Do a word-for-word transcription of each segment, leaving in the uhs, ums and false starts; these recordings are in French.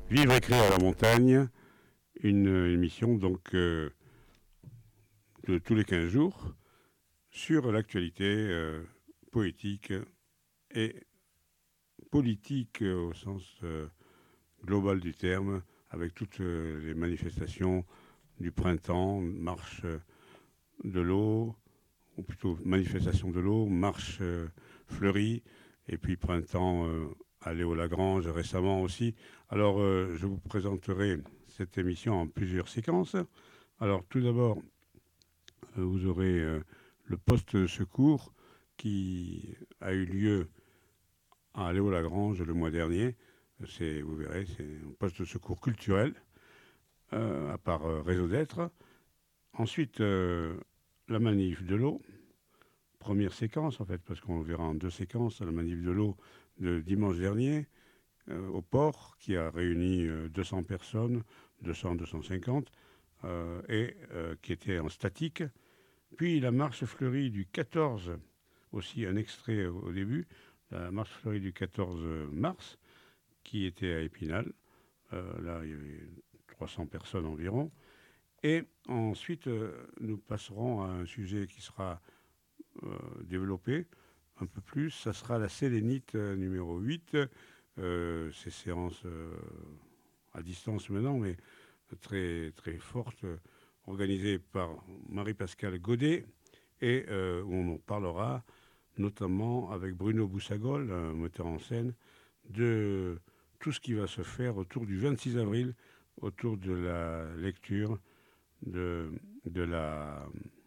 Vivre et créer à la montagne, une émission donc euh, de tous les quinze jours sur l'actualité euh, poétique et politique euh, au sens euh, global du terme, avec toutes euh, les manifestations du printemps, marche euh, de l'eau, ou plutôt manifestation de l'eau, marche euh, fleurie, et puis printemps euh, à Léo-Lagrange récemment aussi. Alors euh, je vous présenterai cette émission en plusieurs séquences. Alors tout d'abord, euh, vous aurez euh, le poste de secours qui a eu lieu à Léo-Lagrange le mois dernier. C'est, vous verrez, c'est un poste de secours culturel euh, à part euh, Réseau d'être. Ensuite, euh, la manif de l'eau, première séquence en fait, parce qu'on le verra en deux séquences, la manif de l'eau de dimanche dernier euh, au port, qui a réuni euh, deux cents personnes, deux cents à deux cent cinquante, euh, et euh, qui était en statique. Puis la marche fleurie du quatorze, aussi un extrait au, au début, la marche fleurie du quatorze mars, qui était à Épinal. Euh, là, il y avait trois cents personnes environ. Et ensuite, euh, nous passerons à un sujet qui sera euh, développé un peu plus. Ça sera la sélénite euh, numéro huit. Euh, ces séances euh, à distance maintenant, mais très, très fortes, euh, organisées par Marie-Pascale Godet, et euh, où on en parlera notamment avec Bruno Boussagol, un metteur en scène, de tout ce qui va se faire autour du vingt-six avril, autour de la lecture de, de la,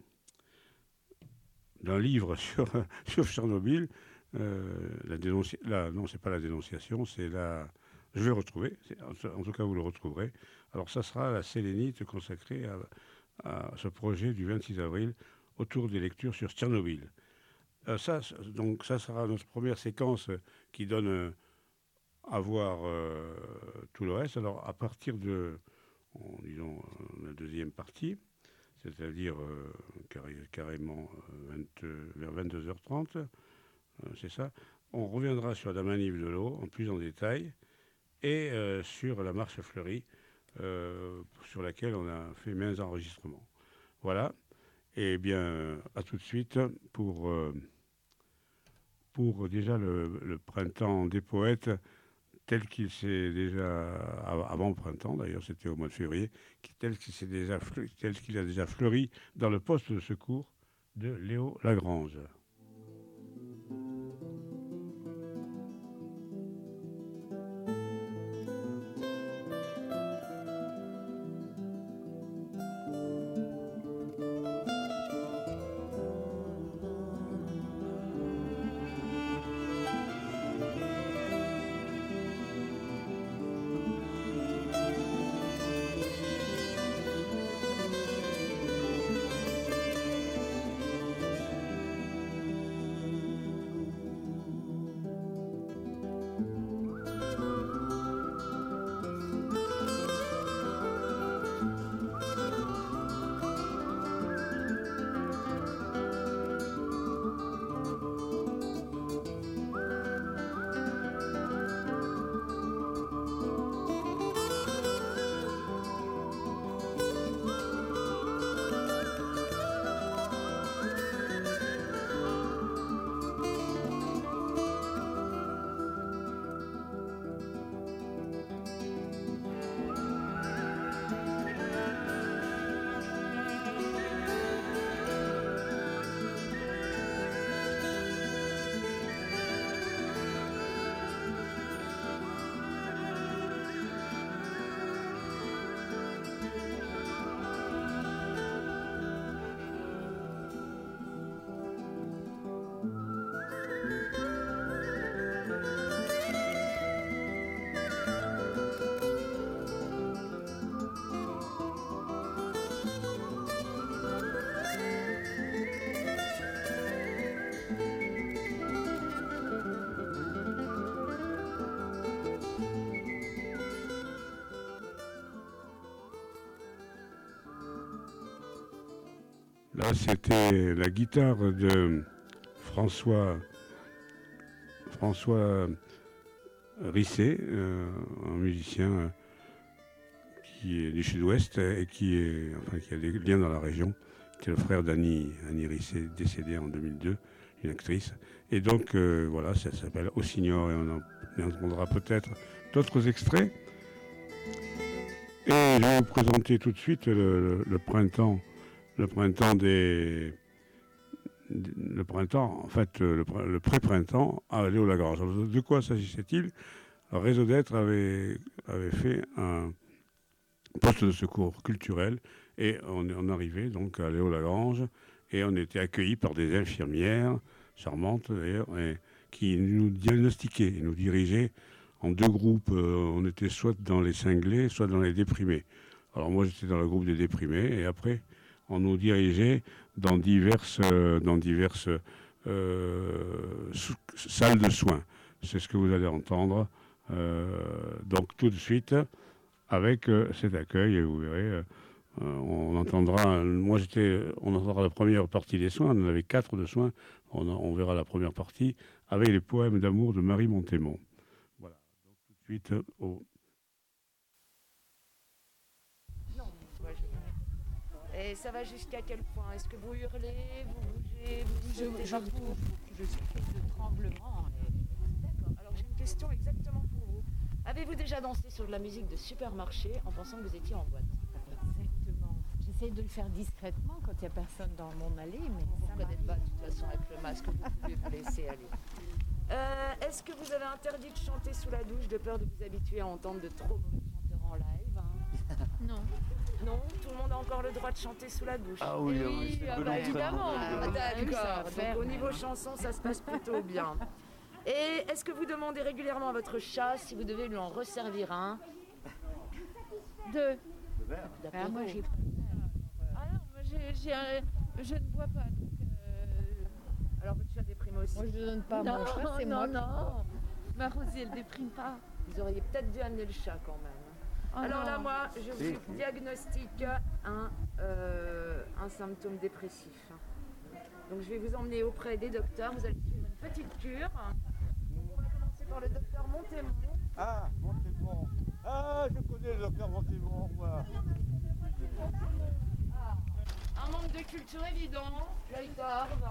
d'un livre sur, sur Tchernobyl. Euh, la dénonci... la, non, c'est pas la dénonciation, c'est la... Je vais retrouver, en tout cas vous le retrouverez. Alors ça sera la sélénite consacrée à, à ce projet du vingt-six avril autour des lectures sur Tchernobyl. Euh, ça, donc ça sera notre première séquence qui donne euh, à voir euh, tout le reste. Alors à partir de, en, disons, euh, la deuxième partie, c'est-à-dire euh, carré, carrément euh, vingt, vers vingt-deux heures trente, euh, c'est ça, on reviendra sur la manif de l'eau en plus en détail et euh, sur la marche fleurie euh, sur laquelle on a fait maints enregistrements. Voilà. Et bien, à tout de suite pour, euh, pour déjà le, le printemps des poètes tel qu'il s'est déjà, avant le printemps d'ailleurs, c'était au mois de février, tel qu'il, s'est déjà, tel qu'il a déjà fleuri dans le poste de secours de Léo Lagrange. Là, c'était la guitare de François, François Risset, euh, un musicien qui est du sud-ouest et qui, est, enfin, qui a des liens dans la région, qui est le frère d'Annie, Annie Risset, décédée en deux mille deux, une actrice. Et donc, euh, voilà, ça s'appelle Au Signor et on, en, on entendra peut-être d'autres extraits. Et je vais vous présenter tout de suite le, le, le printemps, le printemps des... Le printemps, en fait, le, le pré-printemps à Léo-Lagrange. De quoi s'agissait-il? Le Réseau d'être avait, avait fait un poste de secours culturel et on, on arrivait donc à Léo-Lagrange et on était accueillis par des infirmières, charmantes d'ailleurs, et, qui nous diagnostiquaient et nous dirigeaient en deux groupes. Euh, on était soit dans les cinglés, soit dans les déprimés. Alors moi j'étais dans le groupe des déprimés et après on nous dirigeait dans diverses, euh, dans diverses euh, salles de soins. C'est ce que vous allez entendre. Euh, donc tout de suite, avec euh, cet accueil, et vous verrez, euh, on entendra, moi j'étais, on entendra la première partie des soins, on en avait quatre de soins, on, on verra la première partie, avec les poèmes d'amour de Marie Montémont. Voilà, donc tout de suite au... Et ça va jusqu'à quel point? Est-ce que vous hurlez, vous bougez, vous sautez je, partout? je suis prise de tremblement. Et... D'accord. Alors j'ai une question exactement pour vous. Avez-vous déjà dansé sur de la musique de supermarché en pensant que vous étiez en boîte? Exactement. J'essaie de le faire discrètement quand il n'y a personne dans mon allée, mais Vous ça ne connaissez pas de toute façon avec le masque, vous pouvez vous laisser aller. Euh, Est-ce que vous avez interdit de chanter sous la douche de peur de vous habituer à entendre de trop mauvais chanteurs en live, hein? Non. Non, tout le monde a encore le droit de chanter sous la douche. Ah oui, Eh oui, c'est ah peu bah, d'entraînement. évidemment. Ah, D'accord. oui, ça Donc au va niveau faire. chanson, ça se passe plutôt bien. Et est-ce que vous demandez régulièrement à votre chat si vous devez lui en resservir un? Deux. D'après Ah, moi, vous. j'ai pas de Ah non, moi j'ai, j'ai un- je ne bois pas. Donc, euh, Alors votre chat déprime aussi. Moi, je ne donne pas non, mon chat, c'est non, moi qui non. bois. Ma Rosie, elle déprime pas. Vous auriez peut-être dû amener le chat quand même. Oh Alors non. là, moi, je Si. vous diagnostique un, euh, un symptôme dépressif. Donc je vais vous emmener auprès des docteurs. Vous allez suivre une petite cure. On va commencer par le docteur Montémont. Ah, Montémont. Ah, je connais le docteur Montémont, moi. Un manque de culture évident. L'œil torve.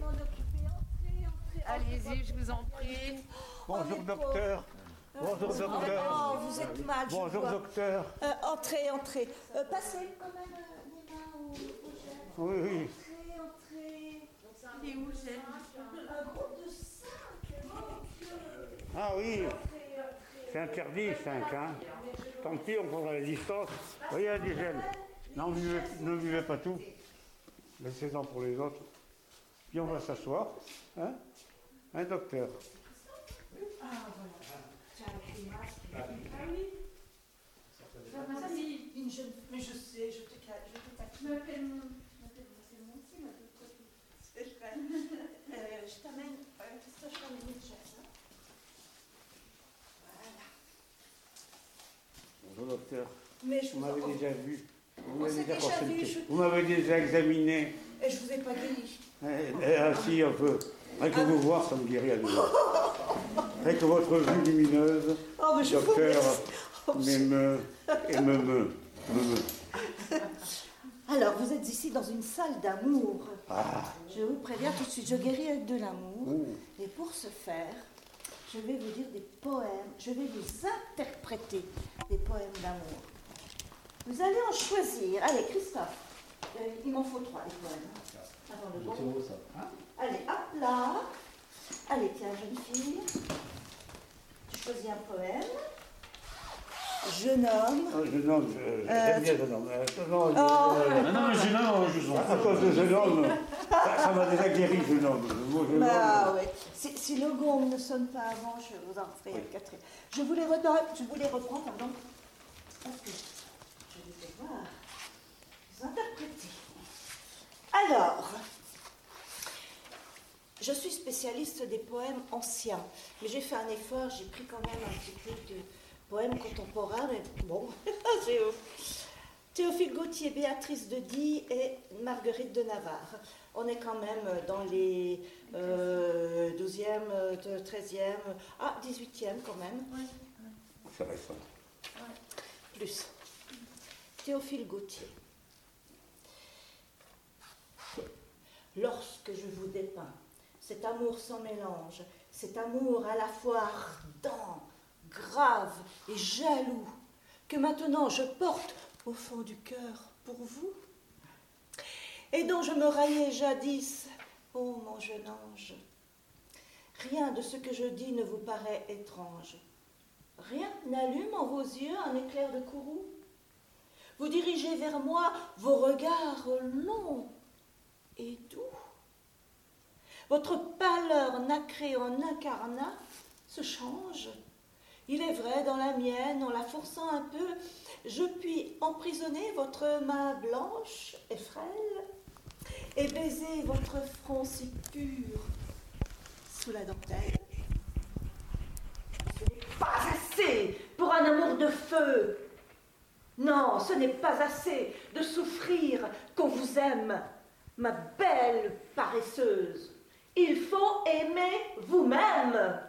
Allez-y, je vous en prie. Bonjour, docteur. Bonjour, docteur. Oh, vous êtes mal, je Bonjour, vois. docteur. Euh, entrez, entrez. Euh, passez quand même euh, les mains au, au gel. Oui, oui. Entrez, entrez. Il est où, Gilles? Un groupe de cinq, mon Dieu. Ah oui, Entrez, entrez. c'est interdit, cinq, hein. Tant pis, on prendra la distance. Oui, il y a des gels. Non, ne buvez, ne buvez pas tout. Laissez-en pour les autres. Puis on va s'asseoir. Hein, un docteur. Ah, voilà. Tiens, avec les masques. Ah oui. Une jeune... Mais je sais, je te calme, je te taquine. Je m'appelle mon... Je m'appelle c'est mon petit, ma toute copine. C'est vrai. Euh, je t'amène... Euh, ça, je t'amène une chaise. Hein. Voilà. Bonjour, docteur. Mais je Vous vous m'avez en... déjà vu. Vous On m'avez s'est déjà déjà consulté. vu, je- Vous m'avez déjà examiné. Et je vous ai pas guéri. Eh, eh, ah, si, un peu. Rien que vous voir, ça me guérit à nouveau. Rien que votre vue lumineuse, Oh, mais je vous docteur, remercie. Oh, m'émeut et me meut. Me meut. Alors, vous êtes ici dans une salle d'amour. Ah, Je vous préviens tout de suite, je guéris avec de l'amour. ouh. Et pour ce faire, je vais vous dire des poèmes, je vais vous interpréter des poèmes d'amour. Vous allez en choisir. Allez, Christophe, euh, il m'en faut trois, les poèmes. Avant le bon. Allez, hop là. Allez, tiens, jeune fille. Tu choisis un poème. Jeune homme. Oh, jeune homme, je- Euh, j'aime bien jeune homme. Euh, non, je- Oh. euh, Non, non, mais jeune homme, je vous en à cause de jeune homme, ça ça m'a déjà guéri, jeune homme. Le mot jeune Bah homme. ouais. Si, si le gong ne sonne pas avant, je vous en ferai un quatrième. Je voulais, reprendre, je voulais reprendre, pardon, parce que je vais devoir vous interpréter. Alors, je suis spécialiste des poèmes anciens, mais j'ai fait un effort, j'ai pris quand même un petit peu de poèmes contemporains, mais bon, c'est eux. Théophile Gautier, Béatrice de Die et Marguerite de Navarre. On est quand même dans les euh, douzième, euh, treizième, ah, dix-huitième quand même, C'est récent. plus. Théophile Gautier. Lorsque je vous dépeins cet amour sans mélange, cet amour à la fois ardent, grave et jaloux, que maintenant je porte au fond du cœur pour vous, et dont je me raillais jadis, ô mon jeune ange, rien de ce que je dis ne vous paraît étrange. Rien n'allume en vos yeux un éclair de courroux. Vous dirigez vers moi vos regards longs et doux. Votre pâleur nacrée en incarnat se change. Il est vrai, dans la mienne, en la forçant un peu, je puis emprisonner votre main blanche et frêle et baiser votre front si pur sous la dentelle. Ce n'est pas assez pour un amour de feu. Non, ce n'est pas assez de souffrir qu'on vous aime, ma belle paresseuse. Il faut aimer vous-même. Voilà,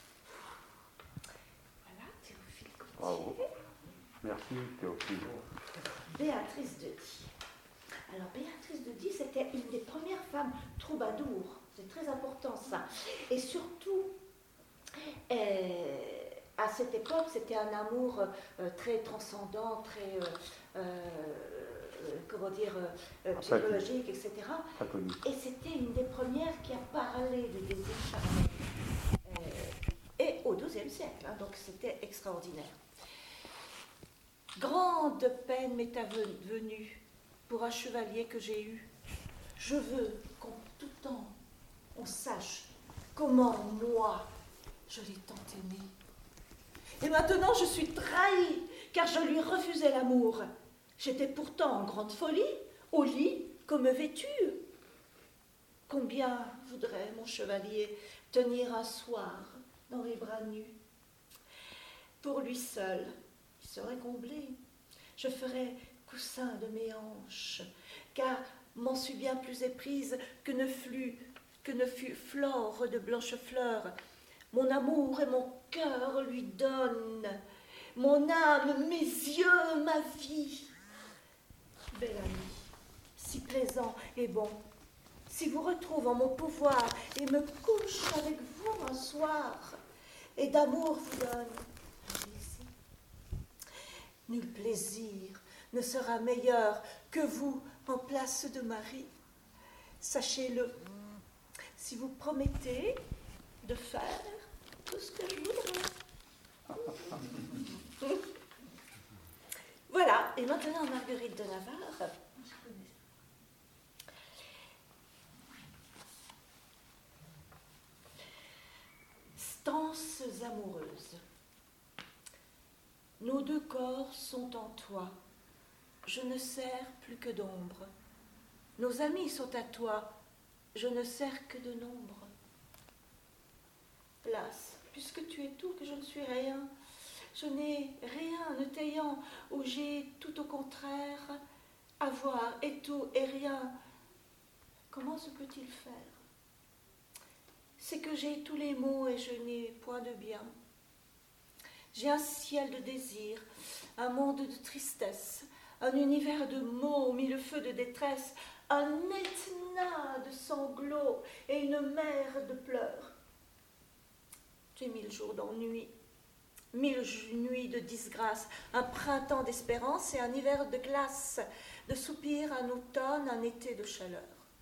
Théophile Gautier. Bravo. Merci, Théophile. Béatrice de Die. Alors, Béatrice de Die, c'était une des premières femmes troubadours. C'est très important, ça. Et surtout, euh, à cette époque, c'était un amour euh, très transcendant, très, euh, euh, comment dire, euh, psychologique, et cetera. Et c'était une des premières qui a parlé du désir charnel. Euh, et au douzième siècle, hein, donc c'était extraordinaire. Grande peine m'est venue pour un chevalier que j'ai eu. Je veux qu'en tout temps, on sache comment moi, je l'ai tant aimé. Et maintenant, je suis trahie, car je lui refusais l'amour. J'étais pourtant en grande folie, au lit, comme vêtue. Combien voudrait mon chevalier tenir un soir dans les bras nus? Pour lui seul, il serait comblé. Je ferais coussin de mes hanches, car m'en suis bien plus éprise que ne fut, que ne fut flore de blanches fleurs. Mon amour et mon cœur lui donnent, mon âme, mes yeux, ma vie. Bel ami, si plaisant et bon, si vous retrouve en mon pouvoir et me couche avec vous un soir, et d'amour vous donne un plaisir. Nul plaisir ne sera meilleur que vous en place de mari. Sachez-le, si vous promettez de faire tout ce que je voudrais. Voilà, et maintenant Marguerite de Navarre. Stances amoureuses. Nos deux corps sont en toi. Je ne sers plus que d'ombre. Nos amis sont à toi. Je ne sers que de nombre. Las, puisque tu es tout, que je ne suis rien, je n'ai rien ne t'ayant, où j'ai tout au contraire, avoir et tout et rien. Comment se peut-il faire? C'est que j'ai tous les maux et je n'ai point de bien. J'ai un ciel de désir, un monde de tristesse, un univers de maux, mille feux de détresse, un étna de sanglots et une mer de pleurs. J'ai mille jours d'ennui, mille nuits de disgrâce, un printemps d'espérance et un hiver de glace, de soupirs, un automne, un été de chaleur.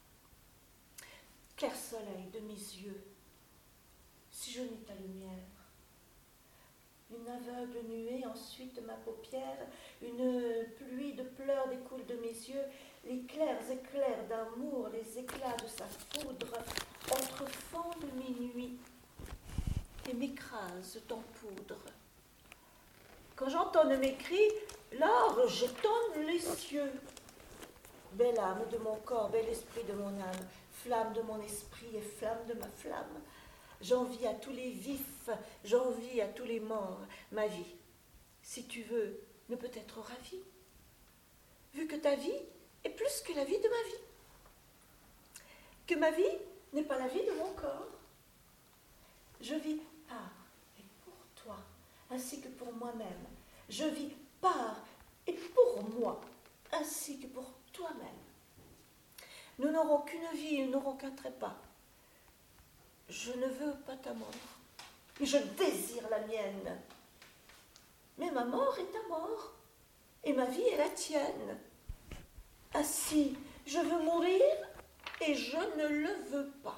Clair soleil de mes yeux, si je n'ai ta lumière, une aveugle nuée ensuite de ma paupière, une pluie de pleurs découle de mes yeux, les clairs éclairs d'amour, les éclats de sa foudre entrefendent mes nuits et m'écrasent en poudre. Quand j'entends mes cris, l'or j'étonne les cieux. Belle âme de mon corps, bel esprit de mon âme, flamme de mon esprit et flamme de ma flamme, j'envie à tous les vifs, j'envie à tous les morts ma vie. Si tu veux, ne peut être ravie, vu que ta vie est plus que la vie de ma vie, que ma vie n'est pas la vie de mon corps. Je vis par et pour toi, ainsi que pour moi-même. Je vis par et pour moi, ainsi que pour toi-même. Nous n'aurons qu'une vie, nous n'aurons qu'un trépas. Je ne veux pas ta mort, mais je désire la mienne. Mais ma mort est ta mort, et ma vie est la tienne. Ainsi, je veux mourir, et je ne le veux pas.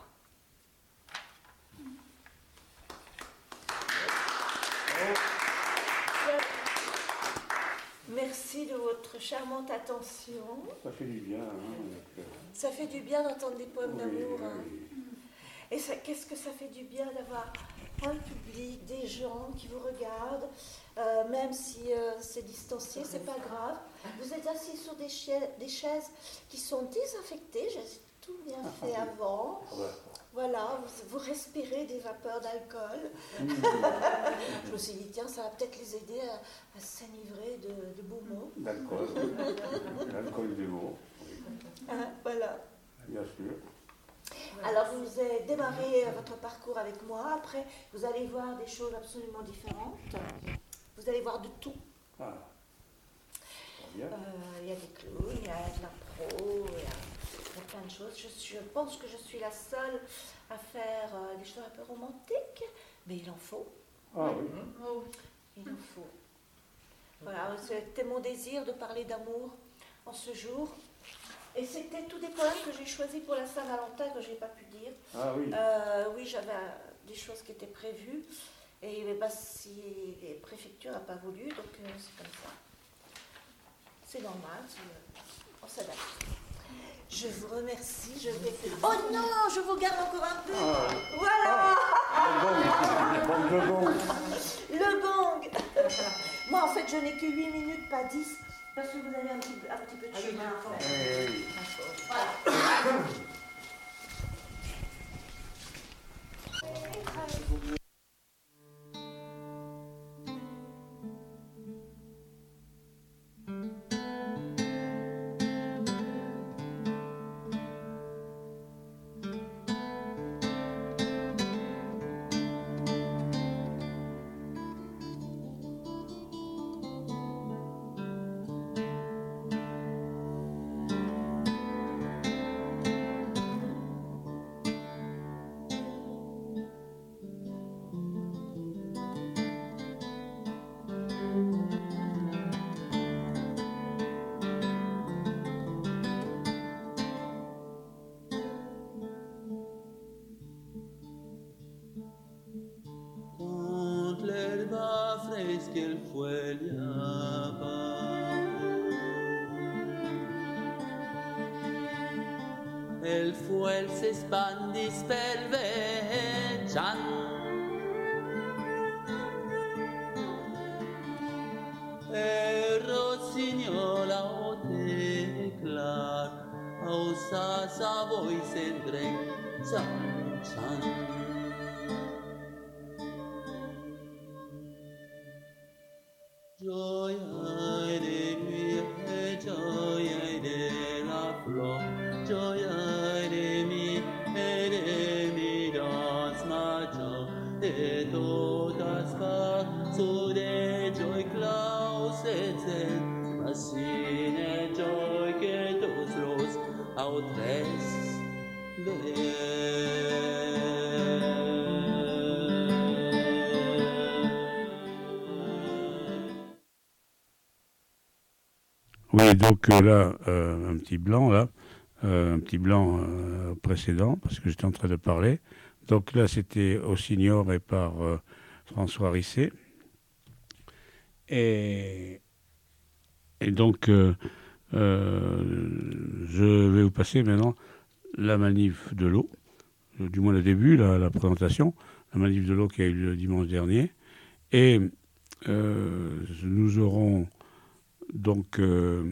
Merci de votre charmante attention. Ça fait du bien. Hein, ça fait du bien d'entendre des poèmes oui, d'amour. Hein. Oui. Et ça, qu'est-ce que ça fait du bien d'avoir un public, des gens qui vous regardent, euh, même si euh, c'est distancié, c'est pas grave. Vous êtes assis sur des, chaises, des chaises qui sont désinfectées, j'ai tout bien fait avant. Voilà, vous, vous respirez des vapeurs d'alcool. Mmh. Je me suis dit, tiens, ça va peut-être les aider à, à s'enivrer de, de beaux mots. D'alcool, l'alcool des mots. Hein, voilà. Bien sûr. Alors, vous avez démarré votre parcours avec moi. Après, vous allez voir des choses absolument différentes. Vous allez voir de tout. Ah. Il euh, y a des clowns, il y a de l'impro, il y a, y a plein de choses. Je, je pense que je suis la seule à faire euh, des choses un peu romantiques, mais il en faut. Ah oui. Oh, il en faut. Voilà, c'était mon désir de parler d'amour en ce jour. Et c'était tous des poèmes que j'ai choisis pour la Saint-Valentin que je n'ai pas pu dire. Ah oui. Euh, oui, j'avais des choses qui étaient prévues. Et bah, si les préfectures n'ont pas voulu, donc euh, c'est comme ça. C'est normal, on s'adapte. Je vous remercie, je vais... Oh non, je vous garde encore un peu. Ah, voilà. Ah, le gong, le gong. Le gong. Moi, en fait, je n'ai que huit minutes, pas dix. Parce que vous avez un petit, un petit peu de chemin à faire. Oui. Voilà. Que el fuego el fuel se expandis per vechan e rossignola o teclar ausa sa voi sempre chan chan Gioia de lui, gioia de la flor, gioia de mi, e de mi das majo, de todas partes, su de joy claus et zen, masine joy que tos los autres ver. Oui, donc euh, là, euh, un petit blanc, là, euh, un petit blanc euh, précédent, parce que j'étais en train de parler. Donc là, c'était au Signor et par euh, François Risset. Et, et donc, euh, euh, je vais vous passer maintenant la manif de l'eau, du moins le début, la, la présentation, la manif de l'eau qui a eu le dimanche dernier. Et euh, nous aurons... Donc, euh,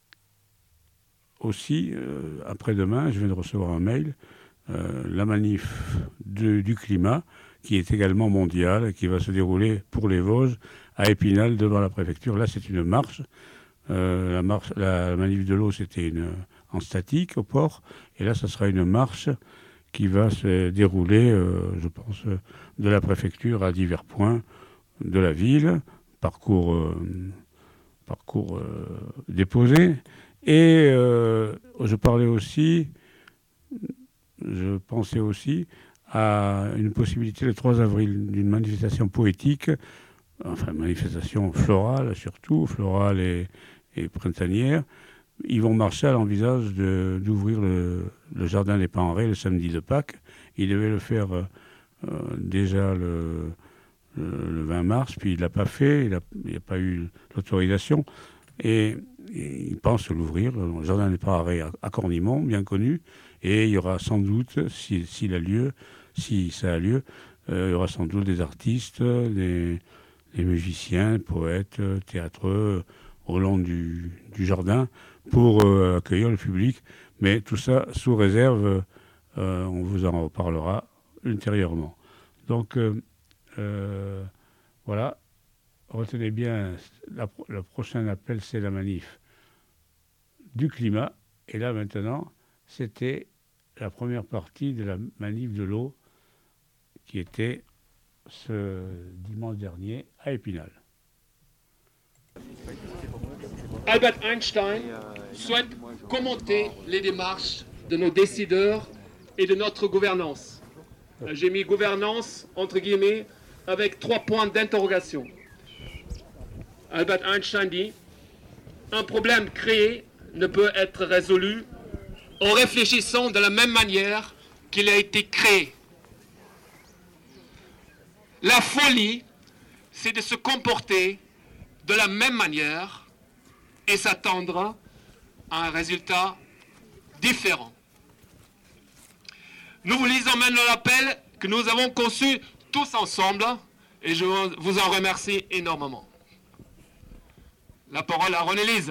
aussi, euh, après-demain, je viens de recevoir un mail, euh, la manif de, du climat, qui est également mondiale, et qui va se dérouler pour les Vosges, à Épinal, devant la préfecture. Là, c'est une marche. Euh, la, marche la manif de l'eau, c'était une, en statique au port. Et là, ça sera une marche qui va se dérouler, euh, je pense, de la préfecture à divers points de la ville. Parcours... Euh, parcours euh, déposé. Et euh, je parlais aussi, je pensais aussi à une possibilité le trois avril d'une manifestation poétique, enfin manifestation florale surtout, florale et, et printanière. Yvon Marchal envisage de, d'ouvrir le, le jardin des Panrets le samedi de Pâques. Il devait le faire euh, déjà le, le, le vingt mars, puis il ne l'a pas fait, il n'y a, a pas eu l'autorisation. Et, et il pense l'ouvrir, le jardin des Panrets à, à Cornimont, bien connu. Et il y aura sans doute, si, s'il a lieu, si ça a lieu, euh, il y aura sans doute des artistes, des, des musiciens, poètes, théâtreux au long du, du jardin pour euh, accueillir le public. Mais tout ça sous réserve, euh, on vous en reparlera ultérieurement. Donc euh, euh, voilà, retenez bien, la, le prochain appel, c'est la manif du climat. Et là maintenant, c'était la première partie de la manif de l'eau qui était ce dimanche dernier à Épinal. Albert Einstein souhaite commenter les démarches de nos décideurs et de notre gouvernance. J'ai mis gouvernance entre guillemets avec trois points d'interrogation. Albert Einstein dit « Un problème créé ne peut être résolu en réfléchissant de la même manière qu'il a été créé. La folie, c'est de se comporter de la même manière et s'attendre à un résultat différent. » Nous vous lisons maintenant l'appel que nous avons conçu tous ensemble et je vous en remercie énormément. La parole à René-Lise.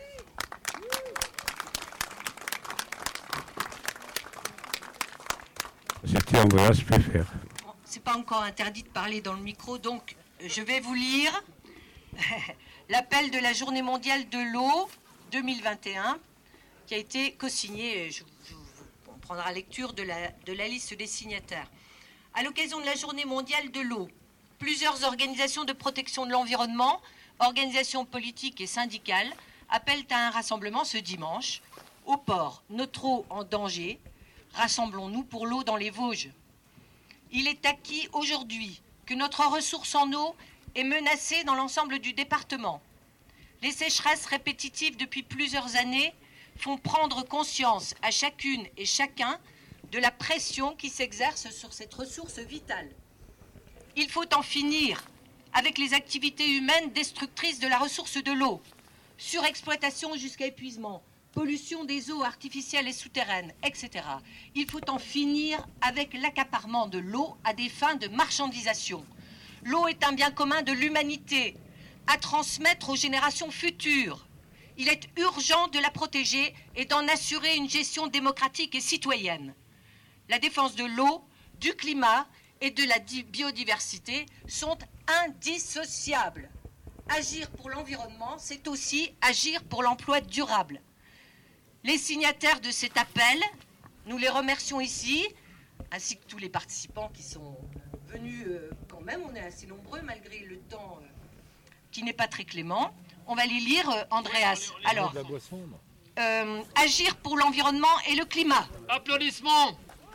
C'était Andreas Pfeffer. C'est pas encore interdit de parler dans le micro, donc je vais vous lire l'appel de la Journée mondiale de l'eau deux mille vingt et un qui a été co-signé, je, je, on prendra lecture de la, de la liste des signataires. À l'occasion de la Journée mondiale de l'eau, plusieurs organisations de protection de l'environnement, organisations politiques et syndicales appellent à un rassemblement ce dimanche au port Notre eau en danger. Rassemblons-nous pour l'eau dans les Vosges. Il est acquis aujourd'hui que notre ressource en eau est menacée dans l'ensemble du département. Les sécheresses répétitives depuis plusieurs années font prendre conscience à chacune et chacun de la pression qui s'exerce sur cette ressource vitale. Il faut en finir avec les activités humaines destructrices de la ressource de l'eau, surexploitation jusqu'à épuisement, pollution des eaux artificielles et souterraines, et cetera. Il faut en finir avec l'accaparement de l'eau à des fins de marchandisation. L'eau est un bien commun de l'humanité à transmettre aux générations futures. Il est urgent de la protéger et d'en assurer une gestion démocratique et citoyenne. La défense de l'eau, du climat et de la biodiversité sont indissociables. Agir pour l'environnement, c'est aussi agir pour l'emploi durable. Les signataires de cet appel, nous les remercions ici, ainsi que tous les participants qui sont venus euh, quand même. On est assez nombreux malgré le temps euh, qui n'est pas très clément. On va les lire, euh, Andreas. Alors, euh, agir pour l'environnement et le climat. Applaudissements.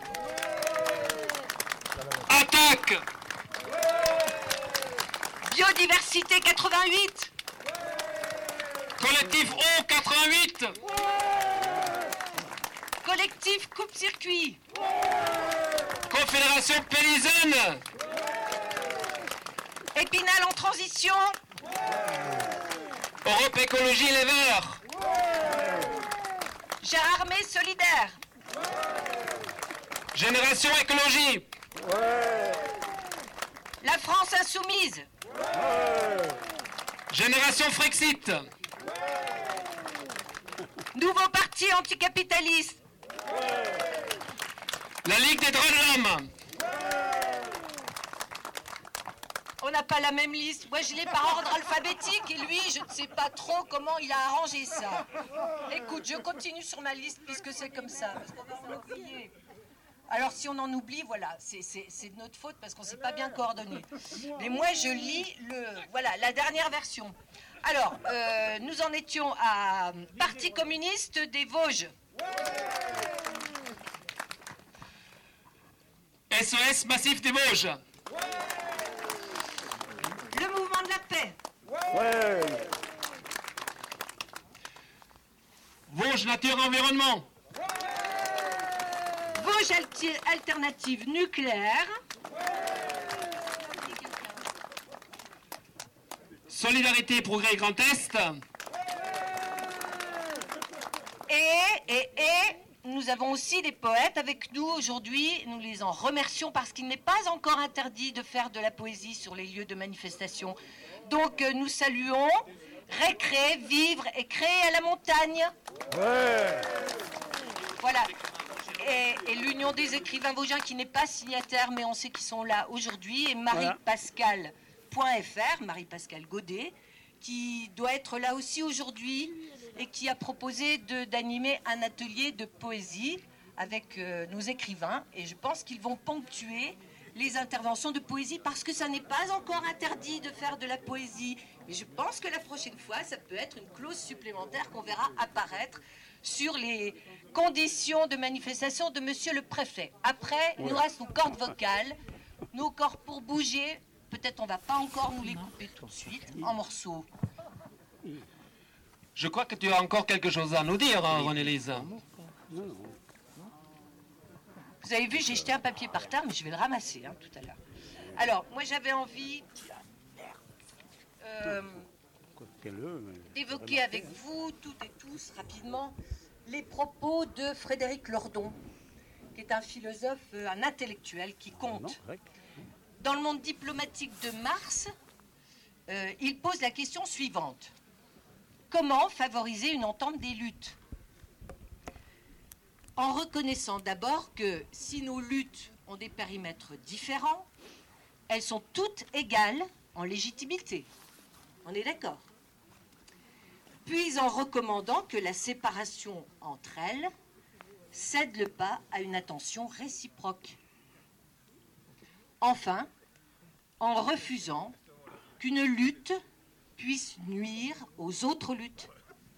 Attaque. Biodiversité quatre-vingt-huit. Collectif O quatre-vingt-huit. Collectif Coupe-Circuit. Confédération paysanne. Épinal en transition. Europe Écologie Les Verts. Gérardmer solidaire. Génération Écologie. La France insoumise. Génération Frexit. Nouveau parti anticapitaliste. La Ligue des droits de l'homme. On n'a pas la même liste. Moi, je l'ai par ordre alphabétique et lui, je ne sais pas trop comment il a arrangé ça. Écoute, je continue sur ma liste puisque c'est comme ça. Parce qu'on va en oublier. Alors, si on en oublie, voilà, c'est, c'est, c'est de notre faute parce qu'on ne s'est pas bien coordonné. Mais moi, je lis le, voilà, la dernière version. Alors, euh, nous en étions à Parti communiste des Vosges. S O S Massif des Vosges. Le mouvement de la paix. Ouais. Vosges Nature Environnement. Vosges Alti- Alternative Nucléaire. Solidarité Progrès Grand Est. Et, et, et, nous avons aussi des poètes avec nous aujourd'hui. Nous les en remercions parce qu'il n'est pas encore interdit de faire de la poésie sur les lieux de manifestation. Donc euh, nous saluons Récré, Vivre et Créer à la montagne. Ouais. Voilà. Et, et l'Union des écrivains vosgiens qui n'est pas signataire, mais on sait qu'ils sont là aujourd'hui. Et Marie-Pascale point F R, Marie-Pascale Godet, qui doit être là aussi aujourd'hui et qui a proposé de- d'animer un atelier de poésie avec euh, nos écrivains. Et je pense qu'ils vont ponctuer les interventions de poésie parce que ça n'est pas encore interdit de faire de la poésie. Mais je pense que la prochaine fois, ça peut être une clause supplémentaire qu'on verra apparaître sur les conditions de manifestation de monsieur le préfet. Après, il nous reste nos cordes vocales, nos corps pour bouger. Peut-être on va pas encore nous les couper tout de suite en morceaux. Je crois que tu as encore quelque chose à nous dire, hein, René-Lise. Vous avez vu, j'ai jeté un papier par terre, mais je vais le ramasser hein, tout à l'heure. Alors, moi j'avais envie euh, d'évoquer avec vous, toutes et tous, rapidement, les propos de Frédéric Lordon, qui est un philosophe, euh, un intellectuel qui compte. Dans le monde diplomatique de mars, euh, il pose la question suivante. Comment favoriser une entente des luttes ? En reconnaissant d'abord que si nos luttes ont des périmètres différents, elles sont toutes égales en légitimité. On est d'accord ? Puis en recommandant que la séparation entre elles cède le pas à une attention réciproque. Enfin, en refusant qu'une lutte puisse nuire aux autres luttes.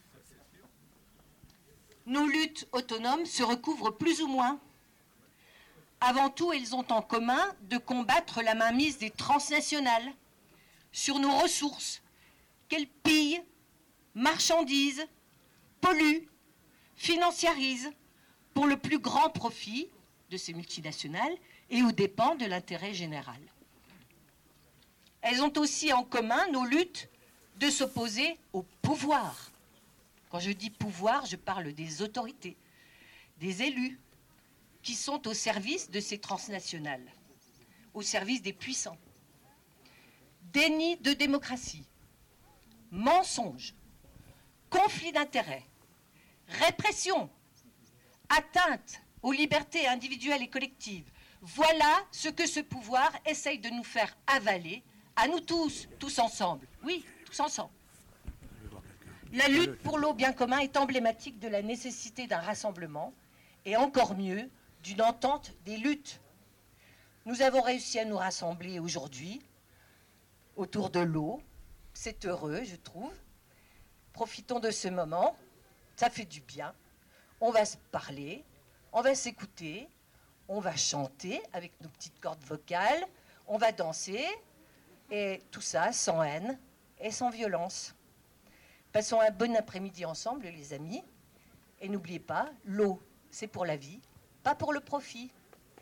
Nos luttes autonomes se recouvrent plus ou moins. Avant tout, elles ont en commun de combattre la mainmise des transnationales sur nos ressources, qu'elles pillent, marchandisent, polluent, financiarisent pour le plus grand profit de ces multinationales et aux dépens de l'intérêt général. Elles ont aussi en commun nos luttes de s'opposer au pouvoir. Quand je dis pouvoir, je parle des autorités, des élus, qui sont au service de ces transnationales, au service des puissants. Déni de démocratie, mensonge, conflit d'intérêts, répression, atteinte aux libertés individuelles et collectives. Voilà ce que ce pouvoir essaye de nous faire avaler, à nous tous, tous ensemble. Oui, tous ensemble. La lutte pour l'eau bien commun est emblématique de la nécessité d'un rassemblement et encore mieux d'une entente des luttes. Nous avons réussi à nous rassembler aujourd'hui autour de l'eau. C'est heureux, je trouve. Profitons de ce moment. Ça fait du bien. On va se parler, on va s'écouter, on va chanter avec nos petites cordes vocales, on va danser et tout ça sans haine et sans violence. Passons un bon après-midi ensemble, les amis. Et n'oubliez pas, l'eau, c'est pour la vie, pas pour le profit.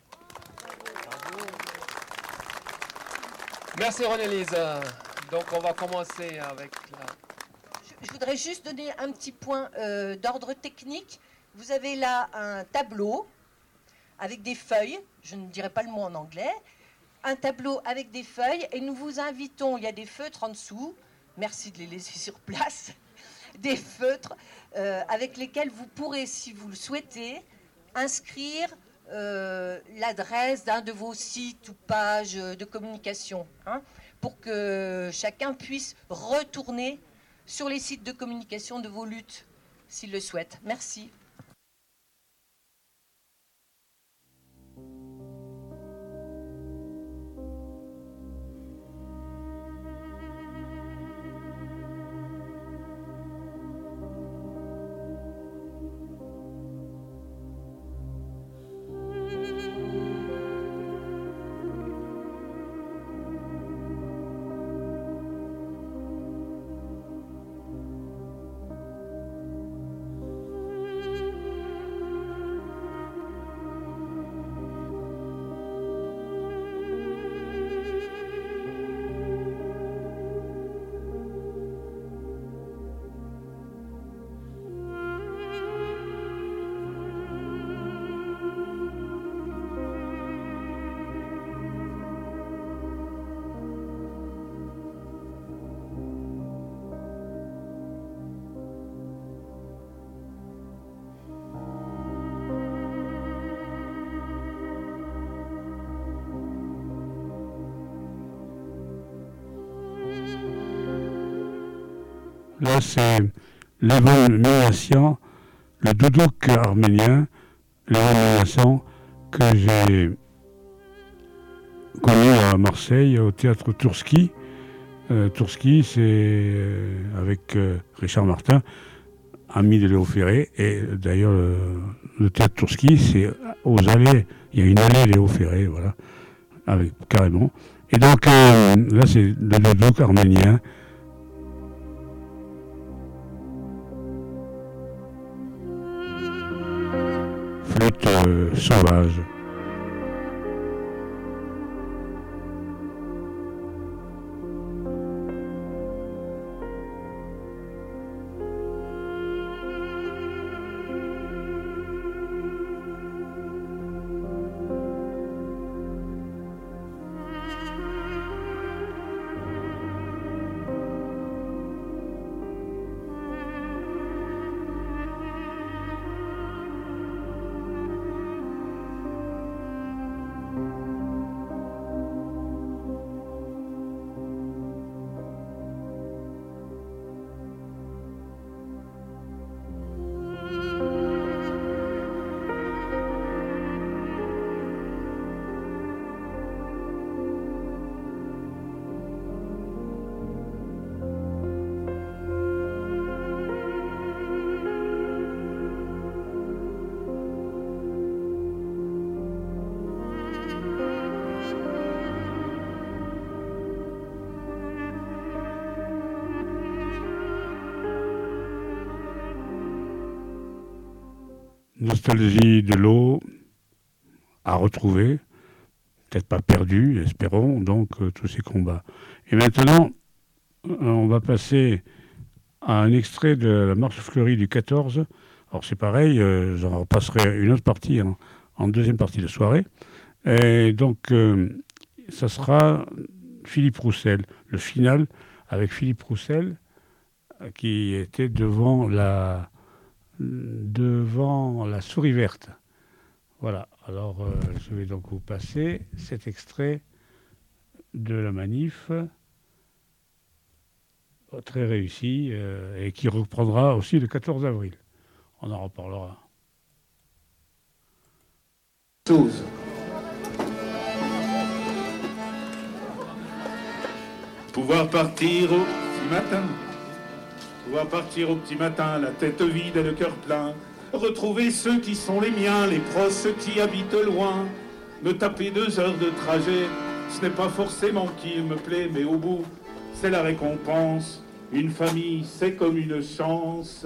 Merci René-Lise. Donc on va commencer avec la... Je, je voudrais juste donner un petit point euh, d'ordre technique. Vous avez là un tableau avec des feuilles, je ne dirai pas le mot en anglais, un tableau avec des feuilles et nous vous invitons, il y a des feutres en dessous, merci de les laisser sur place, des feutres euh, avec lesquels vous pourrez, si vous le souhaitez, inscrire euh, l'adresse d'un de vos sites ou pages de communication, hein, pour que chacun puisse retourner sur les sites de communication de vos luttes, s'il le souhaite. Merci. Là, c'est Levon Minassian, le doudouk arménien, Levon Minassian, que j'ai connu à Marseille, au théâtre Tourski. Euh, Tourski, c'est euh, avec euh, Richard Martin, ami de Léo Ferré. Et d'ailleurs, le, le théâtre Tourski, c'est aux allées. Il y a une allée Léo Ferré, voilà, avec, carrément. Et donc, euh, là, c'est le doudouk arménien. Flûte euh, sauvage. Nostalgie de l'eau à retrouver, peut-être pas perdue, espérons, donc euh, tous ces combats. Et maintenant, euh, on va passer à un extrait de la marche fleurie du quatorze. Alors c'est pareil, euh, j'en repasserai une autre partie en, en deuxième partie de soirée. Et donc, euh, ça sera Philippe Roussel, le final avec Philippe Roussel, qui était devant la... devant la souris verte. Voilà, alors euh, je vais donc vous passer cet extrait de la manif, euh, très réussi, euh, et qui reprendra aussi le quatorze avril. On en reparlera. Chose. Pouvoir partir au petit matin. Pouvoir partir au petit matin, la tête vide et le cœur plein. Retrouver ceux qui sont les miens, les proches qui habitent loin. Me taper deux heures de trajet, ce n'est pas forcément qu'il me plaît, mais au bout, c'est la récompense. Une famille, c'est comme une chance.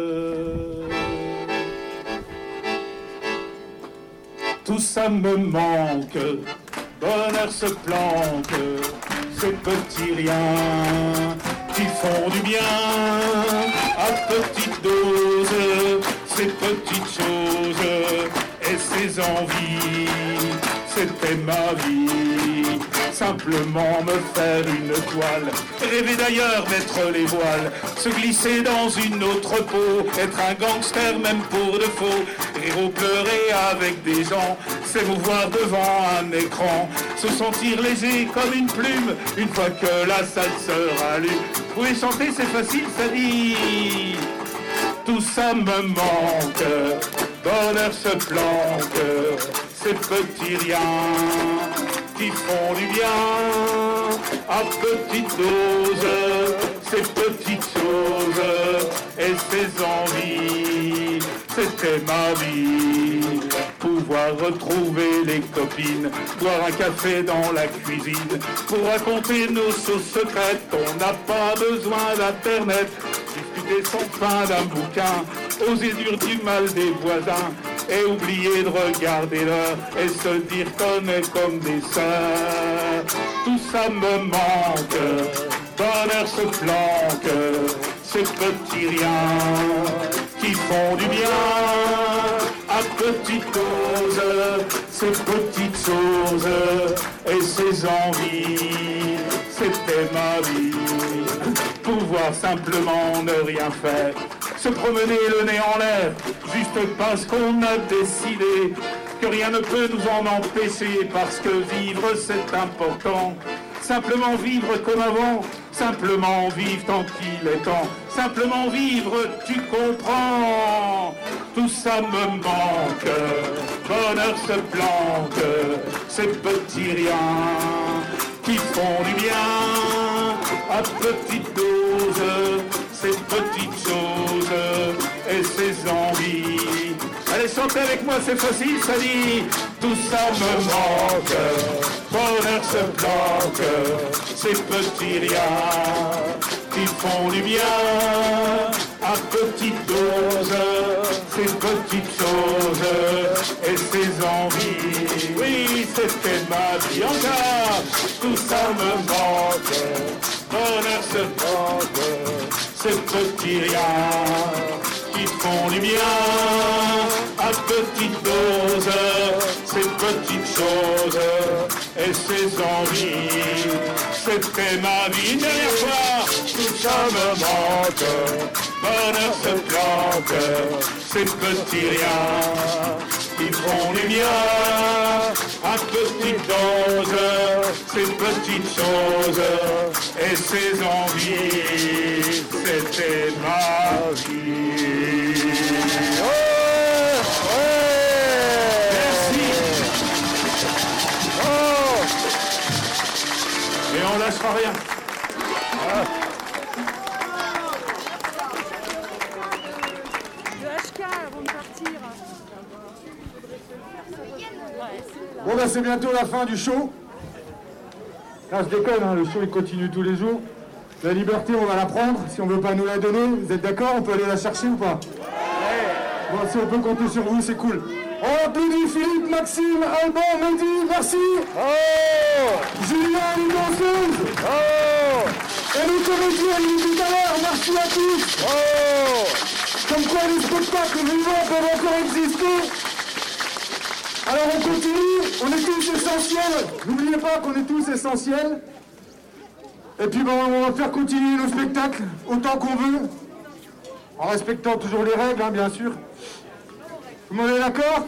Tout ça me manque, bonheur se planque, ces petits riens qui font du bien à petite dose, ces petites choses et ces envies, c'était ma vie. Simplement me faire une toile, rêver d'ailleurs mettre les voiles, se glisser dans une autre peau, être un gangster même pour de faux, rire ou pleurer avec des gens, s'émouvoir devant un écran, se sentir léger comme une plume une fois que la salle se rallume. Vous pouvez chanter, c'est facile, ça dit. Tout ça me manque, bonheur se planque, ces petits riens qui font du bien à petite dose, ces petites choses et ces envies, c'était ma vie. Pouvoir retrouver les copines, boire un café dans la cuisine, pour raconter nos choses secrètes, on n'a pas besoin d'internet, discuter sans fin d'un bouquin, oser dire du mal des voisins, et oublier de regarder l'heure, et se dire qu'on est comme des sœurs. Tout ça me manque, bonheur se planque, ces petits riens qui font du bien à petite dose, ces petites choses et ces envies, c'était ma vie. Pouvoir simplement ne rien faire, se promener le nez en l'air, juste parce qu'on a décidé que rien ne peut nous en empêcher, parce que vivre c'est important. Simplement vivre comme avant, simplement vivre tant qu'il est temps, simplement vivre, tu comprends. Tout ça me manque, bonheur se planque, ces petits riens qui font du bien, à petite dose, ces petites choses et ces envies. Allez, chantez avec moi, c'est facile, ça dit. Tout ça me manque, bonheur se planque, ces petits riens qui font du bien, à petite dose, ces petites choses et ces envies. Oui, c'était ma vie encore, tout ça me manque, bonheur se planque, ces petits riens qui font du bien, à petite dose, ces petites choses et ces envies. C'était ma vie une dernière fois, tout ça me manque, bonheur se planque, ces petits riens qui font du bien, à petite dose, ces petites choses et ces envies. C'était ma vie. Oh, ouais. Merci. Oh. Et on lâchera rien. Ah. Le H K avant de partir. Bon ben c'est bientôt la fin du show. Là je déconne, hein, le show il continue tous les jours. La liberté on va la prendre, si on veut pas nous la donner, vous êtes d'accord? On peut aller la chercher ou pas? Bon, si on peut compter sur vous, c'est cool. On applaudit Philippe, Maxime, Alban, Mehdi, merci. Oh Julien, les danseuses. Oh et les comédiens, ils tout à l'heure, merci à tous. Oh comme quoi les spectacles vivants peuvent encore exister. Alors on continue, on est tous essentiels. N'oubliez pas qu'on est tous essentiels. Et puis bon, on va faire continuer nos spectacles autant qu'on veut, en respectant toujours les règles, hein, bien sûr. Tout le monde est d'accord?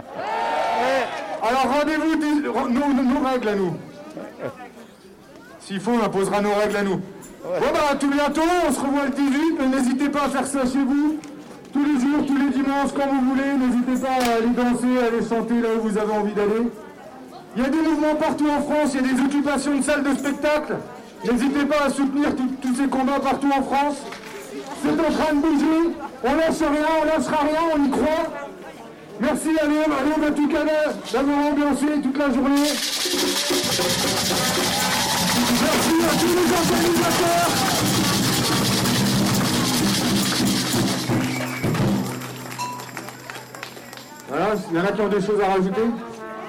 Alors rendez-vous, nos, nos règles à nous. S'il faut, on imposera nos règles à nous. Bon bah à tout bientôt, on se revoit le dix-huit, mais n'hésitez pas à faire ça chez vous. Tous les jours, tous les dimanches, quand vous voulez, n'hésitez pas à aller danser, à aller chanter là où vous avez envie d'aller. Il y a des mouvements partout en France, il y a des occupations de salles de spectacle. N'hésitez pas à soutenir tous ces combats partout en France. C'est en train de bouger, on lâche rien, on lâchera rien, on y croit. Merci à Léo, à Léo Batoucana d'avoir ambiancé toute la journée. Merci à tous les organisateurs. Voilà, il y en a qui ont des choses à rajouter. Oui,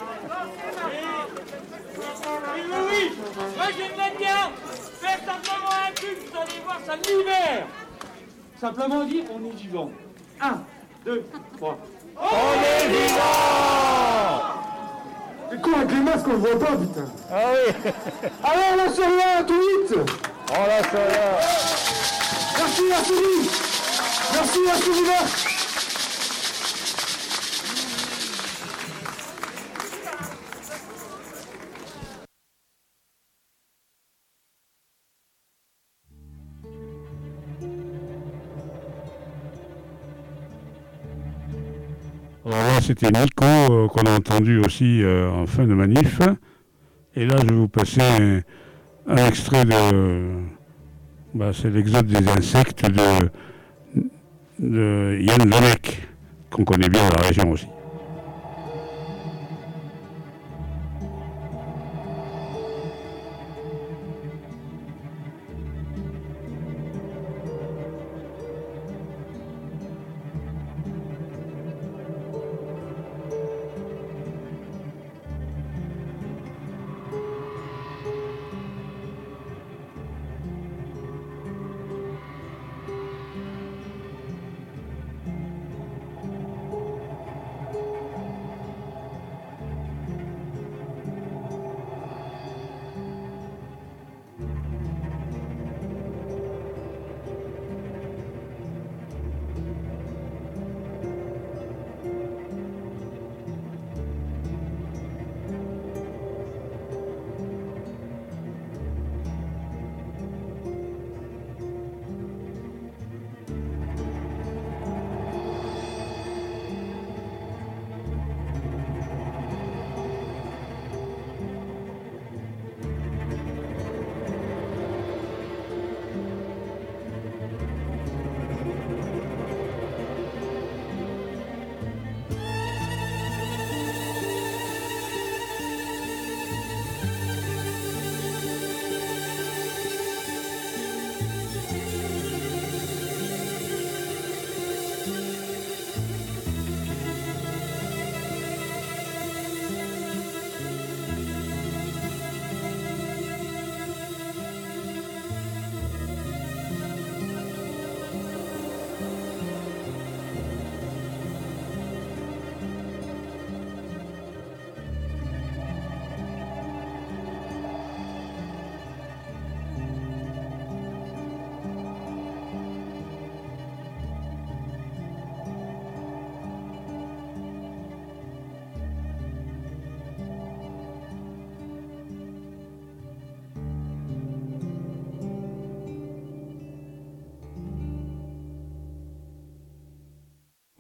oui, oui, moi j'aimerais bien faire simplement un truc, vous allez voir, ça libère. Simplement dire, on est vivant. Un, deux, trois. On est vivant. C'est con avec les masques, on le voit pas, putain. Ah oui. Allez, on lâche rien, tout vite. On lâche rien. Merci à Sylvie. Merci à Sylvie. Alors là, c'était Nico euh, qu'on a entendu aussi euh, en fin de manif. Et là, je vais vous passer un, un extrait de... Bah, c'est l'exode des insectes de, de Yann Lemec, qu'on connaît bien dans la région aussi.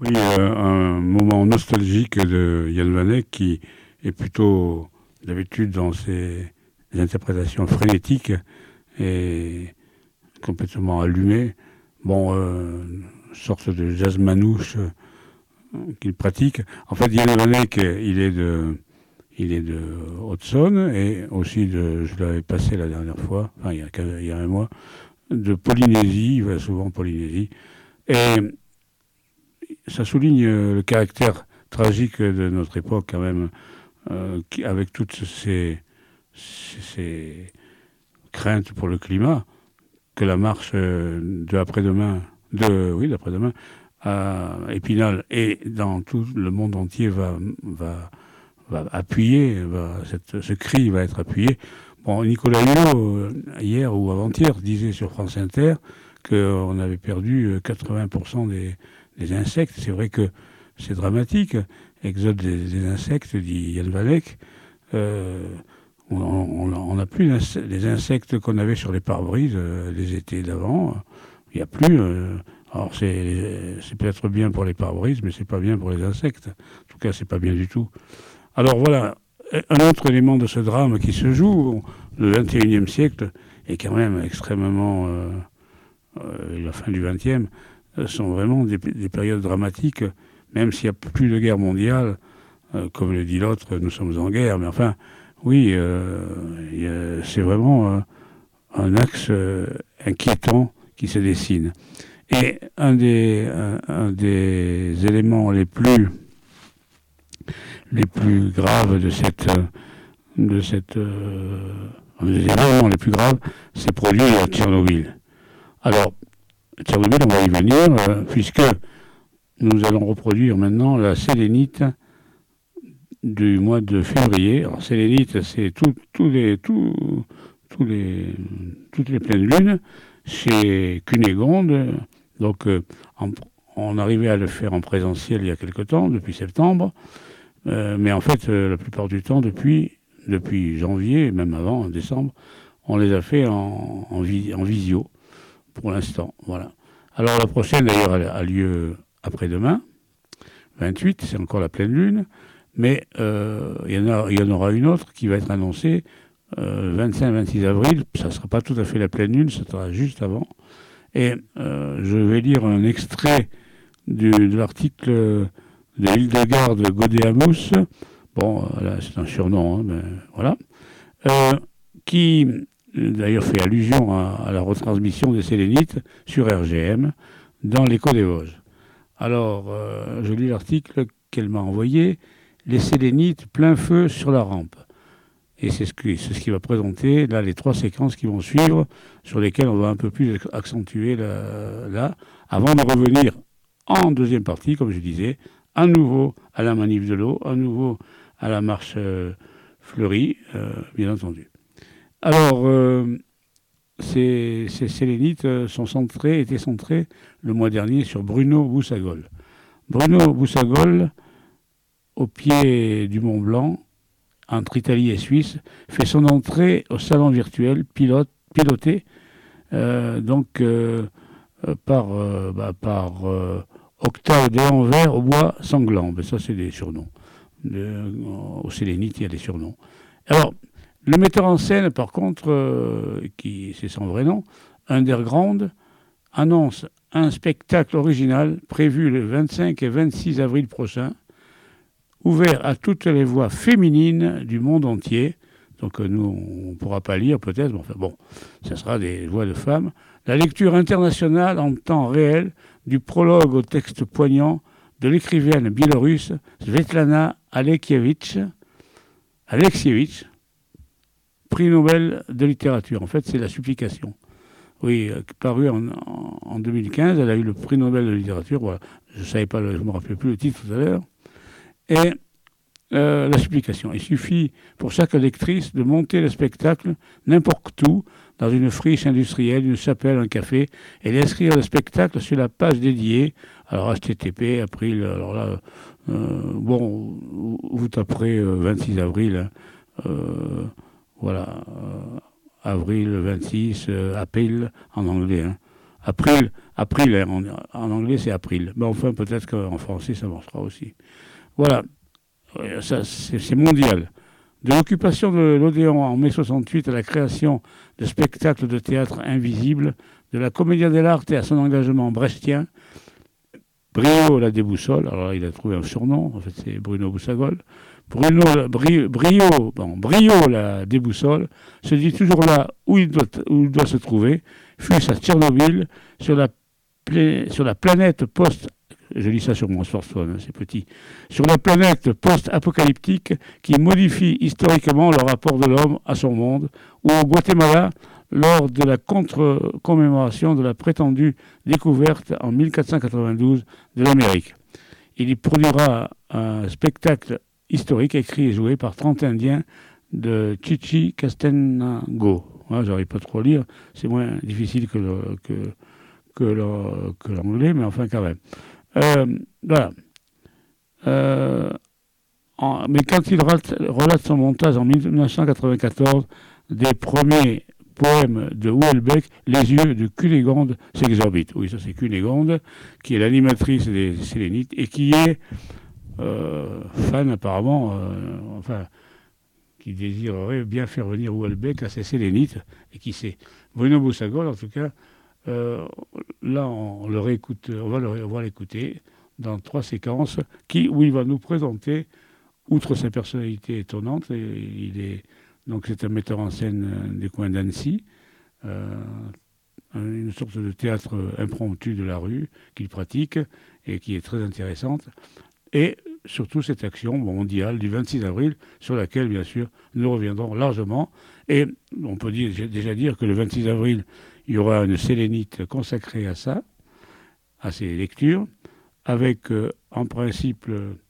Oui, euh, un moment nostalgique de Jan van Eyck qui est plutôt d'habitude dans ses interprétations frénétiques et complètement allumées. Bon, euh, sorte de jazz manouche euh, qu'il pratique. En fait, Jan van Eyck, il est de, il est de Haute-Saône et aussi de, je l'avais passé la dernière fois, enfin il y a, il y a un mois, de Polynésie, il va souvent en Polynésie. Et ça souligne le caractère tragique de notre époque quand même, euh, qui, avec toutes ces, ces, ces craintes pour le climat, que la marche de après-demain, de oui d'après-demain, à Épinal et dans tout le monde entier va va, va appuyer, va, cette, ce cri va être appuyé. Bon, Nicolas Hulot, hier ou avant-hier, disait sur France Inter qu'on avait perdu quatre-vingts pour cent des, des insectes. C'est vrai que c'est dramatique. Exode des, des insectes, dit Jan van Eyck. Euh, on n'a plus les insectes qu'on avait sur les pare-brises euh, les étés d'avant. Il n'y a plus. Euh, alors c'est, c'est peut-être bien pour les pare-brises, mais c'est pas bien pour les insectes. En tout cas, c'est pas bien du tout. Alors voilà, un autre élément de ce drame qui se joue, le vingt et unième siècle, est quand même extrêmement... Euh, euh, la fin du vingtième, euh, sont vraiment des, des périodes dramatiques, même s'il n'y a plus de guerre mondiale, euh, comme le dit l'autre, nous sommes en guerre, mais enfin, oui, euh, a, c'est vraiment euh, un axe euh, inquiétant qui se dessine. Et un des, un, un des éléments les plus, les plus graves de cette... de cette euh, un des éléments les plus graves s'est produit à Tchernobyl. Alors, Tchernobyl, on va y venir, euh, puisque nous allons reproduire maintenant la sélénite du mois de février. Alors, sélénite, c'est tout, tout les, tout, tout les, toutes les pleines lunes chez Cunégonde. Donc, euh, en, on arrivait à le faire en présentiel il y a quelque temps, depuis septembre. Euh, mais en fait, euh, la plupart du temps, depuis, depuis janvier, même avant, en décembre, on les a fait en, en, vi, en visio, pour l'instant. Voilà. Alors, la prochaine, d'ailleurs, a, a lieu après-demain, vingt-huit, c'est encore la pleine lune, mais euh, il y en a, il y en aura une autre qui va être annoncée euh, vingt-cinq vingt-six avril. Ça ne sera pas tout à fait la pleine lune, ça sera juste avant. Et euh, je vais lire un extrait du, de l'article de Hildegarde Godéamous, bon, là, c'est un surnom, hein, mais voilà, euh, qui d'ailleurs fait allusion à, à la retransmission des sélénites sur R G M dans l'Écho des Vosges. Alors, euh, je lis l'article qu'elle m'a envoyé, les sélénites plein feu sur la rampe. Et c'est ce, qui, c'est ce qui va présenter là les trois séquences qui vont suivre, sur lesquelles on va un peu plus accentuer la, là, avant de revenir en deuxième partie, comme je disais, à nouveau à la manif de l'eau, à nouveau à la marche euh, fleurie, euh, bien entendu. Alors, euh, ces, ces sélénites sont centrées, étaient centrées le mois dernier sur Bruno Boussagol. Bruno Boussagol, au pied du Mont Blanc, entre Italie et Suisse, fait son entrée au salon virtuel pilote, piloté euh, donc euh, par, euh, bah, par euh, Octave Desanvers au bois sanglant. Mais ça, c'est des surnoms. De, au sélénite, il y a des surnoms. Alors, le metteur en scène, par contre, euh, qui c'est son vrai nom, Underground, annonce un spectacle original prévu le vingt-cinq et vingt-six avril prochain, ouvert à toutes les voix féminines du monde entier. Donc euh, nous, on ne pourra pas lire peut-être, mais enfin bon, ce sera des voix de femmes. La lecture internationale en temps réel du prologue au texte poignant de l'écrivaine biélorusse Svetlana Alexievitch, Alexievitch, prix Nobel de littérature. En fait, c'est La Supplication. Oui, euh, paru en, en, en deux mille quinze, elle a eu le prix Nobel de littérature. Voilà. Je ne savais pas, je ne me rappelais plus le titre tout à l'heure. Et euh, La Supplication. Il suffit pour chaque lectrice de monter le spectacle n'importe où, dans une friche industrielle, une chapelle, un café, et d'inscrire le spectacle sur la page dédiée. Alors H T T P, April, alors là, euh, bon, vous taperez euh, vingt-six avril, hein, euh, voilà, euh, avril vingt-six, euh, April en anglais, hein, April, April en, en anglais c'est April. Mais enfin, peut-être qu'en français ça marchera aussi. Voilà, ça, c'est, c'est mondial. De l'occupation de l'Odéon en mai soixante-huit à la création de spectacles de théâtre invisibles, de la Commedia dell'arte à son engagement brestien, Brio la déboussole, alors il a trouvé un surnom, en fait c'est Bruno Boussagol, Bruno, Brio, Brio, bon, Brio la déboussole, se dit toujours là où il doit, où il doit se trouver, fût-ce à Tchernobyl, sur la, pla- sur la planète post, je lis ça sur mon smartphone, hein, c'est petit, sur la planète post-apocalyptique qui modifie historiquement le rapport de l'homme à son monde, ou au Guatemala, lors de la contre-commémoration de la prétendue découverte en mille quatre cent quatre-vingt-douze de l'Amérique. Il y produira un spectacle historique écrit et joué par trente Indiens de Chichicastenango. Voilà, j'arrive pas trop à lire, c'est moins difficile que, le, que, que, le, que l'anglais, mais enfin quand même. Euh, voilà. Euh, en, mais quand il relate, relate son montage en mille neuf cent quatre-vingt-quatorze des premiers poème de Houellebecq, les yeux de Cunégonde s'exorbitent. Oui, ça c'est Cunégonde, qui est l'animatrice des Sélénites et qui est euh, fan apparemment, euh, enfin, qui désirerait bien faire venir Houellebecq à ses Sélénites, et qui sait. Bruno Boussagol, en tout cas, euh, là on, le réécoute, on, va le, on va l'écouter dans trois séquences, qui, où il va nous présenter, outre sa personnalité étonnante, il est donc c'est un metteur en scène des coins d'Annecy, euh, une sorte de théâtre impromptu de la rue qu'il pratique et qui est très intéressante. Et surtout cette action mondiale du vingt-six avril sur laquelle, bien sûr, nous reviendrons largement. Et on peut dire, déjà dire que le vingt-six avril, il y aura une sélénite consacrée à ça, à ces lectures, avec euh, en principe...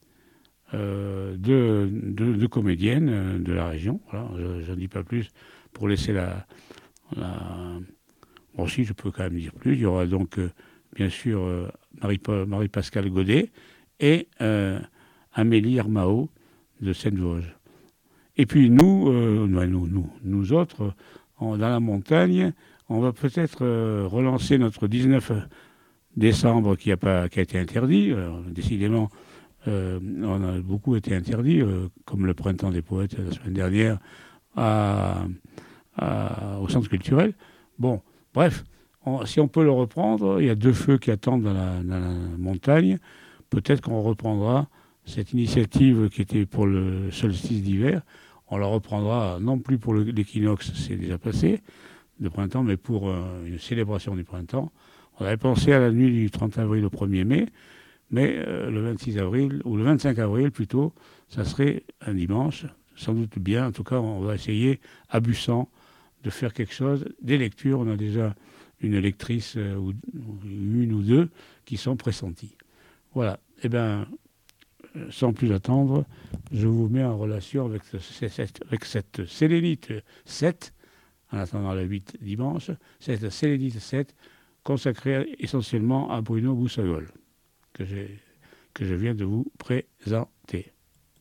Euh, de, de, de comédiennes euh, de la région. Voilà, je n'en dis pas plus pour laisser la, la... Bon, si, je peux quand même dire plus. Il y aura donc, euh, bien sûr, euh, Marie, Marie-Pascale Godet et euh, Amélie Armao de Seine-Vosges. Et puis nous, euh, nous, nous, nous autres, on, dans la montagne, on va peut-être euh, relancer notre dix-neuf décembre qui a, pas, qui a été interdit. Alors, décidément, Euh, on a beaucoup été interdits, euh, comme le Printemps des Poètes la semaine dernière, à, à, au centre culturel. Bon, bref, on, si on peut le reprendre, il y a deux feux qui attendent dans la, dans la montagne. Peut-être qu'on reprendra cette initiative qui était pour le solstice d'hiver. On la reprendra non plus pour le, l'équinoxe, c'est déjà passé, de printemps, mais pour euh, une célébration du printemps. On avait pensé à la nuit du trente avril au premier mai. Mais euh, le vingt-six avril, ou le vingt-cinq avril plutôt, ça serait un dimanche, sans doute bien. En tout cas, on va essayer, à Bussan, de faire quelque chose. Des lectures, on a déjà une lectrice, euh, ou une ou deux, qui sont pressenties. Voilà. Eh bien, sans plus attendre, je vous mets en relation avec, ce, avec cette Sélénite sept, en attendant le huit dimanche, cette Sélénite sept, consacrée essentiellement à Bruno Boussagol. Que, que je viens de vous présenter.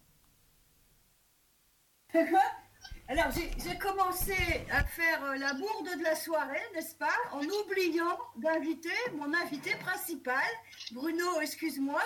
Alors, j'ai, j'ai commencé à faire la bourde de la soirée, n'est-ce pas, en oubliant d'inviter mon invité principal. Bruno, excuse-moi.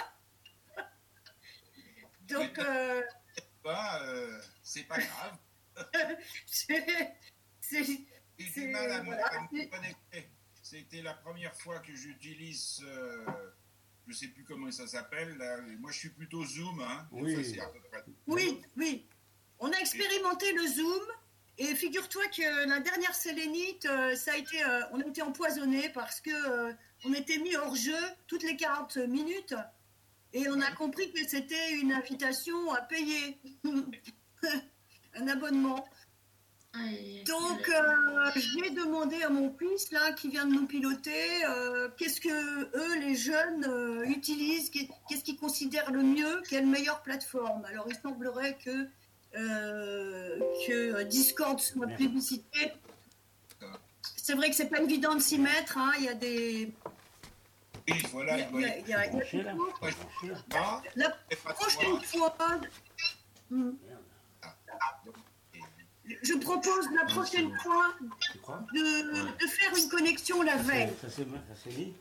Donc... Euh... Pas, euh, c'est pas grave. c'est... c'est J'ai du mal à me, voilà. à me connecter. C'était la première fois que j'utilise... Euh, je ne sais plus comment ça s'appelle. Là. Moi, je suis plutôt Zoom. Hein. Oui. Ça, c'est à peu près... oui, oui. On a expérimenté le Zoom. Et figure-toi que la dernière Sélénite, euh, ça a été, euh, on a été empoisonné parce que euh, on était mis hors jeu toutes les quarante minutes. Et on a compris que c'était une invitation à payer. Un abonnement. Donc, euh, j'ai demandé à mon fils, là, qui vient de nous piloter, euh, qu'est-ce que eux, les jeunes, euh, utilisent, qu'est-ce qu'ils considèrent le mieux, quelle meilleure plateforme. Alors, il semblerait que, euh, que Discord soit plébiscité. C'est vrai que c'est pas évident de s'y mettre, hein, il y a des... Oui, voilà, il y a, il y a, il y a, il y a la prochaine fois... Hmm. je propose la prochaine fois de, de faire une connexion la veille. Ça s'est mis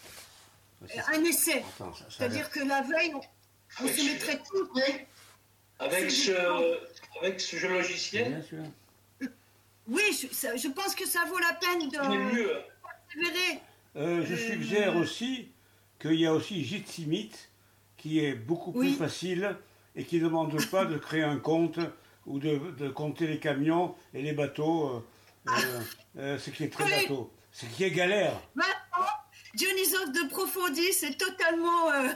Un essai. Attends, ça- ça C'est-à-dire que la veille, on, on se mettrait tout. Avec ce, avec ce jeu logiciel. Oui, je, ça- je pense que ça vaut la peine de Mais mieux. persévérer. Euh, je suggère aussi qu'il y a aussi Jitsi Meet, qui est beaucoup plus facile et qui ne demande pas de créer un compte ou de, de compter les camions et les bateaux, euh, euh, euh, ce qui est très Oui. bateau, ce qui est galère. Maintenant, Dionysos de Profondis est totalement euh,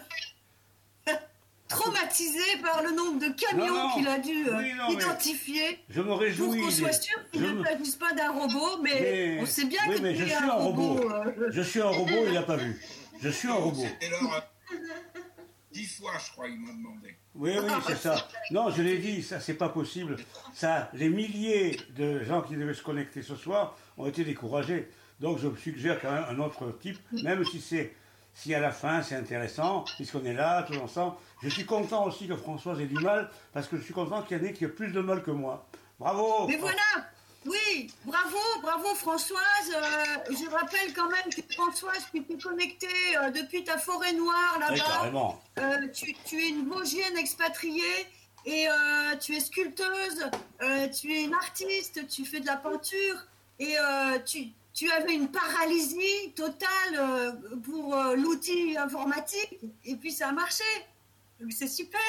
traumatisé par le nombre de camions Non, non. qu'il a dû euh, Oui, non, mais identifier. Je me Pour réjouis. qu'on soit sûr qu'il je ne me- s'agisse pas d'un robot, mais, Mais- on sait bien oui, que mais tu je es suis un un robot. robot. euh, Je suis un robot, il n'a pas vu. Je suis un robot. Et alors, euh, dix fois, je crois, ils m'ont demandé. Oui, oui, c'est ça. Non, je l'ai dit, ça, c'est pas possible. Ça, les milliers de gens qui devaient se connecter ce soir ont été découragés. Donc, je me suggère quand même un autre type, même si c'est, si à la fin c'est intéressant, puisqu'on est là, tous ensemble. Je suis content aussi que Françoise ait du mal, parce que je suis content qu'il y en ait qui aient plus de mal que moi. Bravo! Mais voilà, oui, bravo, bravo Françoise. Euh, je rappelle quand même que Françoise, tu t'es connectée euh, depuis ta forêt noire Oui, là-bas. carrément. Euh, tu, tu es une Vosgienne expatriée et euh, tu es sculpteuse, euh, tu es une artiste, tu fais de la peinture et euh, tu, tu avais une paralysie totale euh, pour euh, l'outil informatique et puis ça a marché. Donc c'est super.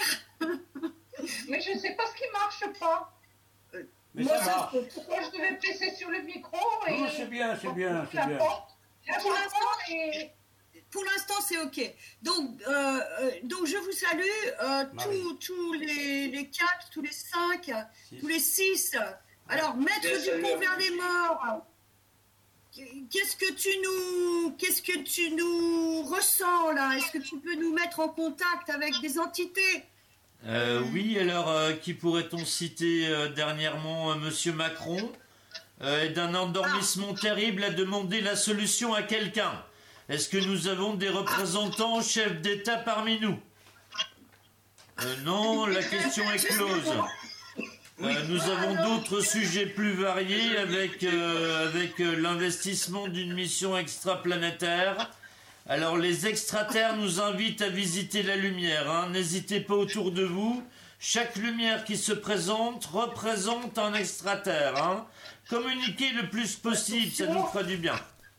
Mais je ne sais pas ce qui marche pas. Mais Moi, ça marche. je- pourquoi je devais presser sur le micro et... Non, c'est bien, c'est bien, c'est La bien. porte, la Pour porte l'instant, et... Pour l'instant, c'est OK. Donc, euh, euh, donc je vous salue, euh, tous, tous les, les quatre, tous les cinq, tous les six. Alors, Maître Bien, salut à Dupont vous. vers les morts, qu'est-ce que tu nous, qu'est-ce que tu nous ressens là? Est-ce que tu peux nous mettre en contact avec des entités? Euh, oui, alors euh, qui pourrait-on citer euh, dernièrement euh, Monsieur Macron euh, d'un endormissement terrible a demandé la solution à quelqu'un. Est-ce que nous avons des représentants chefs d'État parmi nous? Euh, Non, la question est close. Euh, nous avons d'autres sujets plus variés avec, euh, avec euh, l'investissement d'une mission extraplanétaire. Alors les extraterres nous invitent à visiter la lumière, hein. N'hésitez pas autour de vous. Chaque lumière qui se présente représente un extraterre, hein. Communiquez le plus possible, ça nous fera du bien.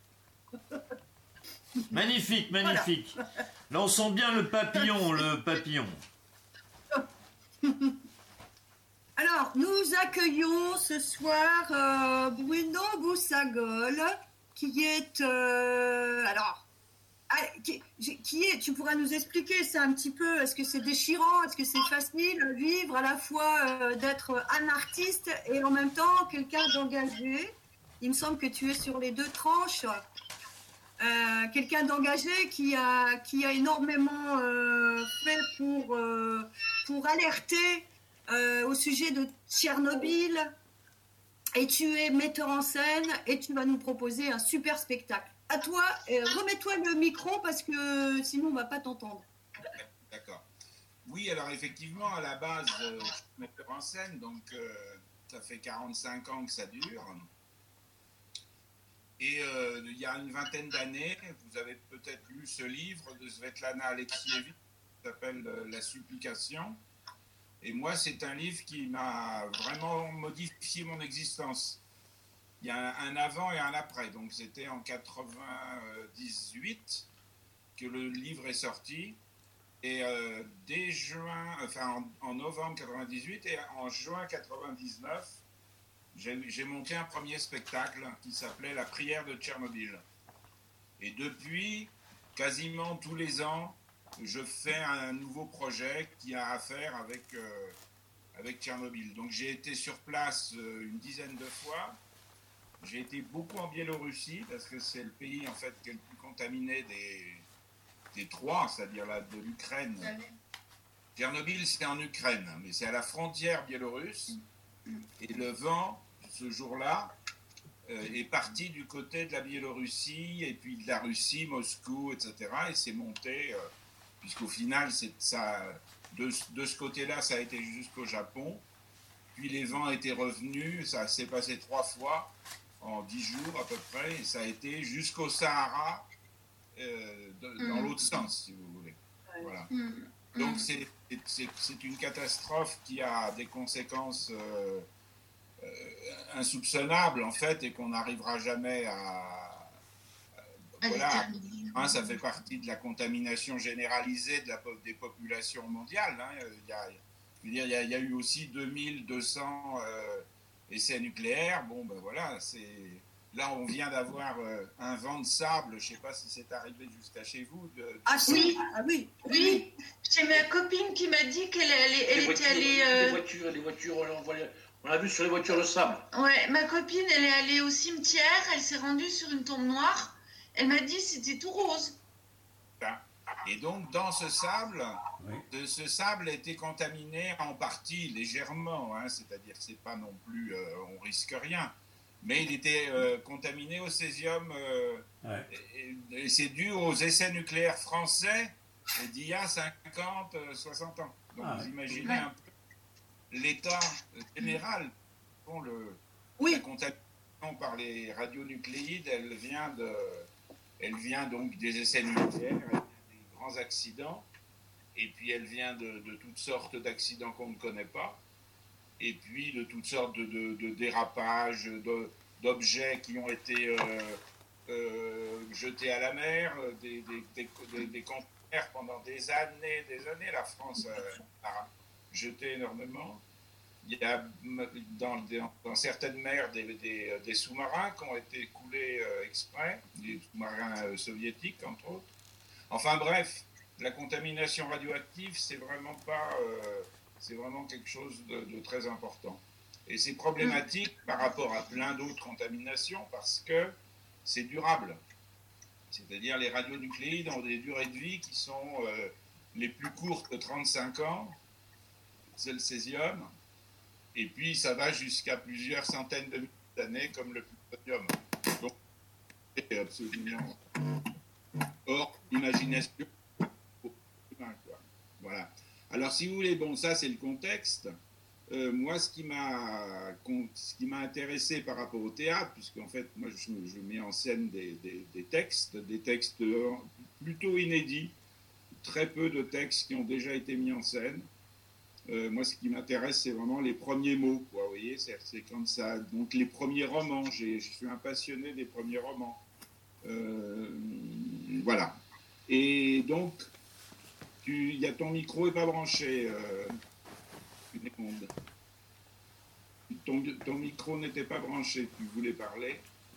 Magnifique, magnifique. Là on sent bien le papillon, le papillon. Alors, nous accueillons ce soir euh, Bruno Boussagol, qui est... euh, alors, ah, qui, qui est... Tu pourras nous expliquer ça un petit peu. Est-ce que c'est déchirant? Est-ce que c'est facile vivre à la fois euh, d'être un artiste et en même temps quelqu'un d'engagé? Il me semble que tu es sur les deux tranches. Euh, quelqu'un d'engagé qui a, qui a énormément euh, fait pour, euh, pour alerter euh, au sujet de Tchernobyl. Et tu es metteur en scène et tu vas nous proposer un super spectacle. À toi, euh, remets-toi le micro parce que sinon on ne va pas t'entendre. D'accord. Oui, alors effectivement, à la base, euh, je suis metteur en scène, donc euh, ça fait quarante-cinq ans que ça dure. Et euh, il y a une vingtaine d'années, vous avez peut-être lu ce livre de Svetlana Alexievitch qui s'appelle euh, La supplication. Et moi, c'est un livre qui m'a vraiment modifié mon existence. Il y a un avant et un après. Donc c'était en quatre-vingt-dix-huit que le livre est sorti. Et euh, dès juin, enfin en, en novembre quatre-vingt-dix-huit et en juin quatre-vingt-dix-neuf, j'ai j'ai monté un premier spectacle qui s'appelait La prière de Tchernobyl. Et depuis, quasiment tous les ans, je fais un nouveau projet qui a à faire avec, euh, avec Tchernobyl. Donc j'ai été sur place euh, une dizaine de fois. J'ai été beaucoup en Biélorussie parce que c'est le pays en fait qui est le plus contaminé des, des trois, c'est-à-dire la, de l'Ukraine. Tchernobyl, c'est en Ukraine, mais c'est à la frontière biélorusse. Et le vent, ce jour-là, euh, est parti du côté de la Biélorussie et puis de la Russie, Moscou, et cetera. Et c'est monté, euh, puisqu'au final, c'est ça, de, de ce côté-là, ça a été jusqu'au Japon. puis les vents étaient revenus, ça s'est passé trois fois en dix jours à peu près, et ça a été jusqu'au Sahara, euh, de, mmh. dans l'autre sens, si vous voulez. Voilà. Mmh. Donc c'est, c'est, c'est une catastrophe qui a des conséquences euh, euh, insoupçonnables en fait, et qu'on n'arrivera jamais à... à voilà, hein, ça fait partie de la contamination généralisée de la, des populations mondiales. Hein. Il y a, je veux dire, il y a, il y a eu aussi deux mille deux cents euh, essais nucléaires. Bon, ben voilà, c'est... Là, on vient d'avoir euh, un vent de sable. Je ne sais pas si c'est arrivé jusqu'à chez vous. De, de ah, oui, ah oui, oui. C'est ma copine qui m'a dit qu'elle elle, elle était allée... Euh... Les voitures, les voitures, on, voit, on l'a vu sur les voitures de sable. Ouais, ma copine, elle est allée au cimetière. Elle s'est rendue sur une tombe noire. Elle m'a dit que c'était tout rose. Et donc, dans ce sable, oui. de, ce sable a été contaminé en partie, légèrement. Hein, c'est-à-dire que c'est pas non plus... Euh, on risque rien. Mais il était euh, contaminé au césium, euh, ouais. et, et c'est dû aux essais nucléaires français d'il y a cinquante, soixante ans. Donc ah, vous imaginez ouais. un peu l'état général. Bon, le, oui. La contamination par les radionucléides, elle vient, de, elle vient donc des essais nucléaires, elle vient des grands accidents, et puis elle vient de, de toutes sortes d'accidents qu'on ne connaît pas. Et puis de toutes sortes de, de, de dérapages, de, d'objets qui ont été euh, euh, jetés à la mer, des, des, des, des, des conteneurs pendant des années, des années. La France a, a jeté énormément. Il y a dans, dans, dans certaines mers des, des, des sous-marins qui ont été coulés euh, exprès, des sous-marins euh, soviétiques entre autres. Enfin bref, la contamination radioactive, c'est vraiment pas... Euh, c'est vraiment quelque chose de, de très important. Et c'est problématique par rapport à plein d'autres contaminations parce que c'est durable. C'est-à-dire les radionucléides ont des durées de vie qui sont euh, les plus courtes de trente-cinq ans, c'est le césium, et puis ça va jusqu'à plusieurs centaines de milliers d'années comme le plutonium. Donc c'est absolument hors imagination. Voilà. Alors, si vous voulez, bon, ça, c'est le contexte. Euh, moi, ce qui m'a, ce qui m'a intéressé par rapport au théâtre, puisqu'en fait, moi, je, je mets en scène des, des, des textes, des textes plutôt inédits, très peu de textes qui ont déjà été mis en scène. Euh, moi, ce qui m'intéresse, c'est vraiment les premiers mots, quoi, vous voyez, c'est, c'est comme ça. Donc, les premiers romans, j'ai, je suis un passionné des premiers romans. Euh, voilà. Et donc... Il y a ton micro n'est pas branché, euh, ton, ton micro n'était pas branché, tu voulais parler.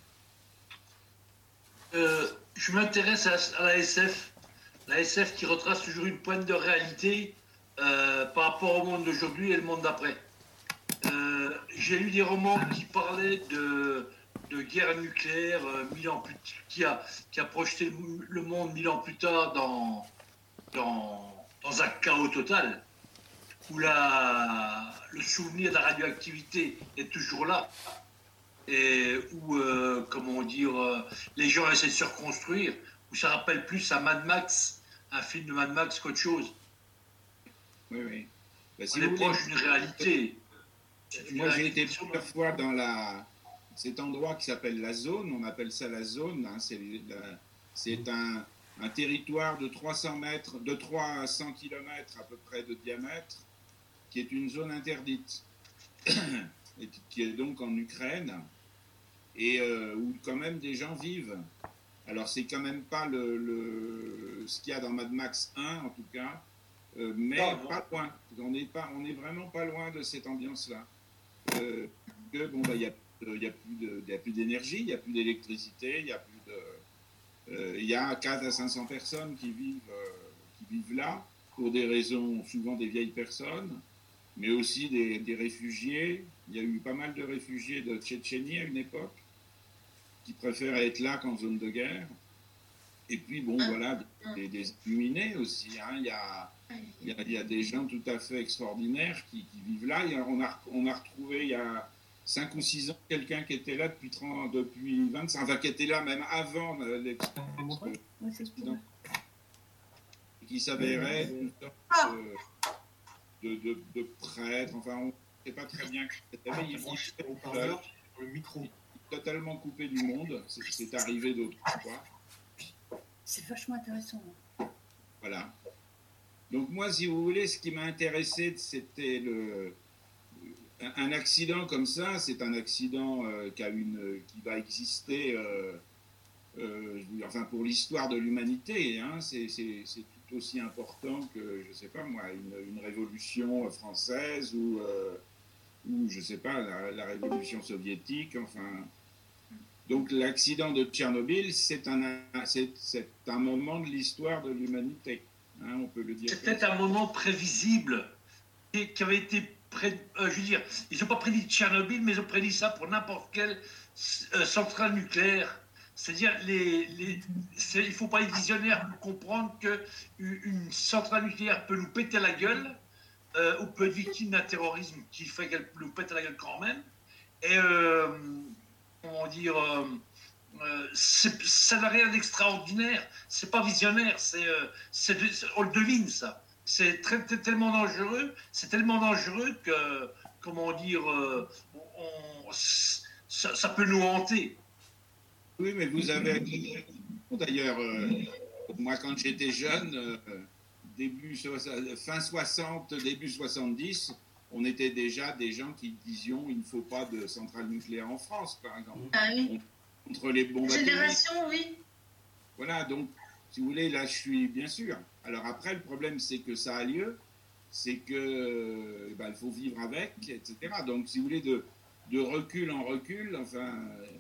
Euh, je m'intéresse à, à la S F, la S F qui retrace toujours une pointe de réalité euh, par rapport au monde d'aujourd'hui et le monde d'après. Euh, j'ai lu des romans qui parlaient de, de guerre nucléaire euh, mille ans plus, qui a, qui a projeté le monde mille ans plus tard dans... Dans, dans un chaos total, où la, le souvenir de la radioactivité est toujours là, et où, euh, comment dire, euh, les gens essaient de se reconstruire, où ça rappelle plus à Mad Max, un film de Mad Max qu'autre chose. Oui, oui. Ben, si on est proche d'une réalité. Moi, j'ai été plusieurs fois dans la, cet endroit qui s'appelle la zone, on appelle ça la zone, hein, c'est, la, c'est un... un territoire de trois cents mètres, de trois à cent kilomètres à peu près de diamètre, qui est une zone interdite, et qui est donc en Ukraine, et euh, où quand même des gens vivent. Alors c'est quand même pas le, le, ce qu'il y a dans Mad Max un, en tout cas, euh, mais non, non. pas loin. On n'est pas, on est vraiment pas loin de cette ambiance-là. Euh, que bon, bah, il y a, il y a plus de, il y a plus d'énergie, il y a plus d'électricité, il y a plus de Euh, il y a quatre à cinq cents personnes qui vivent, euh, qui vivent là, pour des raisons, souvent des vieilles personnes, mais aussi des, des réfugiés. Il y a eu pas mal de réfugiés de Tchétchénie à une époque, qui préfèrent être là qu'en zone de guerre. Et puis, bon, voilà, des, des illuminés aussi. Hein. Il, y a, il, y a, il y a des gens tout à fait extraordinaires qui, qui vivent là. Il y a, on, a, on a retrouvé, il y a cinq ou six ans, quelqu'un qui était là depuis, trente, depuis vingt-cinq, enfin qui était là même avant l'expérience, qui s'avérait une sorte de, de, de, de prêtre, enfin on, sais pas très bien. Ah, il est le micro. Totalement coupé du monde. C'est, c'est arrivé d'autres fois. C'est vachement intéressant. Voilà. Donc moi, si vous voulez, ce qui m'a intéressé, c'était le un accident comme ça. C'est un accident euh, qui a une, qui va exister. Euh, euh, enfin, pour l'histoire de l'humanité, hein, c'est, c'est, c'est tout aussi important que, je sais pas moi, une, une révolution française ou, euh, ou je sais pas, la, la révolution soviétique. Enfin, donc l'accident de Tchernobyl, c'est un, c'est, c'est un moment de l'histoire de l'humanité. Hein, on peut le dire. C'était un moment prévisible qui, qui avait été pré, euh, je veux dire, ils n'ont pas prédit Tchernobyl, mais ils ont prédit ça pour n'importe quelle euh, centrale nucléaire. C'est-à-dire, les, les, c'est, il ne faut pas être visionnaire pour comprendre qu'une centrale nucléaire peut nous péter la gueule, euh, ou peut être victime d'un terrorisme qui fait qu'elle nous pète la gueule quand même. Et, euh, comment dire, euh, euh, c'est, ça n'a rien d'extraordinaire, c'est pas visionnaire, c'est, euh, c'est, on le devine ça. C'est très, très, tellement dangereux, c'est tellement dangereux que, comment dire, euh, on, ça, ça peut nous hanter. Oui, mais vous avez... D'ailleurs, euh, moi, quand j'étais jeune, euh, début, fin soixante, début soixante-dix, on était déjà des gens qui disions il ne faut pas de centrale nucléaire en France, par exemple. Ah oui. On, contre les bombes atomiques. Génération, oui. Voilà, donc, si vous voulez, là, je suis bien sûr. Alors après, le problème, c'est que ça a lieu, c'est que euh, ben, il faut vivre avec, et cetera. Donc, si vous voulez, de, de recul en recul, enfin...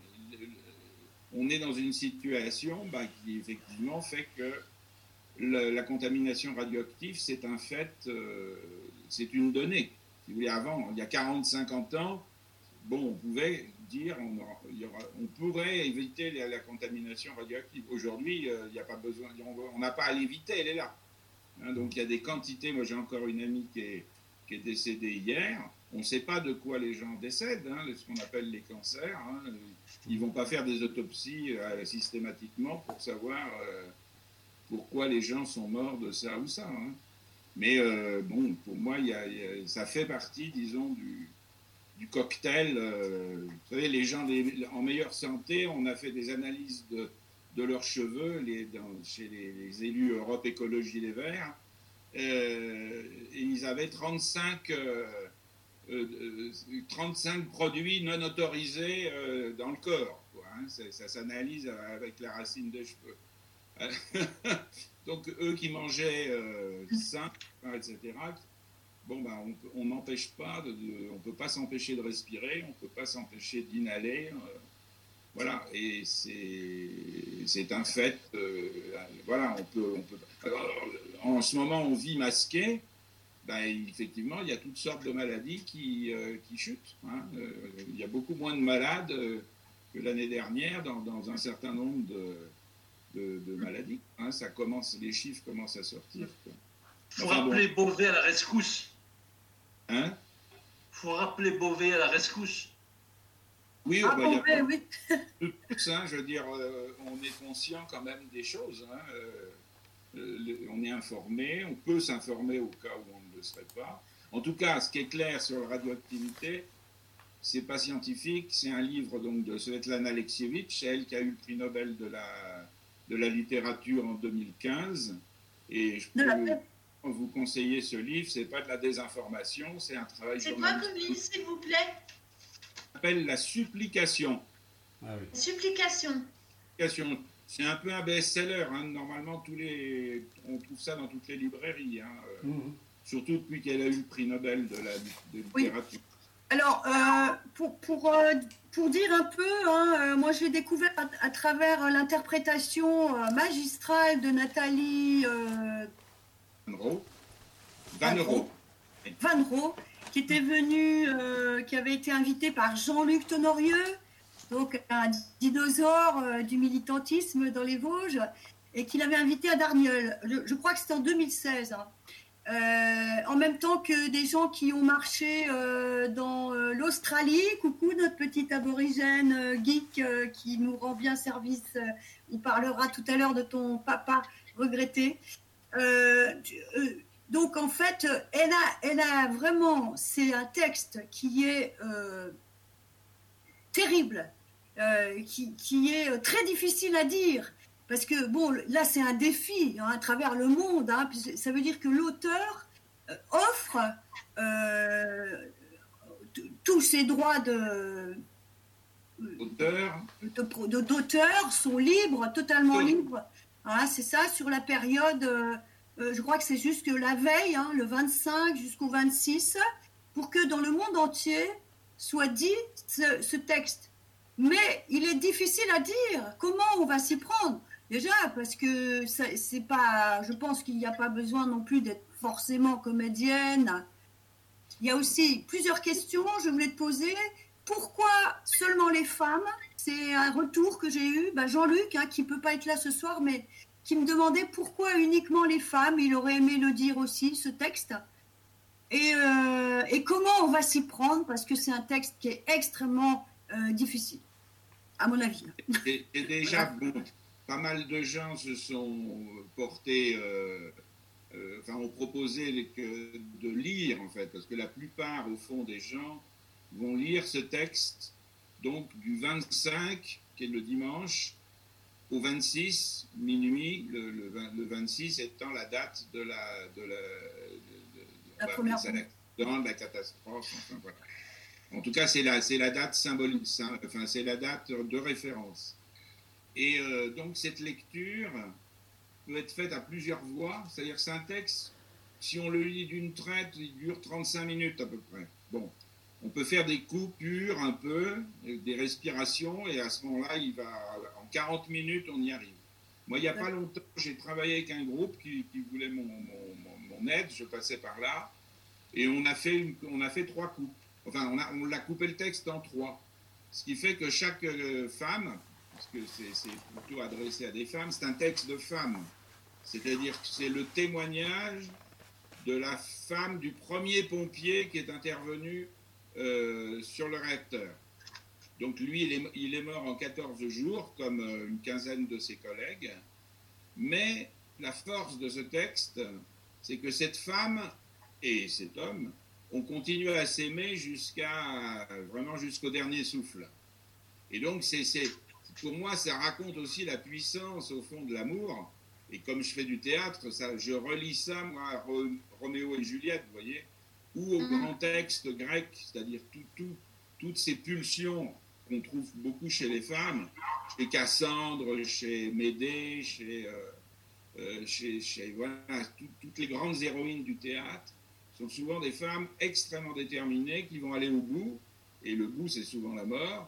on est dans une situation bah, qui effectivement fait que le, la contamination radioactive, c'est un fait, euh, c'est une donnée. Si vous voulez, avant, il y a quarante à cinquante ans, bon, on pouvait dire, on, aura, il y aura, on pourrait éviter la, la contamination radioactive. Aujourd'hui, euh, il n'y a pas besoin, on n'a pas à l'éviter, elle est là. Hein, donc il y a des quantités, moi j'ai encore une amie qui est, qui est décédée hier. On ne sait pas de quoi les gens décèdent, hein, ce qu'on appelle les cancers. Hein. Ils ne vont pas faire des autopsies euh, systématiquement pour savoir euh, pourquoi les gens sont morts de ça ou ça. Hein. Mais euh, bon, pour moi, y a, y a, ça fait partie, disons, du, du cocktail. Euh, vous savez, les gens les, en meilleure santé, on a fait des analyses de, de leurs cheveux les, dans, chez les, les élus Europe Écologie Les Verts. Euh, et ils avaient trente-cinq... Euh, Euh, euh, trente-cinq produits non autorisés euh, dans le corps. Quoi, hein. ça, ça s'analyse avec la racine des cheveux. Donc, eux qui mangeaient euh, sain, et cetera, bon, ben, on n'empêche pas, de, de, on ne peut pas s'empêcher de respirer, on ne peut pas s'empêcher d'inhaler. Euh, voilà, et c'est, c'est un fait. Euh, voilà, on peut, on peut. Alors, en ce moment, on vit masqué. Ben, effectivement, il y a toutes sortes de maladies qui, euh, qui chutent. Hein. Euh, il y a beaucoup moins de malades euh, que l'année dernière dans, dans un certain nombre de, de, de maladies. Hein. Ça commence, les chiffres commencent à sortir. Il faut enfin, rappeler bon. Beauvais à la rescousse. Hein? Il faut rappeler Beauvais à la rescousse. Oui, ah, ben, Beauvais, y a oui. Tous, hein, je veux dire, euh, on est conscient quand même des choses. Hein. Euh, le, on est informé, on peut s'informer au cas où on ne le serait pas. En tout cas, ce qui est clair sur la radioactivité, c'est pas scientifique, c'est un livre donc de Svetlana Alexievitch, c'est elle qui a eu le prix Nobel de la, de la littérature en deux mille quinze. Et je peux vous conseiller ce livre, c'est pas de la désinformation, c'est un travail c'est quoi comme livre, s'il vous plaît? Ça s'appelle La Supplication. Ah oui. Supplication. Supplication. C'est un peu un best-seller. Hein. Normalement, tous les... on trouve ça dans toutes les librairies. Hein. Euh, mmh. Surtout depuis qu'elle a eu le prix Nobel de la de littérature. Oui. Alors, euh, pour, pour, euh, pour dire un peu, hein, euh, moi j'ai découvert à, à travers l'interprétation euh, magistrale de Nathalie euh, Van Roo. Van Roo. Van Roo, qui était venue, euh, qui avait été invitée par Jean-Luc Tonorieux, donc un dinosaure euh, du militantisme dans les Vosges, et qu'il avait invité à Darnieulles. Je, je crois que c'était en deux mille seize. Hein. Euh, en même temps que des gens qui ont marché euh, dans euh, l'Australie. Coucou notre petit aborigène euh, geek euh, qui nous rend bien service. Euh, on parlera tout à l'heure de ton papa regretté. Euh, euh, donc en fait, elle a, elle a vraiment, c'est un texte qui est euh, terrible, euh, qui, qui est très difficile à dire. Parce que, bon, là, c'est un défi hein, à travers le monde. Hein, puis ça veut dire que l'auteur euh, offre euh, tous ses droits de, Auteur. de, de, d'auteur sont libres, totalement libres. Hein, c'est ça, sur la période, euh, euh, je crois que c'est jusque la veille, hein, le vingt-cinq jusqu'au vingt-six, pour que dans le monde entier soit dit ce, ce texte. Mais il est difficile à dire. Comment on va s'y prendre ? Déjà, parce que ça, c'est pas, je pense qu'il n'y a pas besoin non plus d'être forcément comédienne. Il y a aussi plusieurs questions, je voulais te poser. Pourquoi seulement les femmes ? C'est un retour que j'ai eu. Ben Jean-Luc, hein, qui ne peut pas être là ce soir, mais qui me demandait pourquoi uniquement les femmes. Il aurait aimé le dire aussi, ce texte. Et, euh, et comment on va s'y prendre ? Parce que c'est un texte qui est extrêmement euh, difficile, à mon avis. Et, et déjà, bon, pas mal de gens se sont portés, euh, euh, enfin ont proposé les, que, de lire en fait, parce que la plupart au fond des gens vont lire ce texte donc du vingt-cinq, qui est le dimanche, au vingt-six, minuit, le, le, le vingt-six étant la date de la, de la, de, de, la de, première de, la, de la catastrophe. Enfin, voilà. En tout cas, c'est la, c'est la date symbolique, enfin c'est la date de référence. Et euh, donc cette lecture peut être faite à plusieurs voix, c'est-à-dire que c'est un texte, si on le lit d'une traite, il dure trente-cinq minutes à peu près. Bon, on peut faire des coupures un peu, des respirations, et à ce moment-là, il va, en quarante minutes, on y arrive. Moi, il n'y a pas longtemps, j'ai travaillé avec un groupe qui, qui voulait mon, mon, mon, mon aide, je passais par là, et on a fait, une, on a fait trois coupes. Enfin, on, a, on l'a coupé le texte en trois. Ce qui fait que chaque euh, femme, parce que c'est, c'est plutôt adressé à des femmes, c'est un texte de femme. C'est-à-dire que c'est le témoignage de la femme du premier pompier qui est intervenu euh, sur le réacteur. Donc lui, il est, il est mort en quatorze jours, comme euh, une quinzaine de ses collègues. Mais la force de ce texte, c'est que cette femme et cet homme ont continué à s'aimer jusqu'à, vraiment jusqu'au dernier souffle. Et donc, c'est, c'est, pour moi, ça raconte aussi la puissance, au fond, de l'amour. Et comme je fais du théâtre, ça, je relis ça, moi, à Roméo et Juliette, vous voyez, ou au mmh. grand texte grec, c'est-à-dire tout, tout, toutes ces pulsions qu'on trouve beaucoup chez les femmes, chez Cassandre, chez Médée, chez, euh, euh, chez, chez voilà, tout, toutes les grandes héroïnes du théâtre, sont souvent des femmes extrêmement déterminées qui vont aller au bout, et le bout, c'est souvent la mort,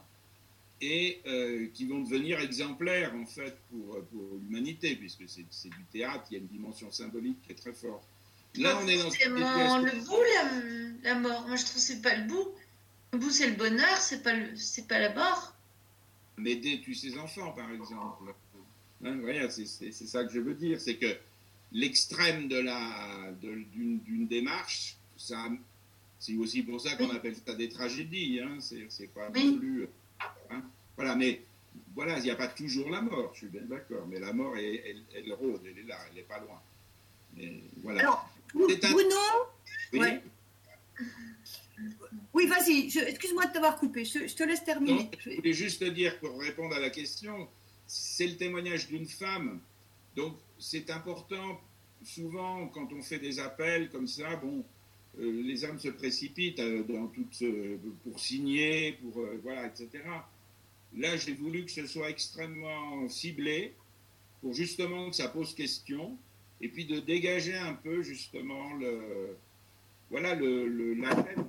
et euh, qui vont devenir exemplaires, en fait, pour, pour l'humanité, puisque c'est, c'est du théâtre, il y a une dimension symbolique qui est très forte. Là, on est dans c'est mon, le bout, la, la mort. Moi, je trouve que c'est pas le bout. Le bout, c'est le bonheur, c'est pas, le, c'est pas la mort. M'aider tue ses enfants, par exemple. Hein, voilà, c'est, c'est, c'est ça que je veux dire, c'est que l'extrême de la, de, d'une, d'une démarche, ça, c'est aussi pour ça qu'on oui. appelle ça des tragédies. Hein, c'est, c'est pas oui. non plus... Hein, voilà, mais voilà, il n'y a pas toujours la mort, je suis bien d'accord, mais la mort, elle, elle, elle rôde, elle est là, elle n'est pas loin. Mais, voilà. Alors, c'est un... Bruno oui. Ouais. Oui, vas-y, je, excuse-moi de t'avoir coupé, je, je te laisse terminer. Donc, je voulais juste te dire, pour répondre à la question, c'est le témoignage d'une femme, donc c'est important, souvent, quand on fait des appels comme ça, bon, euh, les hommes se précipitent euh, dans toutes, euh, pour signer, pour, euh, voilà, et cetera. Là, j'ai voulu que ce soit extrêmement ciblé, pour justement que ça pose question, et puis de dégager un peu, justement, le, voilà, le, le, la peine.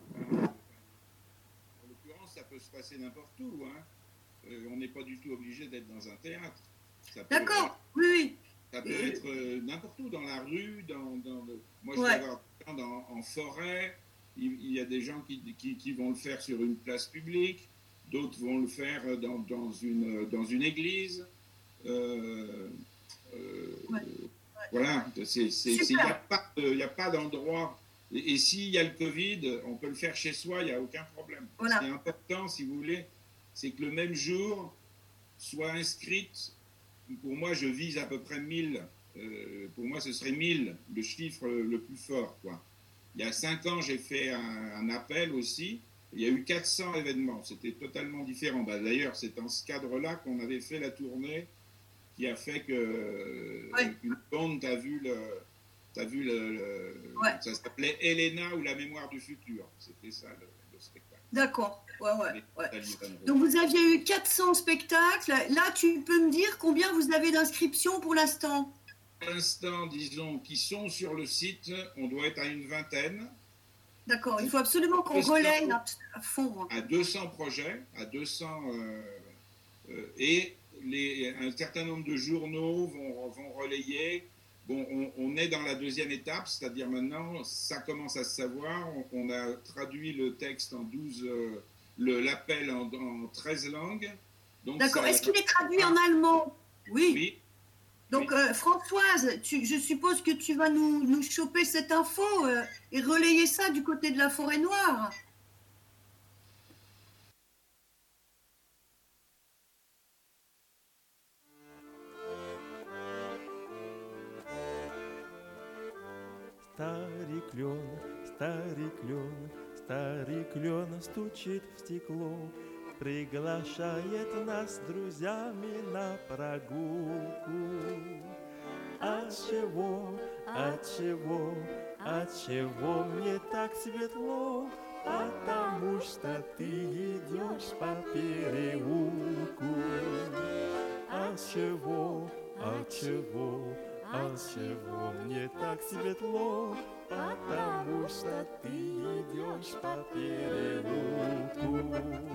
En l'occurrence, ça peut se passer n'importe où, hein. Euh, on n'est pas du tout obligé d'être dans un théâtre. Ça peut, D'accord, oui, oui. Ça peut être euh, n'importe où, dans la rue, dans, dans le... moi je ouais. vais avoir des gens dans, en forêt, il, il y a des gens qui, qui, qui vont le faire sur une place publique, d'autres vont le faire dans, dans, une, dans une église. Euh, euh, ouais. Voilà, il n'y a, a pas d'endroit. Et, et s'il y a le Covid, on peut le faire chez soi, il n'y a aucun problème. Voilà. Ce qui est important, si vous voulez, c'est que le même jour soit inscrite. Pour moi, je vise à peu près mille euh, pour moi, ce serait mille, le chiffre le plus fort, quoi. Il y a cinq ans, j'ai fait un, un appel aussi. Il y a eu quatre cents événements. C'était totalement différent. Bah, d'ailleurs, c'est dans ce cadre-là qu'on avait fait la tournée qui a fait que ouais. une bande, tu as vu le... T'as vu le, le ouais. Ça s'appelait Elena ou la mémoire du futur. C'était ça le, le spectacle. D'accord. Ouais, ouais, ouais. Donc vous aviez eu quatre cents spectacles. Là, tu peux me dire combien vous avez d'inscriptions pour l'instant? Pour l'instant, disons, qui sont sur le site, on doit être à une vingtaine. D'accord. Il faut absolument qu'on relaie à fond. À deux cents projets, à deux cents euh, euh, et les, un certain nombre de journaux vont, vont relayer. Bon, on, on est dans la deuxième étape, c'est-à-dire maintenant, ça commence à se savoir. On, on a traduit le texte en douze, euh, le, l'appel en, en treize langues. D'accord. Est-ce qu'il est traduit en allemand? Oui. Oui. Donc, oui. Euh, Françoise, tu, je suppose que tu vas nous, nous choper cette info euh, et relayer ça du côté de la Forêt Noire. Старый клен, старый клен, старый клен стучит в стекло, приглашает нас с друзьями на прогулку. Отчего, отчего, отчего мне так светло? Потому что ты идешь по переулку. Отчего, отчего, отчего мне так светло? Потому что ты идешь по переулку.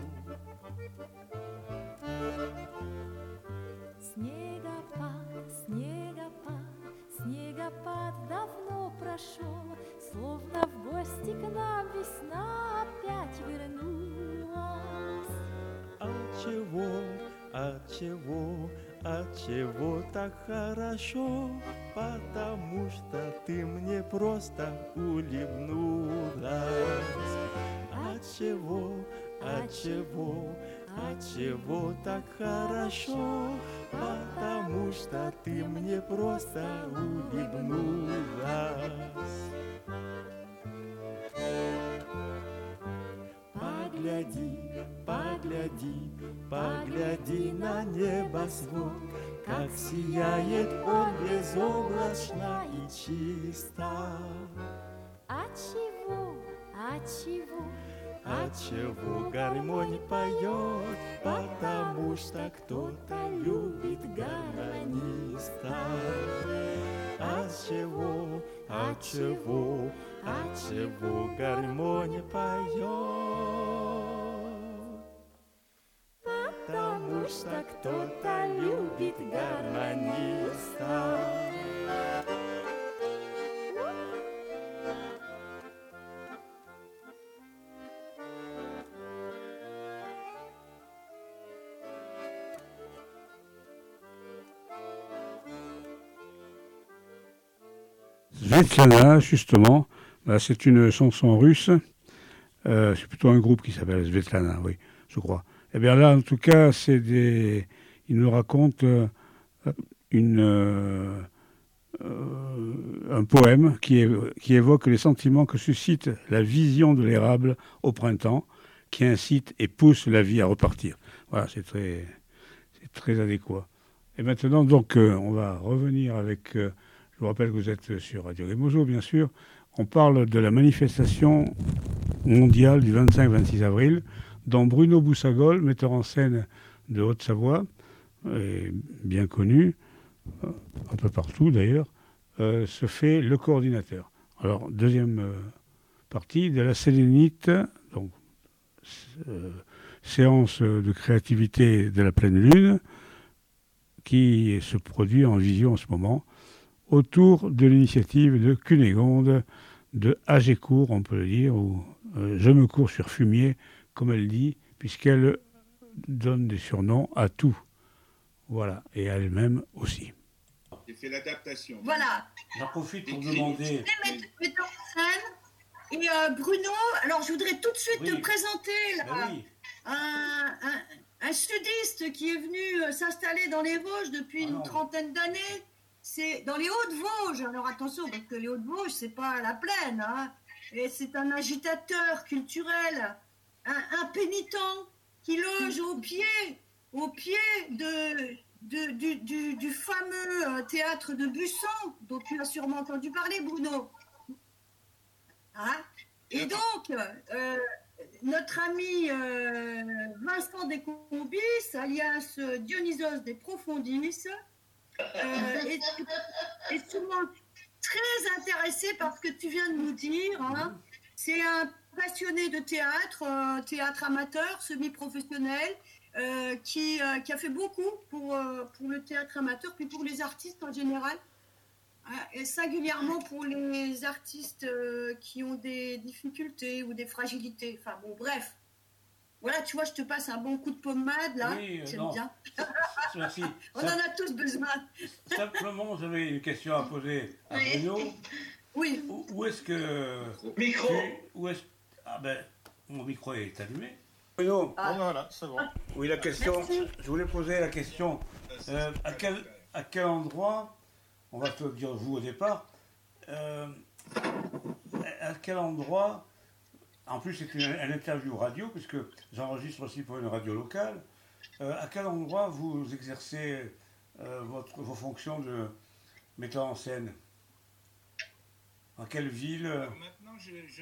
Снегопад, снегопад, снегопад давно прошел, словно в гости к нам весна опять вернулась. Отчего, отчего, отчего так хорошо? Потому что ты мне просто улыбнулась. Отчего, отчего, отчего так хорошо? Потому что ты мне просто улыбнулась. Погляди, погляди, погляди на небосвод, как сияет он безоблачно и чисто. Отчего, отчего, отчего гармонь поет? Потому что кто-то любит гармониста. Отчего, отчего, отчего гармонь поет? Потому что кто-то любит гармониста. Svetlana, justement, bah, c'est une chanson russe. Euh, c'est plutôt un groupe qui s'appelle Svetlana, oui, je crois. Et bien là, en tout cas, c'est des. Il nous raconte euh, une, euh, euh, un poème qui, est, qui évoque les sentiments que suscite la vision de l'érable au printemps, qui incite et pousse la vie à repartir. Voilà, c'est très, c'est très adéquat. Et maintenant, donc, euh, on va revenir avec. Euh, je vous rappelle que vous êtes sur Radio Gemozo, bien sûr. On parle de la manifestation mondiale du vingt-cinq vingt-six avril, dont Bruno Boussagol, metteur en scène de Haute-Savoie, et bien connu, un peu partout d'ailleurs, euh, se fait le coordinateur. Alors, deuxième euh, partie de la Sélénite, donc euh, séance de créativité de la pleine lune, qui se produit en vision en ce moment, autour de l'initiative de Cunégonde, de Agécourt, on peut le dire, ou euh, Je me cours sur fumier, comme elle dit, puisqu'elle donne des surnoms à tout. Voilà, et à elle-même aussi. J'ai fait l'adaptation. Voilà. J'en profite pour demander. Metteur en scène. Et euh, Bruno, alors je voudrais tout de suite oui. te présenter là, ben oui. un, un, un sudiste qui est venu euh, s'installer dans les Vosges depuis ah une non. trentaine d'années. c'est dans les Hauts-de-Vosges. Alors attention, parce que les Hauts-de-Vosges, c'est pas la plaine. Hein. Et c'est un agitateur culturel, un, un pénitent qui loge au pied, au pied de, de, du, du, du fameux théâtre de Busson, dont tu as sûrement entendu parler, Bruno. Hein? Et donc, euh, notre ami euh, Vincent Descombis, alias Dionysos des Profondis, euh, est, est sûrement très intéressé par ce que tu viens de nous dire. Hein. C'est un passionné de théâtre, euh, théâtre amateur, semi-professionnel, euh, qui, euh, qui a fait beaucoup pour, euh, pour le théâtre amateur, puis pour les artistes en général. Et singulièrement pour les artistes euh, qui ont des difficultés ou des fragilités. Enfin bon, bref. Voilà, tu vois, je te passe un bon coup de pommade, là. Oui, euh, J'aime non. bien. Merci. On Ça- en a tous besoin. Simplement, j'avais une question à poser à Bruno. Oui. Où, où est-ce que... Micro. tu- où est-ce... Ah ben, mon micro est allumé. Bruno. Ah. Voilà, c'est bon. Oui, la question... Merci. Je voulais poser la question. euh, à, quel, à quel endroit, on va te dire vous au départ, euh, à quel endroit... En plus, c'est une, une interview radio, puisque j'enregistre aussi pour une radio locale. Euh, à quel endroit vous exercez euh, votre, vos fonctions de metteur en scène? Dans quelle ville? Alors maintenant, je, je...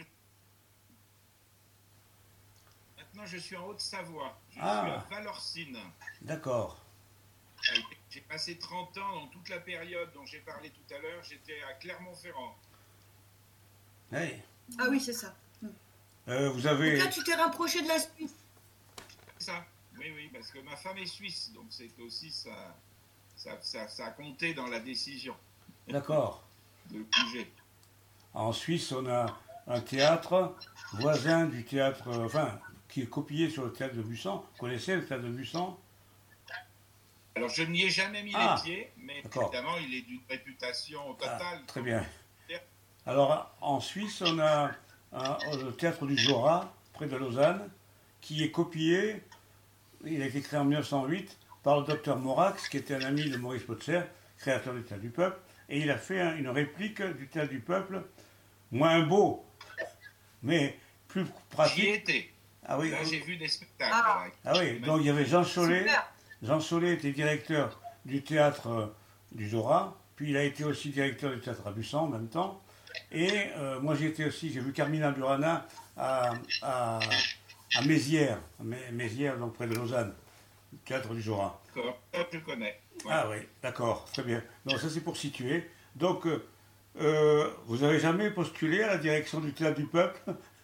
maintenant, je suis en Haute-Savoie. Je Ah. suis à Valorcine. D'accord. J'ai passé trente ans dans toute la période dont j'ai parlé tout à l'heure. J'étais à Clermont-Ferrand. Hey. Ah oui, c'est ça. Euh, vous Donc avez... là, tu t'es rapproché de la Suisse. C'est ça. Oui, oui, parce que ma femme est suisse, donc c'est aussi ça, ça, ça, ça a compté dans la décision D'accord. de bouger. En Suisse, on a un théâtre voisin du théâtre, euh, enfin, qui est copié sur le théâtre de Bussan. Vous connaissez le théâtre de Bussan? Alors, je n'y ai jamais mis Ah, les pieds, mais d'accord. évidemment, il est d'une réputation totale. Très bien. Alors, en Suisse, on a un- le théâtre du Jura, près de Lausanne, qui est copié. Il a été créé en mille neuf cent huit par le docteur Morax, qui était un ami de Maurice Potser, créateur du Théâtre du Peuple, et il a fait un- une réplique du Théâtre du Peuple, moins beau, mais plus pratique. J'y étais. Ah oui, Là, oui. j'ai vu des spectacles. Ah. là. Ah oui, donc il y avait Jean Chollet. Super. Jean Chollet était directeur du théâtre euh, du Jura, puis il a été aussi directeur du théâtre à Bussan en même temps. Et euh, moi j'ai été aussi, j'ai vu Carmina Burana à, à, à Mézières, à Mé- Mézières, donc près de Lausanne, le théâtre du Jura. D'accord, ça, je connais. Ouais. Ah oui, d'accord, très bien. Donc ça c'est pour situer. Donc euh, euh, vous n'avez jamais postulé à la direction du théâtre du Peuple?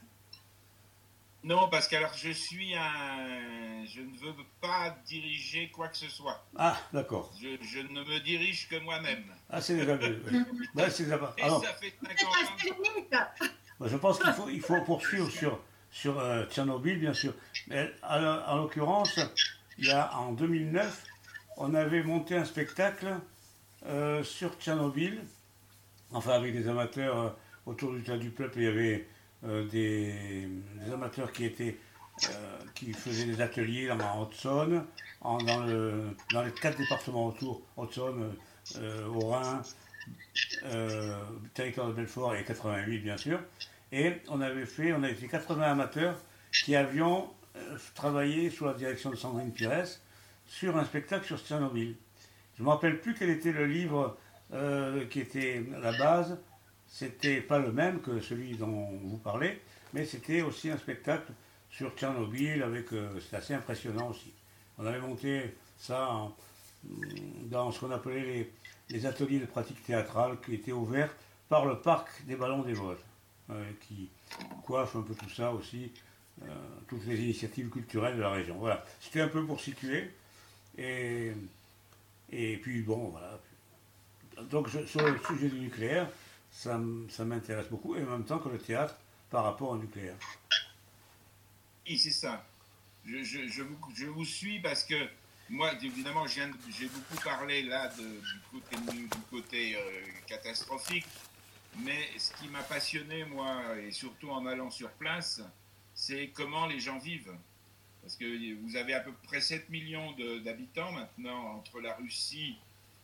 Non, parce que alors je suis un. Je ne veux pas diriger quoi que ce soit. Ah, d'accord. Je, je ne me dirige que moi-même. Ah, c'est déjà mieux. Oui. Ben, c'est déjà- Et Alors, ça fait C'est cinquante ans. un limite. ben, je pense qu'il faut, il faut poursuivre sur, sur euh, Tchernobyl, bien sûr. Mais à la- en l'occurrence, il y a, en deux mille neuf, on avait monté un spectacle euh, sur Tchernobyl, enfin avec des amateurs euh, autour du Théâtre du Peuple. Il y avait euh, des, des amateurs qui étaient euh, qui faisaient des ateliers dans la Haute-Saône, en- dans, le, dans les quatre départements autour, Haute-Saône, euh, Haut-Rhin, euh, territoire de Belfort et quatre-vingt-huit bien sûr. Et on avait fait, on avait fait quatre-vingts amateurs qui avions euh, travaillé sous la direction de Sandrine Pires sur un spectacle sur Tchernobyl. Je ne me rappelle plus quel était le livre euh, qui était la base. C'était pas le même que celui dont vous parlez, mais c'était aussi un spectacle sur Tchernobyl avec, euh, c'était assez impressionnant aussi. On avait monté ça en- dans ce qu'on appelait les, les ateliers de pratique théâtrale qui étaient ouverts par le parc des Ballons des Vosges, euh, qui coiffe un peu tout ça aussi, euh, toutes les initiatives culturelles de la région. Voilà, c'était un peu pour situer. Et, et puis bon, voilà. Donc je- sur le sujet du nucléaire, ça, m- ça m'intéresse beaucoup, et en même temps que le théâtre par rapport au nucléaire. Oui, c'est ça. Je, je, je, vous, je vous suis parce que moi, évidemment, je viens de- j'ai beaucoup parlé là de- du côté, du côté euh, catastrophique, mais ce qui m'a passionné, moi, et surtout en allant sur place, c'est comment les gens vivent. Parce que vous avez à peu près sept millions de- d'habitants maintenant entre la Russie,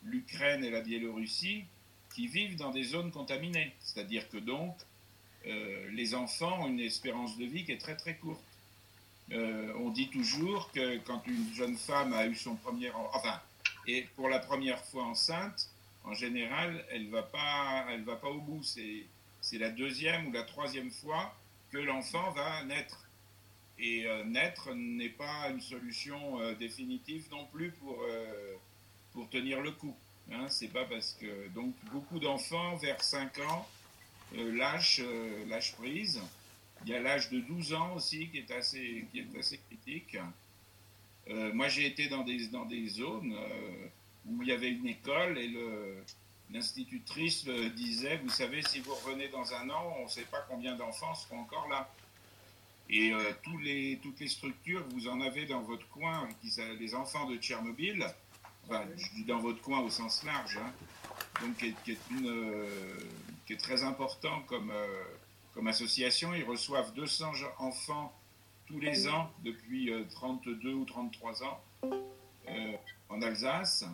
l'Ukraine et la Biélorussie qui vivent dans des zones contaminées. C'est-à-dire que donc, euh, les enfants ont une espérance de vie qui est très très courte. Euh, on dit toujours que quand une jeune femme a eu son premier... Enfin, et pour la première fois enceinte, en général, elle ne va pas, elle va pas au bout. C'est, c'est la deuxième ou la troisième fois que l'enfant va naître. Et euh, naître n'est pas une solution euh, définitive non plus pour, euh, pour tenir le coup. Hein, c'est pas parce que... Donc, beaucoup d'enfants, vers cinq ans, euh, lâchent, euh, lâchent prise. Il y a l'âge de douze ans aussi qui est assez, qui est assez critique. Euh, moi, j'ai été dans des, dans des zones euh, où il y avait une école et le, l'institutrice euh, disait, vous savez, si vous revenez dans un an, on ne sait pas combien d'enfants seront encore là. Et euh, tous les, toutes les structures, vous en avez dans votre coin, qui, les enfants de Tchernobyl, enfin, je dis dans votre coin au sens large, hein, donc qui est, qui est, une, euh, qui est très important comme... Euh, Comme association, ils reçoivent deux cents enfants tous les ans depuis euh, trente-deux ou trente-trois ans euh, en Alsace.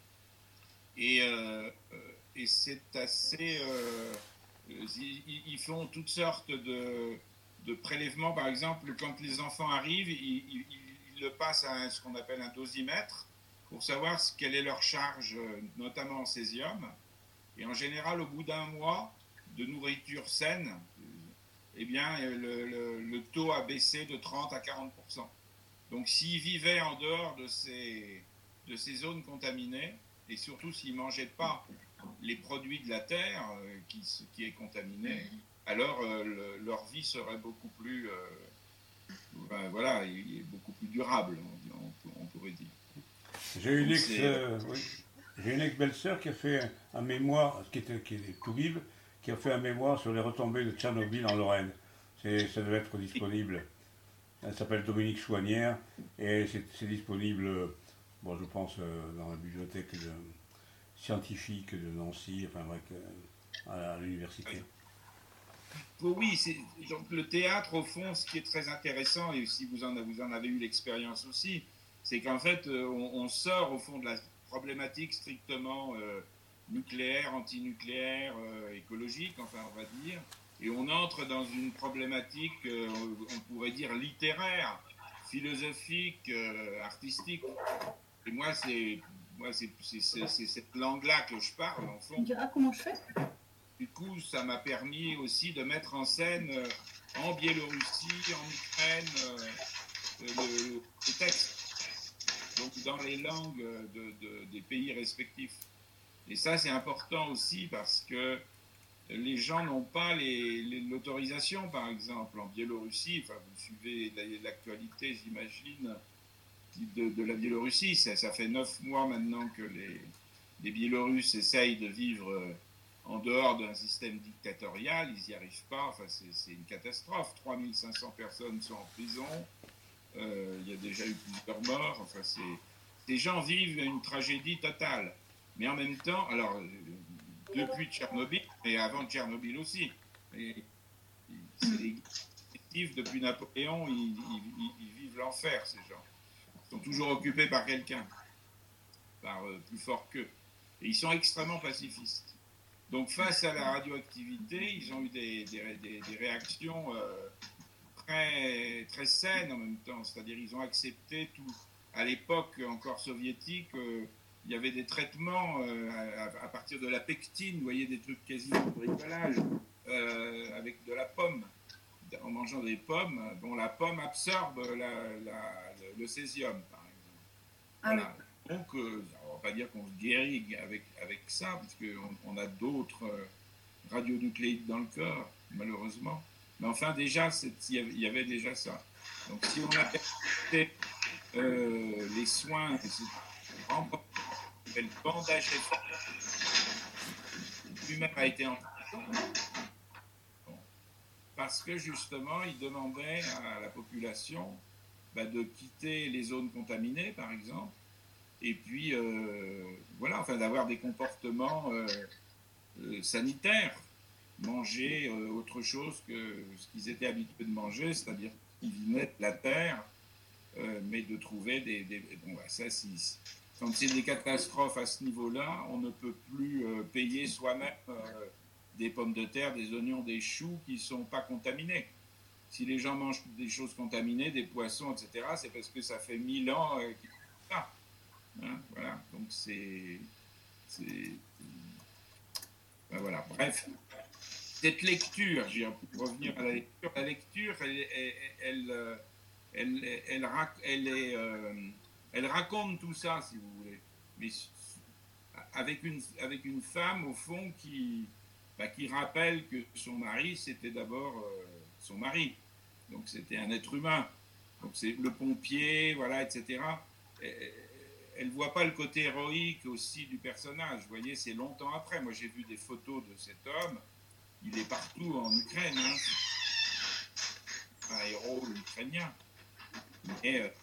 Et, euh, et c'est assez... Euh, ils, ils font toutes sortes de, de prélèvements. Par exemple, quand les enfants arrivent, ils, ils, ils le passent à un, ce qu'on appelle un dosimètre pour savoir ce, quelle est leur charge, notamment en césium. Et en général, au bout d'un mois de nourriture saine, eh bien, le, le, le taux a baissé de trente à quarante pour cent. Donc, s'ils vivaient en dehors de ces, de ces zones contaminées, et surtout s'ils ne mangeaient pas les produits de la terre euh, qui, qui est contaminée, alors euh, le, leur vie serait beaucoup plus, euh, ben, voilà, beaucoup plus durable, on, on, on pourrait dire. J'ai une ex, euh, oui. J'ai une ex-belle-sœur qui a fait un, un mémoire, qui, était, qui est tout libre, qui a fait un mémoire sur les retombées de Tchernobyl en Lorraine. C'est, ça devait être disponible. Elle s'appelle Dominique Chouanière et c'est, c'est disponible, bon, je pense, euh, dans la bibliothèque de, scientifique de Nancy, enfin bref, à, à l'université. Oui, c'est, donc le théâtre, au fond, ce qui est très intéressant, et si vous en, vous en avez eu l'expérience aussi, c'est qu'en fait, on, on sort au fond de la problématique strictement euh, nucléaire, antinucléaire, euh, écologique, enfin on va dire, et on entre dans une problématique, euh, on pourrait dire littéraire, philosophique, euh, artistique. Et moi, c'est, moi c'est, c'est, c'est, c'est cette langue-là que je parle, en fond. Tu diras comment je fais ? Du coup, ça m'a permis aussi de mettre en scène euh, en Biélorussie, en Ukraine, euh, le, le texte, donc dans les langues de, de, des pays respectifs. Et ça, c'est important aussi parce que les gens n'ont pas les, les, l'autorisation, par exemple, en Biélorussie. Enfin, vous suivez l'actualité, j'imagine, de, de la Biélorussie. Ça, ça fait neuf mois maintenant que les, les Biélorusses essayent de vivre en dehors d'un système dictatorial. Ils n'y arrivent pas. Enfin, c'est, c'est une catastrophe. trois mille cinq cents personnes sont en prison. Euh, il y a déjà eu plusieurs morts. Enfin, c'est, ces gens vivent une tragédie totale. Mais en même temps, alors, depuis Tchernobyl, et avant Tchernobyl aussi, et, c'est les, depuis Napoléon, ils, ils, ils vivent l'enfer, ces gens. Ils sont toujours occupés par quelqu'un, par euh, plus fort qu'eux. Et ils sont extrêmement pacifistes. Donc, face à la radioactivité, ils ont eu des, des, des, des réactions euh, très, très saines en même temps. C'est-à-dire, ils ont accepté tout. À l'époque encore soviétique, euh, il y avait des traitements euh, à, à partir de la pectine, vous voyez, des trucs quasiment de bricolage, euh, avec de la pomme. En mangeant des pommes, bon, la pomme absorbe la, la, le, le césium, par exemple. Ah, voilà. Oui. Donc, euh, on ne va pas dire qu'on se guérit avec, avec ça, parce qu'on on a d'autres euh, radionucléides dans le corps, malheureusement. Mais enfin, déjà, il y avait déjà ça. Donc, si on a fait euh, les soins, le bandage lui-même a été en bon. Parce que justement il demandait à la population bah, de quitter les zones contaminées par exemple et puis euh, voilà, enfin d'avoir des comportements euh, euh, sanitaires, manger euh, autre chose que ce qu'ils étaient habitués de manger, c'est-à-dire qu'ils venaient de la terre, euh, mais de trouver des, des bon bah, ça si quand c'est des catastrophes à ce niveau-là, on ne peut plus euh, payer soi-même euh, des pommes de terre, des oignons, des choux qui ne sont pas contaminés. Si les gens mangent des choses contaminées, des poissons, et cetera, c'est parce que ça fait mille ans euh, qu'ils font ça. Hein, voilà, donc c'est... c'est ben voilà, bref. Cette lecture, je vais revenir à la lecture, la lecture, elle, elle, elle, elle, elle, elle, elle, est, euh, elle raconte tout ça, si vous voulez, mais avec une, avec une femme, au fond, qui, bah, qui rappelle que son mari, c'était d'abord euh, son mari, donc c'était un être humain, donc c'est le pompier, voilà, et cetera. Elle ne voit pas le côté héroïque aussi du personnage, vous voyez, c'est longtemps après. Moi, j'ai vu des photos de cet homme. Il est partout en Ukraine, hein. Un héros ukrainien. Et, euh...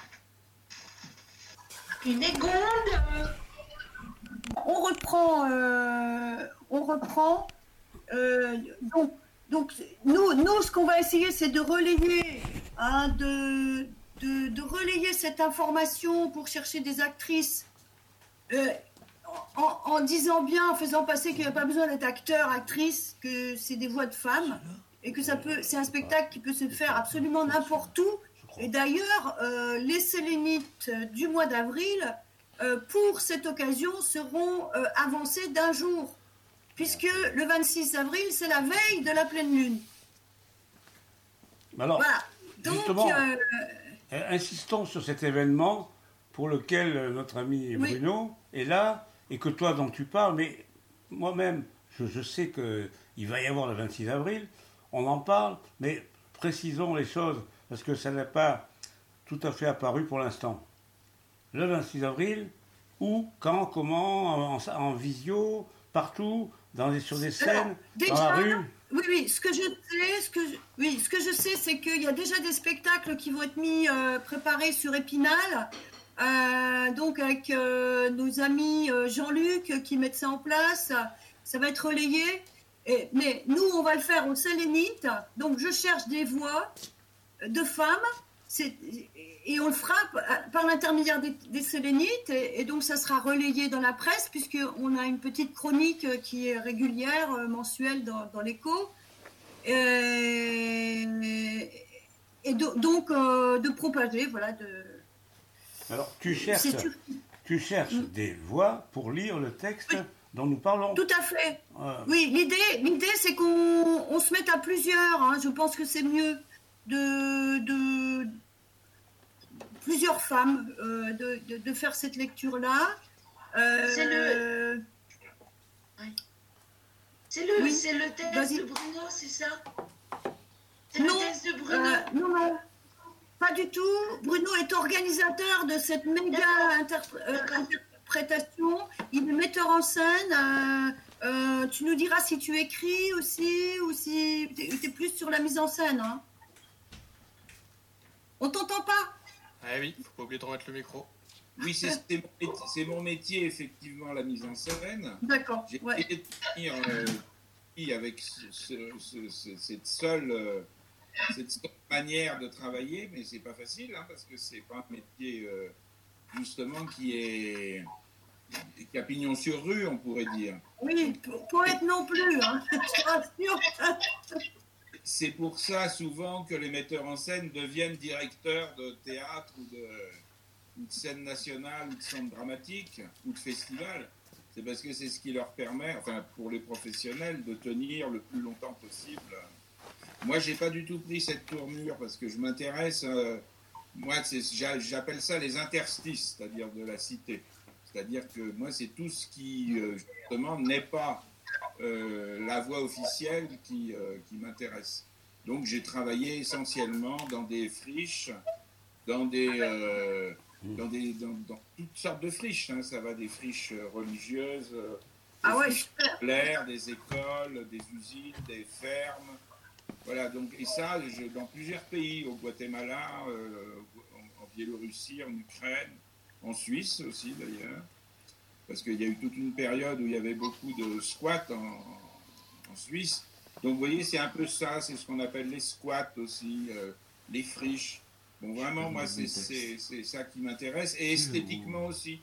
Une égonde. On reprend, euh, on reprend. Euh, donc, donc nous, nous, ce qu'on va essayer, c'est de relayer, hein, de, de, de relayer cette information pour chercher des actrices. Euh, En, en disant bien, en faisant passer qu'il n'y a pas besoin d'être acteur, actrice, que c'est des voix de femmes et que ça peut, c'est un spectacle qui peut se faire absolument n'importe où. Et d'ailleurs, euh, les Sélénites du mois d'avril, euh, pour cette occasion, seront euh, avancés d'un jour, puisque le vingt-six avril, c'est la veille de la pleine lune. Alors, voilà. Donc, justement, euh, insistons sur cet événement pour lequel notre ami Bruno oui. est là. Et que toi dont tu parles, mais moi-même, je, je sais qu'il va y avoir le vingt-six avril, on en parle, mais précisons les choses, parce que ça n'a pas tout à fait apparu pour l'instant. Le vingt-six avril, où, quand, comment, en, en visio, partout, dans les, sur des scènes, alors, déjà, dans la rue. Oui, oui, ce que je sais, ce que je, oui, ce que je sais, c'est qu'il y a déjà des spectacles qui vont être mis, euh, préparés sur Épinal. Euh, donc avec euh, nos amis euh, Jean-Luc qui mettent ça en place, ça va être relayé. Et, mais nous, on va le faire au Sélénite. Donc je cherche des voix de femmes c'est, et on le fera par l'intermédiaire des, des Sélénites. Et, et donc ça sera relayé dans la presse puisqu'on a une petite chronique qui est régulière, euh, mensuelle dans, dans l'Écho. Et, et do, donc euh, de propager, voilà, de... Alors, tu cherches, tu cherches mmh. des voix pour lire le texte oui. dont nous parlons. Tout à fait. Euh... Oui, l'idée, l'idée, c'est qu'on on se mette à plusieurs. Hein. Je pense que c'est mieux de, de plusieurs femmes euh, de, de, de faire cette lecture-là. Euh, c'est le, oui. c'est le, oui. c'est le texte Vas-y. de Bruno, c'est ça? C'est non, le texte de Bruno. Euh, non, non. Pas du tout. Bruno est organisateur de cette méga interpr euh, interprétation. Il est metteur en scène. Euh, euh, tu nous diras si tu écris aussi ou si tu es plus sur la mise en scène. Hein. On t'entend pas? Ah oui, faut pas oublier de remettre le micro. Oui, c'est mon métier, effectivement, la mise en scène. D'accord. J'ai ouais. essayé de tenir euh, avec ce, ce, ce, ce, cette seule... Euh, cette manière de travailler, mais c'est pas facile, hein, parce que c'est pas un métier euh, justement qui est qui a pignon sur rue, on pourrait dire. Oui, poète non plus, hein, c'est pour ça souvent que les metteurs en scène deviennent directeurs de théâtre ou de, ou de scène nationale ou de centre dramatique ou de festival. C'est parce que c'est ce qui leur permet, enfin pour les professionnels, de tenir le plus longtemps possible. Moi, j'ai pas du tout pris cette tournure parce que je m'intéresse, euh, moi, j'appelle ça les interstices, c'est-à-dire de la cité. C'est-à-dire que moi, c'est tout ce qui, euh, justement, n'est pas euh, la voie officielle qui, euh, qui m'intéresse. Donc, j'ai travaillé essentiellement dans des friches, dans des, euh, dans des, dans, dans toutes sortes de friches. Hein. Ça va des friches religieuses, euh, des ah ouais, friches scolaires, des écoles, des usines, des fermes. Voilà, donc, et ça, je, dans plusieurs pays, au Guatemala, euh, en, en Biélorussie, en Ukraine, en Suisse aussi d'ailleurs, parce qu'il y a eu toute une période où il y avait beaucoup de squats en, en Suisse. Donc vous voyez, c'est un peu ça, c'est ce qu'on appelle les squats aussi, euh, les friches. Bon, vraiment, moi, c'est ça qui m'intéresse, et esthétiquement aussi.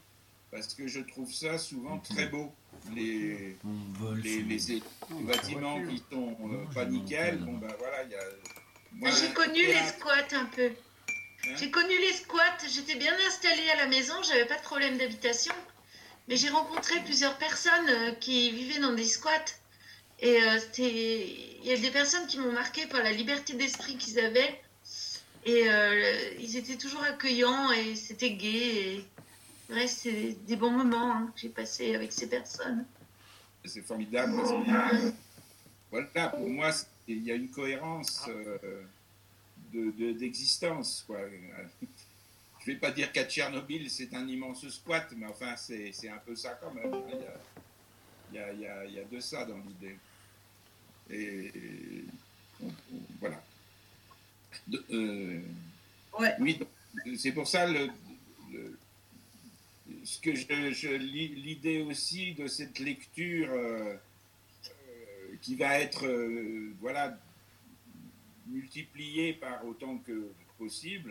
parce que je trouve ça souvent très beau. Les, les, les, les bâtiments qui sont euh, pas nickel, bon ben voilà, il y a... Moi, J'ai connu les squats un peu. Hein? J'ai connu les squats, j'étais bien installée à la maison, j'avais pas de problème d'habitation, mais j'ai rencontré plusieurs personnes euh, qui vivaient dans des squats. Et euh, c'était... il y a des personnes qui m'ont marqué par la liberté d'esprit qu'ils avaient. Et euh, ils étaient toujours accueillants et c'était gai. Et... Ouais, c'est des bons moments hein, que j'ai passés avec ces personnes. C'est formidable parce que, voilà, pour moi, il y a une cohérence euh, de, de, d'existence, quoi. Je ne vais pas dire qu'à Tchernobyl, c'est un immense squat, mais enfin, c'est, c'est un peu ça quand même. Il y a, il y a, il y a de ça dans l'idée. Et, et on, on, voilà. De, euh, ouais. Oui, c'est pour ça le, le, ce que je, je l'idée aussi de cette lecture euh, euh, qui va être euh, voilà multipliée par autant que possible.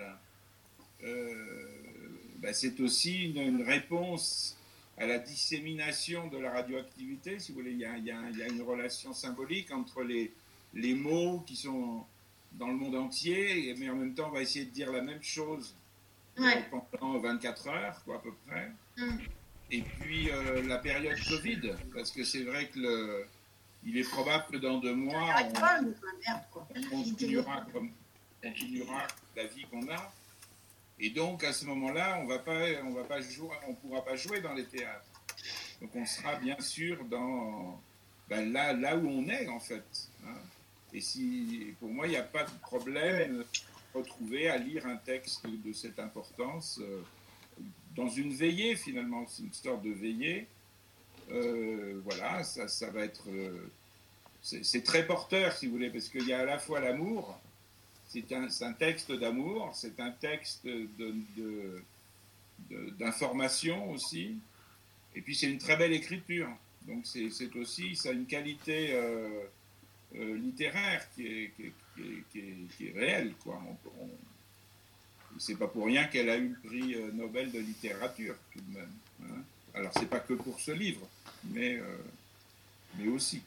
Euh, ben c'est aussi une, une réponse à la dissémination de la radioactivité, si vous voulez. Il y a, il y a, il y a une relation symbolique entre les, les mots qui sont dans le monde entier, mais en même temps, on va essayer de dire la même chose ouais. pendant vingt-quatre heures, quoi, à peu près. Mm. Et puis, euh, la période Covid, parce que c'est vrai que le, il est probable que dans deux mois, on, on continuera, comme, on continuera la vie qu'on a. Et donc, à ce moment-là, on va pas, on va pas jouer, on pourra pas jouer dans les théâtres. Donc, on sera bien sûr dans, ben là, là où on est, en fait. Hein. Et si, pour moi, il n'y a pas de problème de retrouver à lire un texte de cette importance euh, dans une veillée, finalement. C'est une sorte de veillée. Euh, voilà, ça, ça va être... Euh, c'est, c'est très porteur, si vous voulez, parce qu'il y a à la fois l'amour. C'est un, c'est un texte d'amour, c'est un texte de, de, de, d'information aussi, et puis c'est une très belle écriture. Donc c'est, c'est aussi, ça a une qualité euh, euh, littéraire qui est, qui est, qui est, qui est, qui est réelle, quoi. On, on, c'est pas pour rien qu'elle a eu le prix Nobel de littérature, tout de même. Hein. Alors c'est pas que pour ce livre, mais, euh, mais aussi.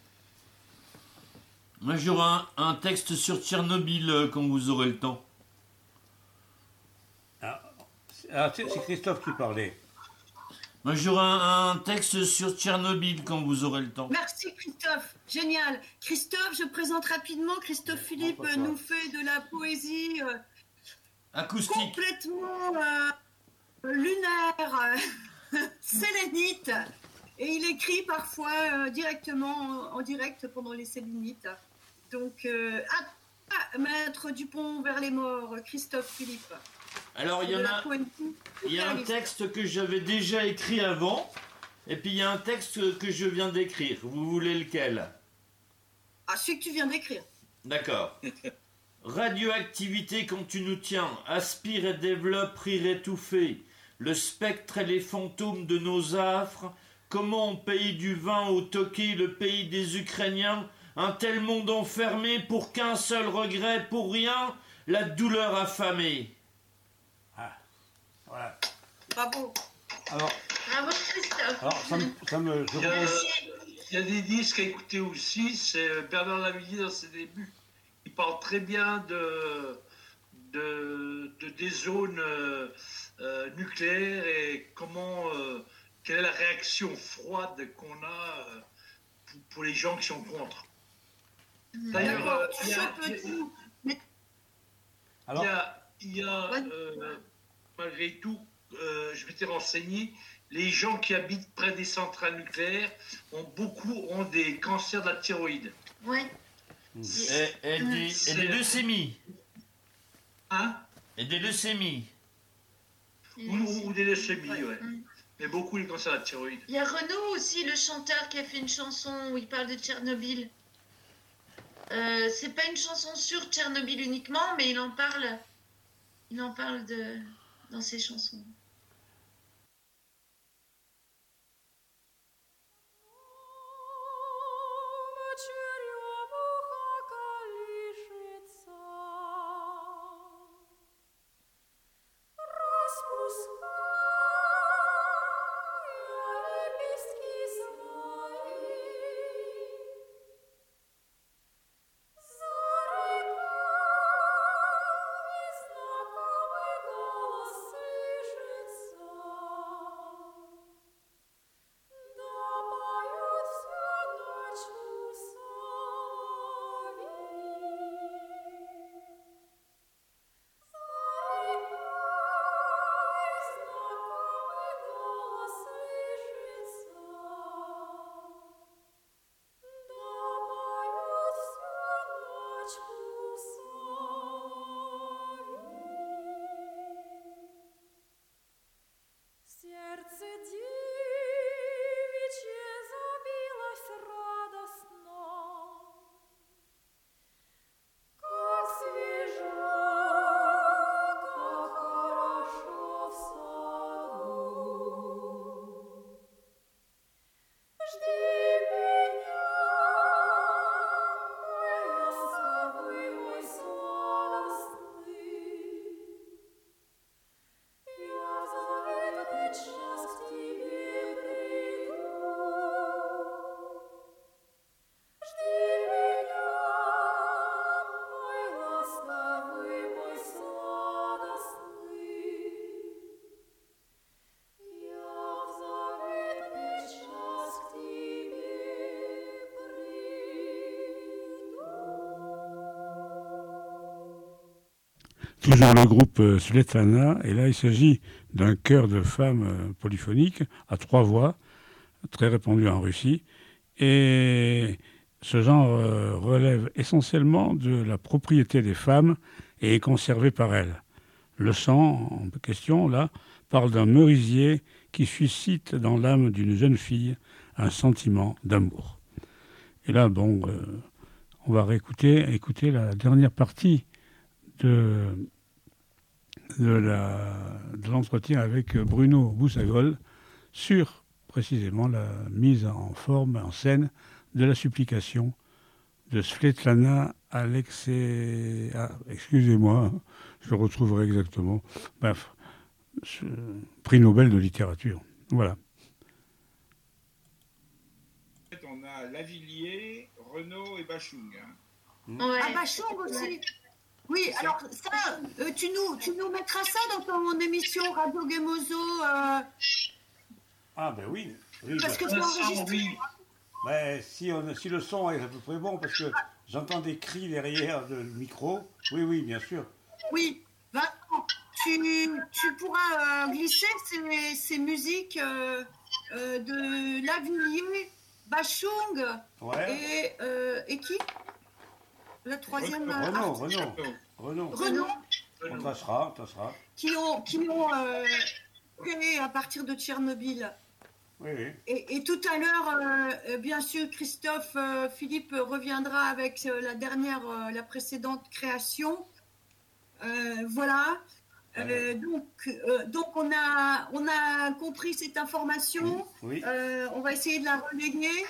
Moi, j'aurai un, un texte sur Tchernobyl euh, quand vous aurez le temps. Ah, ah, c'est, c'est Christophe qui parlait. Moi, j'aurai un, un texte sur Tchernobyl quand vous aurez le temps. Merci Christophe, génial. Christophe, je présente rapidement. Christophe Philippe euh, nous fait de la poésie euh, acoustique, complètement euh, lunaire, euh, sélénite. Et il écrit parfois euh, directement en, en direct pendant les sélénites. Donc, euh, ah, ah, Maître Dupont vers les morts, Christophe Philippe. Alors, il y en a, il y a un texte que j'avais déjà écrit avant, et puis il y a un texte que je viens d'écrire. Vous voulez lequel? Ah, celui que tu viens d'écrire. D'accord. Radioactivité quand tu nous tiens, aspire et développe, rire étouffé, le spectre et les fantômes de nos affres. Comment, au pays du vin, au Toki, le pays des Ukrainiens, un tel monde enfermé pour qu'un seul regret, pour rien, la douleur affamée. Ah, voilà. Bravo. Alors, Bravo Christophe. Alors, ça me, ça me, je il, y a, il y a des disques à écouter aussi, c'est Bernard Lavilliers dans ses débuts. Il parle très bien de, de, de des zones euh, euh, nucléaires et comment... Euh, quelle est la réaction froide qu'on a euh, pour, pour les gens qui sont contre. D'ailleurs, euh, il y a, il y a, il y a euh, malgré tout, euh, je m'étais renseigné, les gens qui habitent près des centrales nucléaires ont beaucoup ont des cancers de la thyroïde. Ouais. Et, et, des, et des leucémies. Hein? Et des leucémies. Ou, ou des leucémies, ouais. ouais. Mm. Mais beaucoup les cancers de la thyroïde. Il y a Renaud aussi, le chanteur, qui a fait une chanson où il parle de Tchernobyl. Euh, c'est pas une chanson sur Tchernobyl uniquement, mais il en parle. Il en parle de, dans ses chansons. Распускай toujours le groupe euh, Svetlana, et là il s'agit d'un chœur de femmes euh, polyphoniques à trois voix, très répandu en Russie, et ce genre euh, relève essentiellement de la propriété des femmes et est conservé par elles. Le chant en question, là, parle d'un merisier qui suscite dans l'âme d'une jeune fille un sentiment d'amour. Et là, bon, euh, on va réécouter écouter la dernière partie de, de, la, de l'entretien avec Bruno Boussagol sur précisément la mise en forme, en scène de la supplication de Svetlana Alexé... Ah, excusez-moi, je le retrouverai exactement. Bref, ce prix Nobel de littérature. Voilà. On a Lavilliers, Renaud et Bachung. Hein. Ouais. Ah, Bachung aussi. Oui, alors ça, euh, tu, nous, tu nous mettras ça dans ton émission Radio Gemozo. Euh... Ah ben oui. oui parce bah, que c'est enregistré. Oui. Ben, si, on, si le son est à peu près bon, parce que j'entends des cris derrière le micro. Oui, oui, bien sûr. Oui, Vincent, tu, tu pourras euh, glisser ces, ces musiques euh, euh, de Lavilliers, Bachung ouais. et, euh, et qui la troisième Renaud, Renaud, Renaud. Renaud. On tâchera, on tâchera. Qui ont, qui ont euh, créé à partir de Tchernobyl. Oui, oui. Et, et tout à l'heure, euh, bien sûr, Christophe euh, Philippe reviendra avec euh, la dernière, euh, la précédente création. Euh, voilà. Euh, donc, euh, donc on a, on a compris cette information. Oui. Euh, on va essayer de la relayer.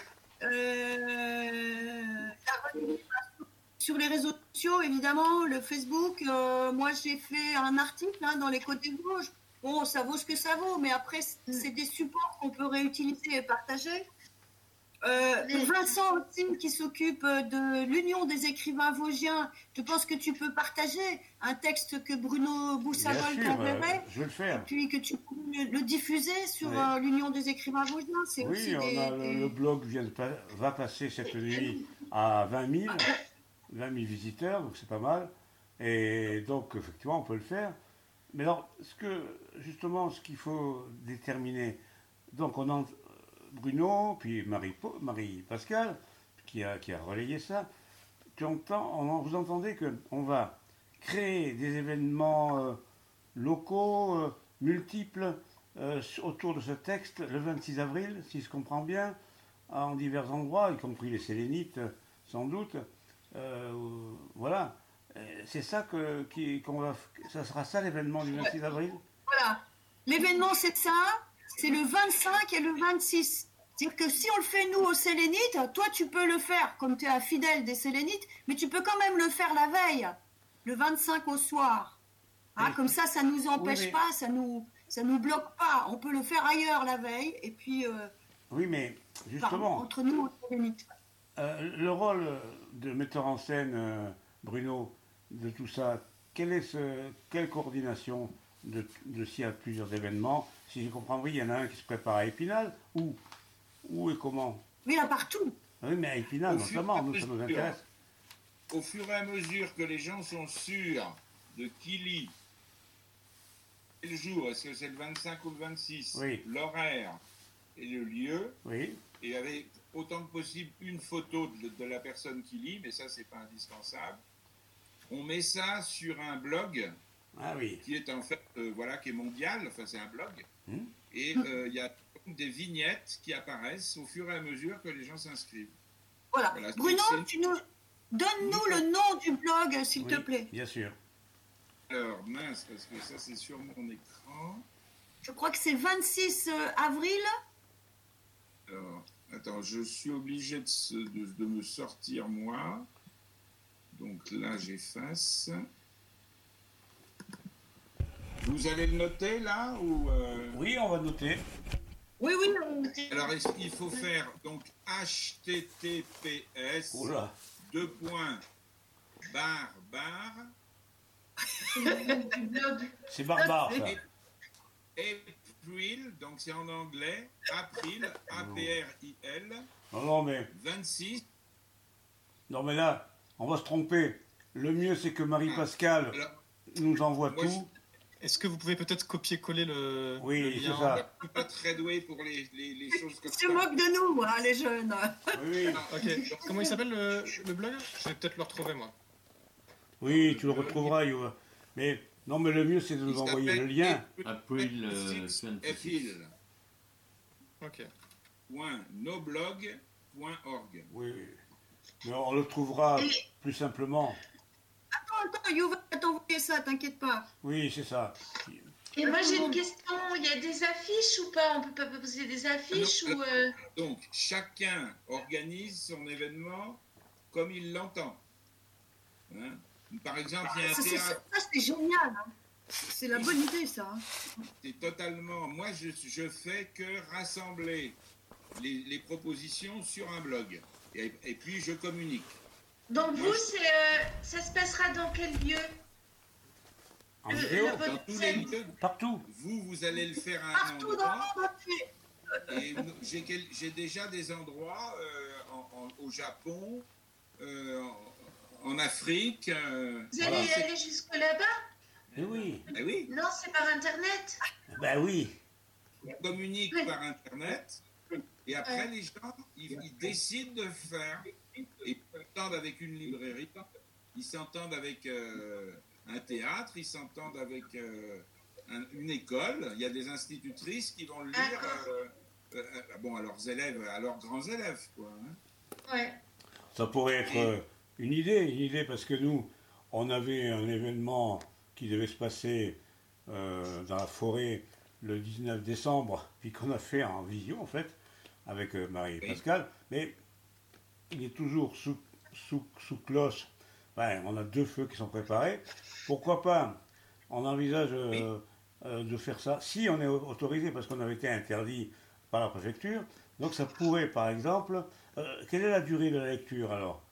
Euh, la relayer sur les réseaux sociaux, évidemment, le Facebook. Euh, moi, j'ai fait un article hein, dans les côtés gauche. Bon, ça vaut ce que ça vaut, mais après, c'est des supports qu'on peut réutiliser et partager. Euh, Vincent aussi, qui s'occupe de l'Union des écrivains vosgiens, je pense que tu peux partager un texte que Bruno Boussagol t'enverrait, euh, je vais le faire. Et puis que tu peux le, le diffuser sur oui. euh, l'Union des écrivains vosgiens. C'est oui, aussi on des, a, des... le blog vient de, va passer cette nuit à vingt mille visiteurs, donc c'est pas mal. Et donc, effectivement, on peut le faire. Mais alors, ce que, justement, ce qu'il faut déterminer, donc on a Bruno, puis Marie, Marie Pascal, qui a, qui a relayé ça, tu entends, on, vous entendez qu'on va créer des événements euh, locaux, euh, multiples, euh, autour de ce texte, le vingt-six avril, si je comprends bien, en divers endroits, y compris les Sélénites, sans doute. Euh, voilà. C'est ça que, qui, qu'on va, ça sera ça l'événement du vingt-six avril. Voilà, l'événement c'est ça, c'est le vingt-cinq et le vingt-six. C'est-à-dire que si on le fait nous aux Sélénites, toi tu peux le faire comme tu es un fidèle des Sélénites, mais tu peux quand même le faire la veille, le vingt-cinq au soir. Hein, comme ça, ça nous empêche oui, mais... pas, ça nous, ça nous bloque pas. On peut le faire ailleurs la veille et puis. Euh, oui, mais justement. Enfin, entre nous aux Sélénites. Euh, le rôle de metteur en scène, euh, Bruno, de tout ça, quelle est ce, quelle coordination de, de s'il y a plusieurs événements? Si je comprends bien, il y en a un qui se prépare à Épinal, où, où et comment? Mais là, partout. Oui, mais à Épinal, notamment, nous, ça nous intéresse. Au fur et à mesure que les gens sont sûrs de qui lit le jour, est-ce que c'est le vingt-cinq ou le vingt-six, oui. l'horaire et le lieu, oui. et avec autant que possible une photo de, de la personne qui lit, mais ça, c'est pas indispensable. On met ça sur un blog ah, oui. qui est en fait, euh, voilà, qui est mondial, enfin c'est un blog, mmh. et il euh, y a des vignettes qui apparaissent au fur et à mesure que les gens s'inscrivent. Voilà. voilà Bruno, tu nous donne-nous le nom du blog, s'il oui, te plaît. Bien sûr. Alors, mince, parce que ça c'est sur mon écran. Je crois que c'est vingt-six avril. Alors, attends, je suis obligé de, de, de me sortir moi. Donc là, j'efface. Vous allez le noter là ou euh... Oui, on va noter. Oui, oui, on va noter. Alors, est-ce qu'il faut faire donc H T T P S Oula. deux points barre barre. C'est barbare ça. April, donc c'est en anglais. April, A P R I L. Non, non, mais. vingt-six. Non, mais là. On va se tromper. Le mieux, c'est que Marie-Pascale, nous envoie Moi, tout. Est-ce que vous pouvez peut-être copier-coller le, Oui, le c'est lien ça. Je suis pas très doué pour les, les, les choses comme Ils ça. se moquent de nous, hein, les jeunes. Oui, oui. Ok. Comment il s'appelle le, le blog? Je vais peut-être le retrouver moi. Oui, tu le retrouveras, Yoann. Mais non, mais le mieux, c'est de nous Il envoyer le s'appelle lien. April euh, F vingt-six. I L. Ok. Point noblog point org. Oui, mais on le trouvera plus simplement. Attends, attends, Youva va t'envoyer ça, t'inquiète pas. Oui, c'est ça. Et moi j'ai une question, il y a des affiches ou pas? On peut pas poser des affiches Non, ou... euh, Donc, chacun organise son événement comme il l'entend. Hein? Par exemple, il y a un Ça, c'est- théâtre. ça, c'est génial. hein. C'est la bonne idée, ça. hein. C'est totalement. Moi, je, je fais que rassembler les, les propositions sur un blog. Et, et puis, je communique. Donc Moi, vous, je- c'est, euh, ça se passera dans quel lieu? En Le- vidéo, le Dans podcast. tous les lieux. partout. Vous, vous allez le faire à un Partout dans endroit. le monde entier. Et nous- j'ai quel- j'ai déjà des endroits euh, en- en- au Japon, euh, en, en Afrique. euh, Vous allez voilà. y aller jusque là-bas? Eh oui, Eh oui, Non, c'est par Internet. ben oui. on communique Oui. par Internet. Et après, Ouais. les gens, ils, ils décident de faire. Et ils s'entendent avec une librairie, ils s'entendent avec euh, un théâtre, ils s'entendent avec euh, un- une école. Il y a des institutrices qui vont le lire D'accord. euh, euh, euh, bon, à leurs élèves, à leurs grands élèves. Quoi, hein. Ouais. Ça pourrait être euh, une idée, une idée, parce que nous, on avait un événement qui devait se passer euh, dans la forêt le dix-neuf décembre, puis qu'on a fait en visio, en fait, avec euh, Marie et Oui. Pascal, mais il est toujours sous, sous, sous cloche. Enfin, on a deux feux qui sont préparés. Pourquoi pas? On envisage euh, euh, de faire ça, si on est autorisé, parce qu'on avait été interdit par la préfecture. Donc ça pourrait, par exemple... euh, quelle est la durée de la lecture, alors?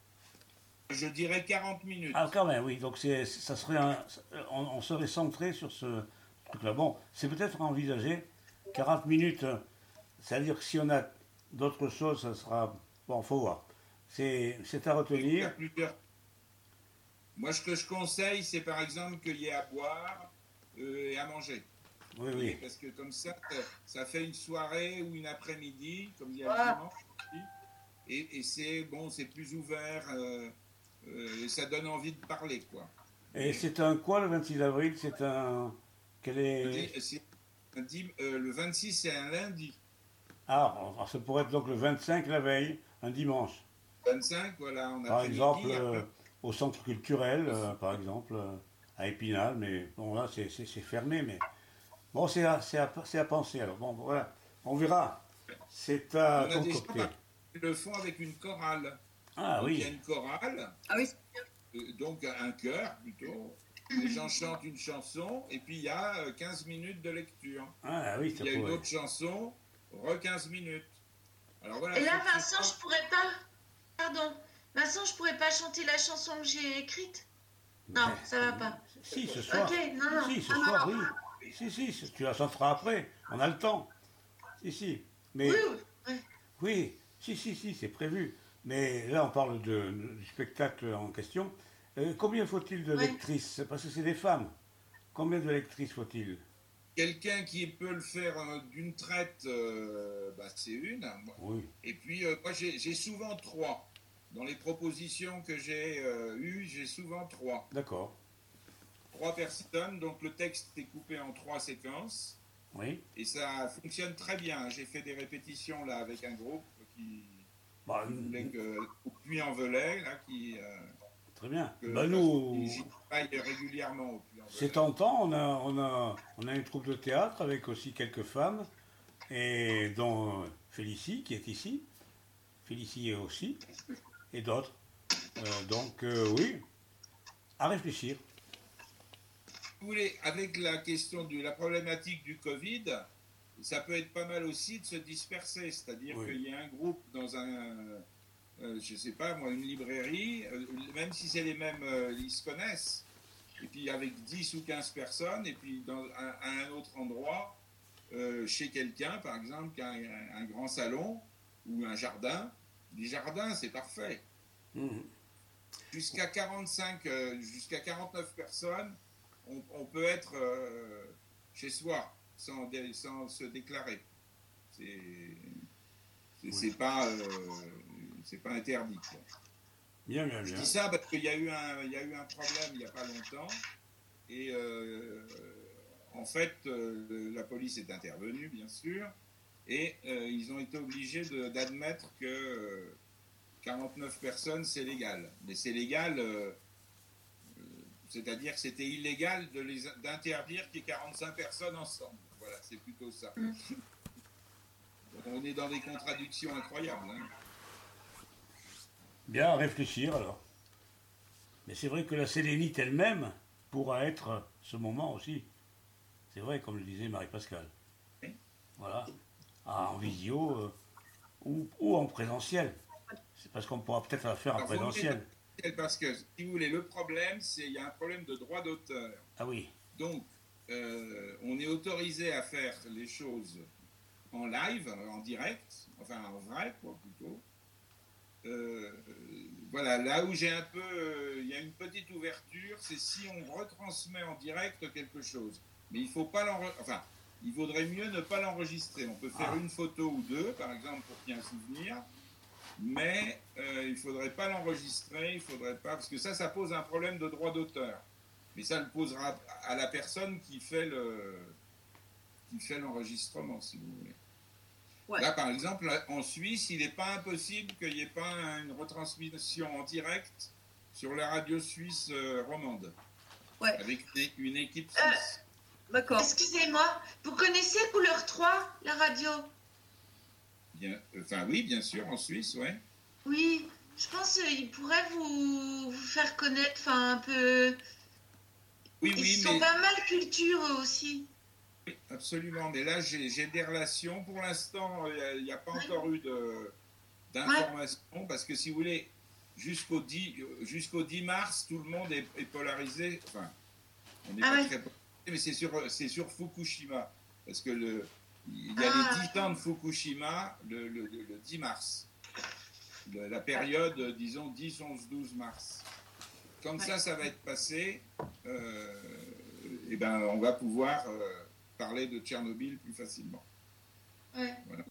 Je dirais quarante minutes. Ah, quand même, oui. Donc, c'est, ça serait un- on, on serait centré sur ce truc-là. Bon, c'est peut-être envisagé. quarante minutes, euh, c'est-à-dire que si on a d'autres choses, ça sera... Bon, faut voir. C'est, c'est à Il y a retenir. plusieurs- Moi, ce que je conseille, c'est par exemple qu'il y ait à boire euh, et à manger. Oui, oui. Parce que comme ça, ça- ça fait une soirée ou une après-midi, comme il y a Ah. le dimanche aussi. Et, et c'est bon, c'est plus ouvert, euh, euh, et ça donne envie de parler, quoi. Et c'est un quoi, le vingt-six avril? C'est un... Quel est... C'est un dim- euh, le vingt-six, c'est un lundi. Ah, alors, ça pourrait être donc le vingt-cinq, la veille, un dimanche. vingt-cinq, voilà, on a Par après-midi, exemple, après- euh, au centre culturel, euh, par exemple, euh, à Épinal, mais bon, là, c'est, c'est, c'est fermé, mais bon, c'est à, c'est, à, c'est à penser, alors, bon, voilà, on verra. C'est à on a des gens concocter. qui le font avec une chorale. Ah Donc, oui. il y a une chorale, Ah oui, euh, donc un chœur plutôt. Les gens chantent une chanson, et puis il y a euh, quinze minutes de lecture. Ah oui, ça Il y a une pourrait. autre chanson, re quinze minutes. Alors voilà. Et là, c'est- Vincent, je pourrais pas... Pardon. Vincent, je pourrais pas chanter la chanson que j'ai écrite? Non, ça va pas. Si, ce soir. Ok, non, non. Si, ce Ah, non, soir, non. oui. Si, si, si, tu la chanteras après. On a le temps. Si, si. Mais, Oui, oui, oui. oui, si, si, si, c'est prévu. Mais là, on parle de, du spectacle en question. Euh, combien faut-il de Ouais. lectrices? Parce que c'est des femmes. Combien de lectrices faut-il? Quelqu'un qui peut le faire euh, d'une traite, euh, bah, c'est une. Oui. Et puis, euh, moi, j'ai j'ai souvent trois. Dans les propositions que j'ai euh, eues, j'ai souvent trois. D'accord. Trois personnes, donc le texte est coupé en trois séquences. Oui. Et ça fonctionne très bien. J'ai fait des répétitions là avec un groupe qui, Bah, qui voulait que, au Puy-en-Velay, là, qui... euh, Très bien. que- Bah, nous, J'y travaille régulièrement au Puy-en-Velay. c'est tentant. On a, on, a, on a une troupe de théâtre avec aussi quelques femmes, et dont euh, Félicie qui est ici. Félicie aussi. Et d'autres. Euh, donc, euh, oui, à réfléchir. Vous voulez, avec la question de la problématique du Covid, ça peut être pas mal aussi de se disperser, c'est-à-dire Oui. qu'il y a un groupe dans un, euh, je sais pas moi, une librairie, euh, même si c'est les mêmes, euh, ils se connaissent, et puis avec dix ou quinze personnes, et puis dans un, à un autre endroit, euh, chez quelqu'un par exemple, qui a un, un grand salon ou un jardin, des jardins c'est parfait. Mhm. Jusqu'à quarante-cinq, euh, jusqu'à quarante-neuf personnes, on, on peut être euh, chez soi sans, dé, sans se déclarer. C'est, c'est, oui. c'est pas, euh, c'est pas interdit. Quoi. Bien, bien, bien. Je dis ça parce qu'il y a eu un, il y a eu un problème il n'y a pas longtemps et euh, en fait euh, la police est intervenue bien sûr et euh, ils ont été obligés de, d'admettre que euh, quarante-neuf personnes c'est légal, mais c'est légal, euh, euh, c'est-à-dire que c'était illégal de les, d'interdire qu'il y ait quarante-cinq personnes ensemble. Voilà, c'est plutôt ça. Mm. Donc on est dans des contradictions incroyables. Hein. Bien à réfléchir alors. Mais c'est vrai que la sélénite elle-même pourra être ce moment aussi. C'est vrai, comme le disait Marie-Pascale. Oui. Voilà. Ah, en visio euh, ou, ou en présentiel. C'est parce qu'on pourra peut-être la faire en alors, présentiel. Parce que, si vous voulez, le problème, c'est qu'il y a un problème de droit d'auteur. Ah oui. Donc, euh, on est autorisé à faire les choses en live, en direct, enfin en vrai, quoi, plutôt. Euh, voilà, là où j'ai un peu, il euh, y a une petite ouverture, c'est si on retransmet en direct quelque chose. Mais il faut pas l'enregistrer, enfin, il vaudrait mieux ne pas l'enregistrer. On peut faire ah. une photo ou deux, par exemple, pour qu'il y ait un souvenir, mais euh, il faudrait pas l'enregistrer, il faudrait pas, parce que ça, ça pose un problème de droit d'auteur. Mais ça le posera à la personne qui fait le, qui fait l'enregistrement, si vous voulez. Ouais. Là, par exemple, en Suisse, il n'est pas impossible qu'il n'y ait pas une retransmission en direct sur la radio suisse euh, romande. Ouais. Avec une équipe suisse. Euh, d'accord. Excusez-moi, vous connaissez Couleur trois, la radio? Bien, enfin, oui, bien sûr, en Suisse, ouais. Oui, je pense qu'il pourrait vous, vous faire connaître, enfin, un peu... Oui, Ils oui, sont mais... pas mal culture aussi. Oui, absolument, mais là j'ai, j'ai des relations. Pour l'instant, il n'y a, a pas encore eu de, d'informations, ouais. Parce que si vous voulez, jusqu'au dix, jusqu'au dix mars, tout le monde est, est polarisé. Enfin, on n'est ah pas ouais. très polarisé, mais c'est sur, c'est sur Fukushima. Parce que le, il y a ah, les dix ans de Fukushima le, le, le, le dix mars. Le, la période, disons, dix, onze, douze mars. Comme ouais. ça, ça va être passé, euh, et ben, on va pouvoir... Euh, parler de Tchernobyl plus facilement. Ouais. Voilà.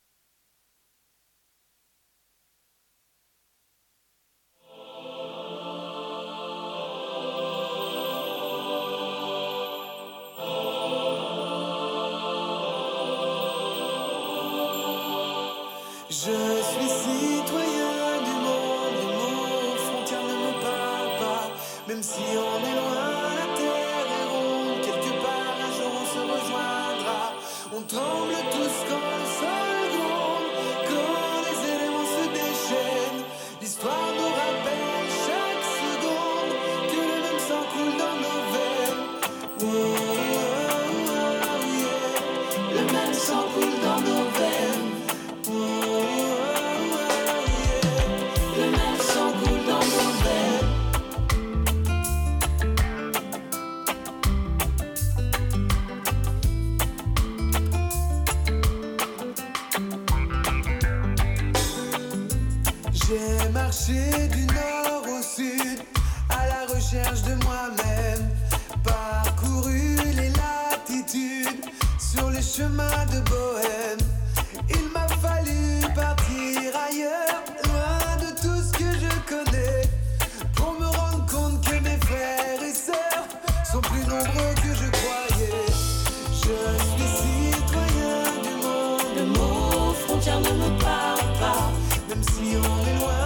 Je suis citoyen du monde, les mots frontières ne me parlent pas, même si on est loin. On tremble tous quand le sol gronde, quand les éléments se déchaînent. L'histoire nous rappelle chaque seconde que le même sang coule dans nos veines. Oh, oh, oh, yeah. Le même sang coule dans nos veines. Oh, oh, oh, yeah. Le même sang coule dans nos veines. Marcher du nord au sud à la recherche de moi-même, parcouru les latitudes sur les chemins de Bohème. Il m'a fallu partir ailleurs, loin de tout ce que je connais, pour me rendre compte que mes frères et sœurs sont plus nombreux que je croyais. Je suis citoyen du monde, le mot frontière ne me parle pas, même si on est loin.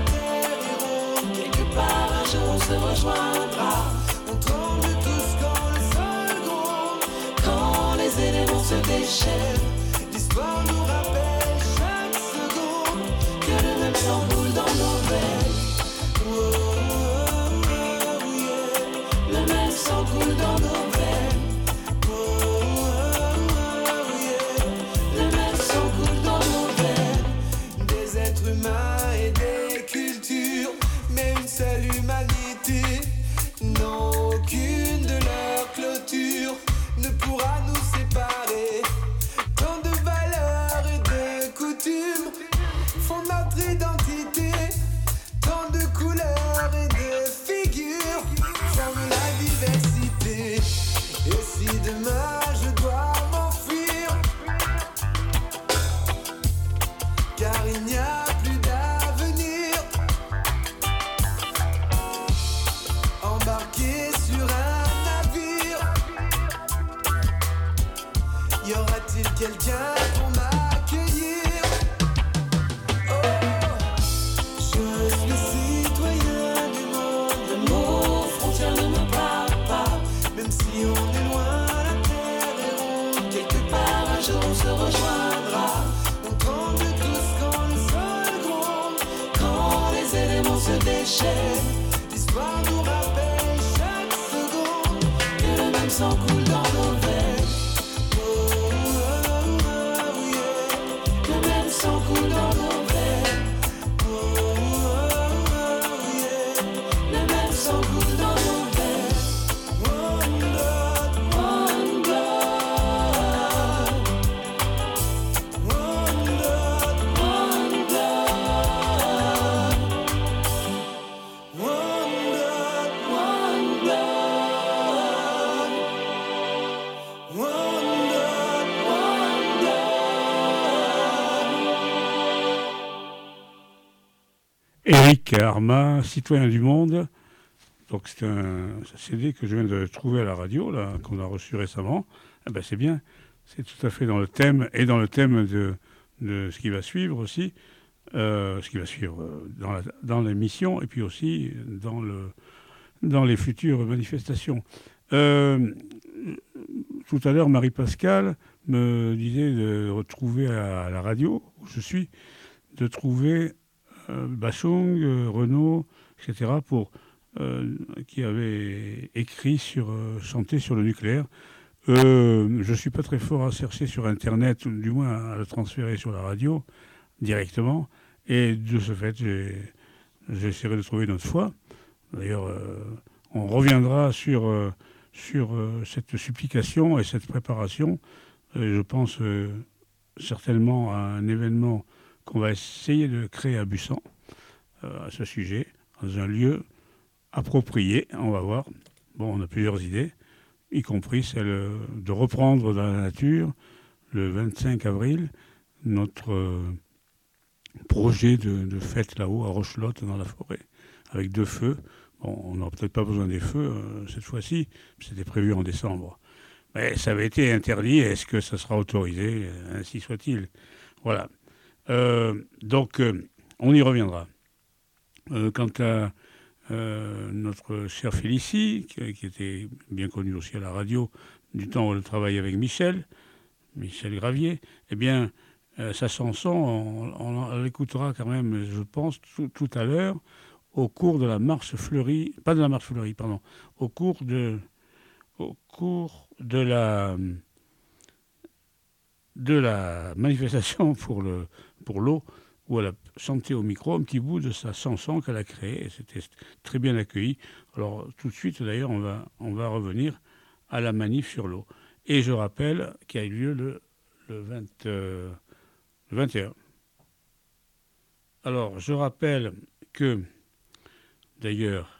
On se rejoindra. On tremble tous quand le sol gronde, quand les éléments se déchaînent. L'histoire nous rappelle chaque seconde que le même sang coule dans nos veines. Oh, oh, oh, yeah. Le même sang coule dans nos veines. Oh, oh, oh, yeah. Le même sang coule dans nos veines. Des êtres humains et des cultures, mais une seule humanité. Non, aucune de leurs clôtures ne pourra nous séparer. Quand quelqu'un pour m'accueillir. Oh, je suis citoyen du monde, le mot frontière ne me parle pas. Même si on est loin, la terre est ronde, quelque part un jour on se rejoindra. On tremble tous quand le sol gronde, quand les éléments se déchaînent. L'histoire nous rappelle chaque seconde que le même sang coule dans nos veines. Oh, oh, oh, yeah. Le même sang coule dans nos veines. Oh, oh, oh, yeah. Le même sang coule dans nos veines. One blood, one blood. One blood, one blood. One blood, one blood. One blood, one blood. Eric Arma, Citoyen du Monde. Donc c'est un C D que je viens de trouver à la radio, là, qu'on a reçu récemment. Eh ben, c'est bien, c'est tout à fait dans le thème, et dans le thème de, de ce qui va suivre aussi, euh, ce qui va suivre euh, dans, la, dans l'émission, et puis aussi dans, le, dans les futures manifestations. Euh, tout à l'heure, Marie-Pascale me disait de retrouver à la radio, où je suis, de trouver euh, Bachung, euh, Renaud, et cetera, pour, euh, qui avait écrit sur, euh, chanté sur le nucléaire. Euh, je ne suis pas très fort à chercher sur Internet, ou du moins à le transférer sur la radio, directement. Et de ce fait, j'ai, j'essaierai de trouver une autre fois. D'ailleurs, euh, on reviendra sur, euh, sur euh, cette supplication et cette préparation. Euh, je pense euh, certainement à un événement qu'on va essayer de créer à Bussan, euh, à ce sujet, dans un lieu approprié, on va voir. Bon, on a plusieurs idées, y compris celle de reprendre dans la nature, le vingt-cinq avril, notre euh, projet de, de fête là-haut, à Rochelotte, dans la forêt, avec deux feux. Bon, on n'aura peut-être pas besoin des feux euh, cette fois-ci, c'était prévu en décembre. Mais ça avait été interdit, est-ce que ça sera autorisé? Ainsi soit-il. Voilà. Euh, donc, euh, on y reviendra. Euh, quant à euh, notre chère Félicie, qui, qui était bien connue aussi à la radio, du temps où elle travaillait avec Michel, Michel Gravier, eh bien, euh, sa chanson, on, on, on l'écoutera quand même, je pense, tout, tout à l'heure, au cours de la marche fleurie, pas de la marche fleurie, pardon, au cours de, au cours de la, de la manifestation pour le, pour l'eau, où elle a chanté au micro un petit bout de sa chanson qu'elle a créée, et c'était très bien accueilli. Alors tout de suite, d'ailleurs, on va, on va revenir à la manif sur l'eau. Et je rappelle qu'il y a eu lieu le, le, vingt, euh, le vingt et un. Alors, je rappelle que, d'ailleurs,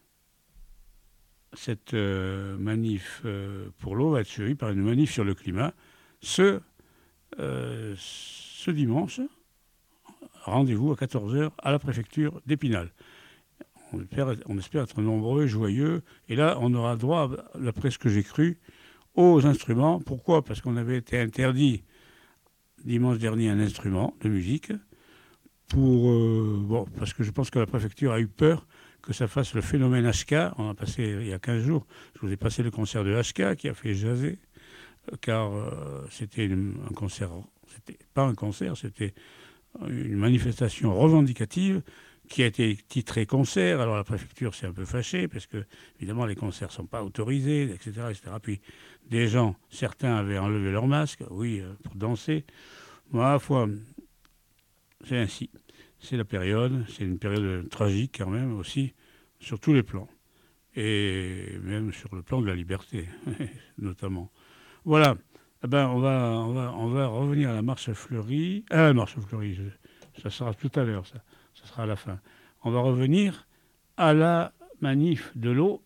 cette euh, manif euh, pour l'eau va être suivie par une manif sur le climat ce, euh, ce dimanche. Rendez-vous à quatorze heures à la préfecture d'Épinal. On espère, on espère être nombreux, joyeux. Et là, on aura droit, d'après ce que j'ai cru, aux instruments. Pourquoi? Parce qu'on avait été interdit dimanche dernier un instrument de musique. Pour, euh, bon, parce que je pense que la préfecture a eu peur que ça fasse le phénomène H K. On a passé, il y a quinze jours, je vous ai passé le concert de H K qui a fait jaser, car euh, c'était une, un concert, c'était pas un concert, c'était une manifestation revendicative qui a été titrée concert. Alors la préfecture s'est un peu fâchée parce que, évidemment, les concerts ne sont pas autorisés, et cetera, et cetera. Puis des gens, certains avaient enlevé leur masque, oui, pour danser. Ma foi, c'est ainsi. C'est la période, c'est une période tragique quand même aussi, sur tous les plans. Et même sur le plan de la liberté, notamment. Voilà. Eh ben, on va, on va, on va revenir à la marche fleurie. Ah, la marche fleurie, je, ça sera tout à l'heure, ça. Ça sera à la fin. On va revenir à la manif de l'eau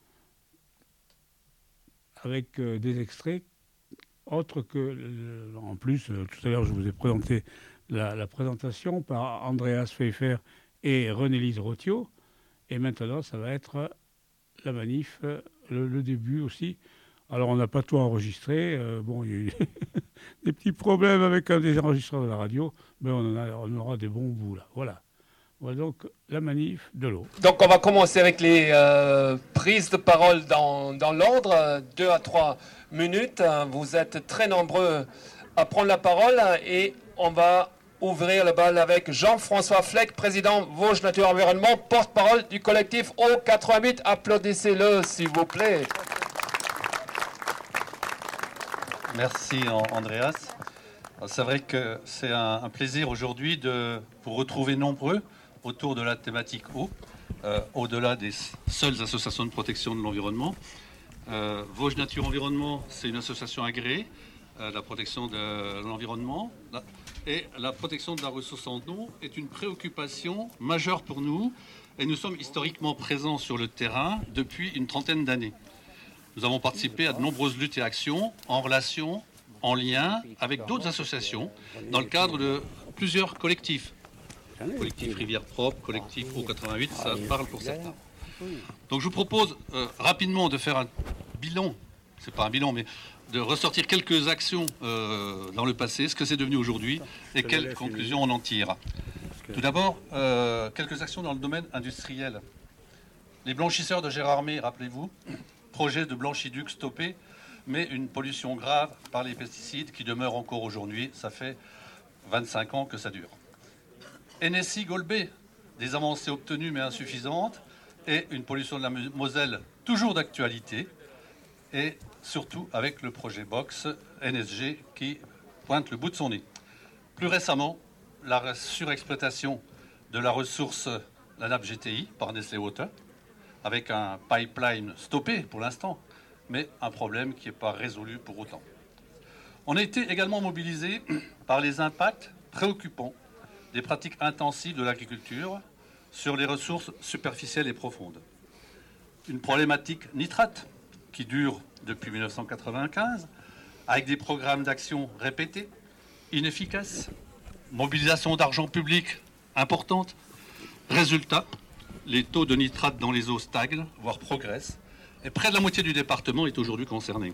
avec euh, des extraits autres que... Euh, en plus, euh, tout à l'heure, je vous ai présenté la, la présentation par Andreas Pfeiffer et René-Lise Rotio. Et maintenant, ça va être la manif, euh, le, le début aussi. Alors, on n'a pas tout enregistré. Euh, bon, il y a eu des petits problèmes avec un des enregistreurs de la radio, mais on, en a, on aura des bons bouts là. Voilà. Voilà donc la manif de l'eau. Donc on va commencer avec les euh, prises de parole dans, dans l'ordre, deux à trois minutes. Vous êtes très nombreux à prendre la parole et on va ouvrir le bal avec Jean-François Fleck, président Vosges Nature Environnement, porte-parole du collectif O quatre-vingt-huit. Applaudissez-le s'il vous plaît. Merci Andreas. C'est vrai que c'est un, un plaisir aujourd'hui de vous retrouver nombreux autour de la thématique eau, euh, au-delà des seules associations de protection de l'environnement. Euh, Vosges Nature Environnement, c'est une association agréée, euh, la protection de l'environnement. Et la protection de la ressource en eau est une préoccupation majeure pour nous. Et nous sommes historiquement présents sur le terrain depuis une trentaine d'années. Nous avons participé à de nombreuses luttes et actions en relation, en lien avec d'autres associations, dans le cadre de plusieurs collectifs. Collectif Rivière Propre, collectif O quatre-vingt-huit, ça parle pour certains. Donc je vous propose euh, rapidement de faire un bilan, c'est pas un bilan, mais de ressortir quelques actions euh, dans le passé, ce que c'est devenu aujourd'hui et quelles conclusions on en tire. Tout d'abord, euh, quelques actions dans le domaine industriel. Les blanchisseurs de Gérardmer, rappelez-vous, projet de blanchiduc stoppé, mais une pollution grave par les pesticides qui demeure encore aujourd'hui. Ça fait vingt-cinq ans que ça dure. N S I Golbet, des avancées obtenues mais insuffisantes, et une pollution de la Moselle toujours d'actualité, et surtout avec le projet Box N S G qui pointe le bout de son nez. Plus récemment, la surexploitation de la ressource, la nappe G T I, par Nestlé Water, avec un pipeline stoppé pour l'instant, mais un problème qui n'est pas résolu pour autant. On a été également mobilisé par les impacts préoccupants des pratiques intensives de l'agriculture sur les ressources superficielles et profondes. Une problématique nitrate qui dure depuis mille neuf cent quatre-vingt-quinze, avec des programmes d'action répétés, inefficaces, mobilisation d'argent public importante. Résultat, les taux de nitrate dans les eaux stagnent, voire progressent, et près de la moitié du département est aujourd'hui concerné.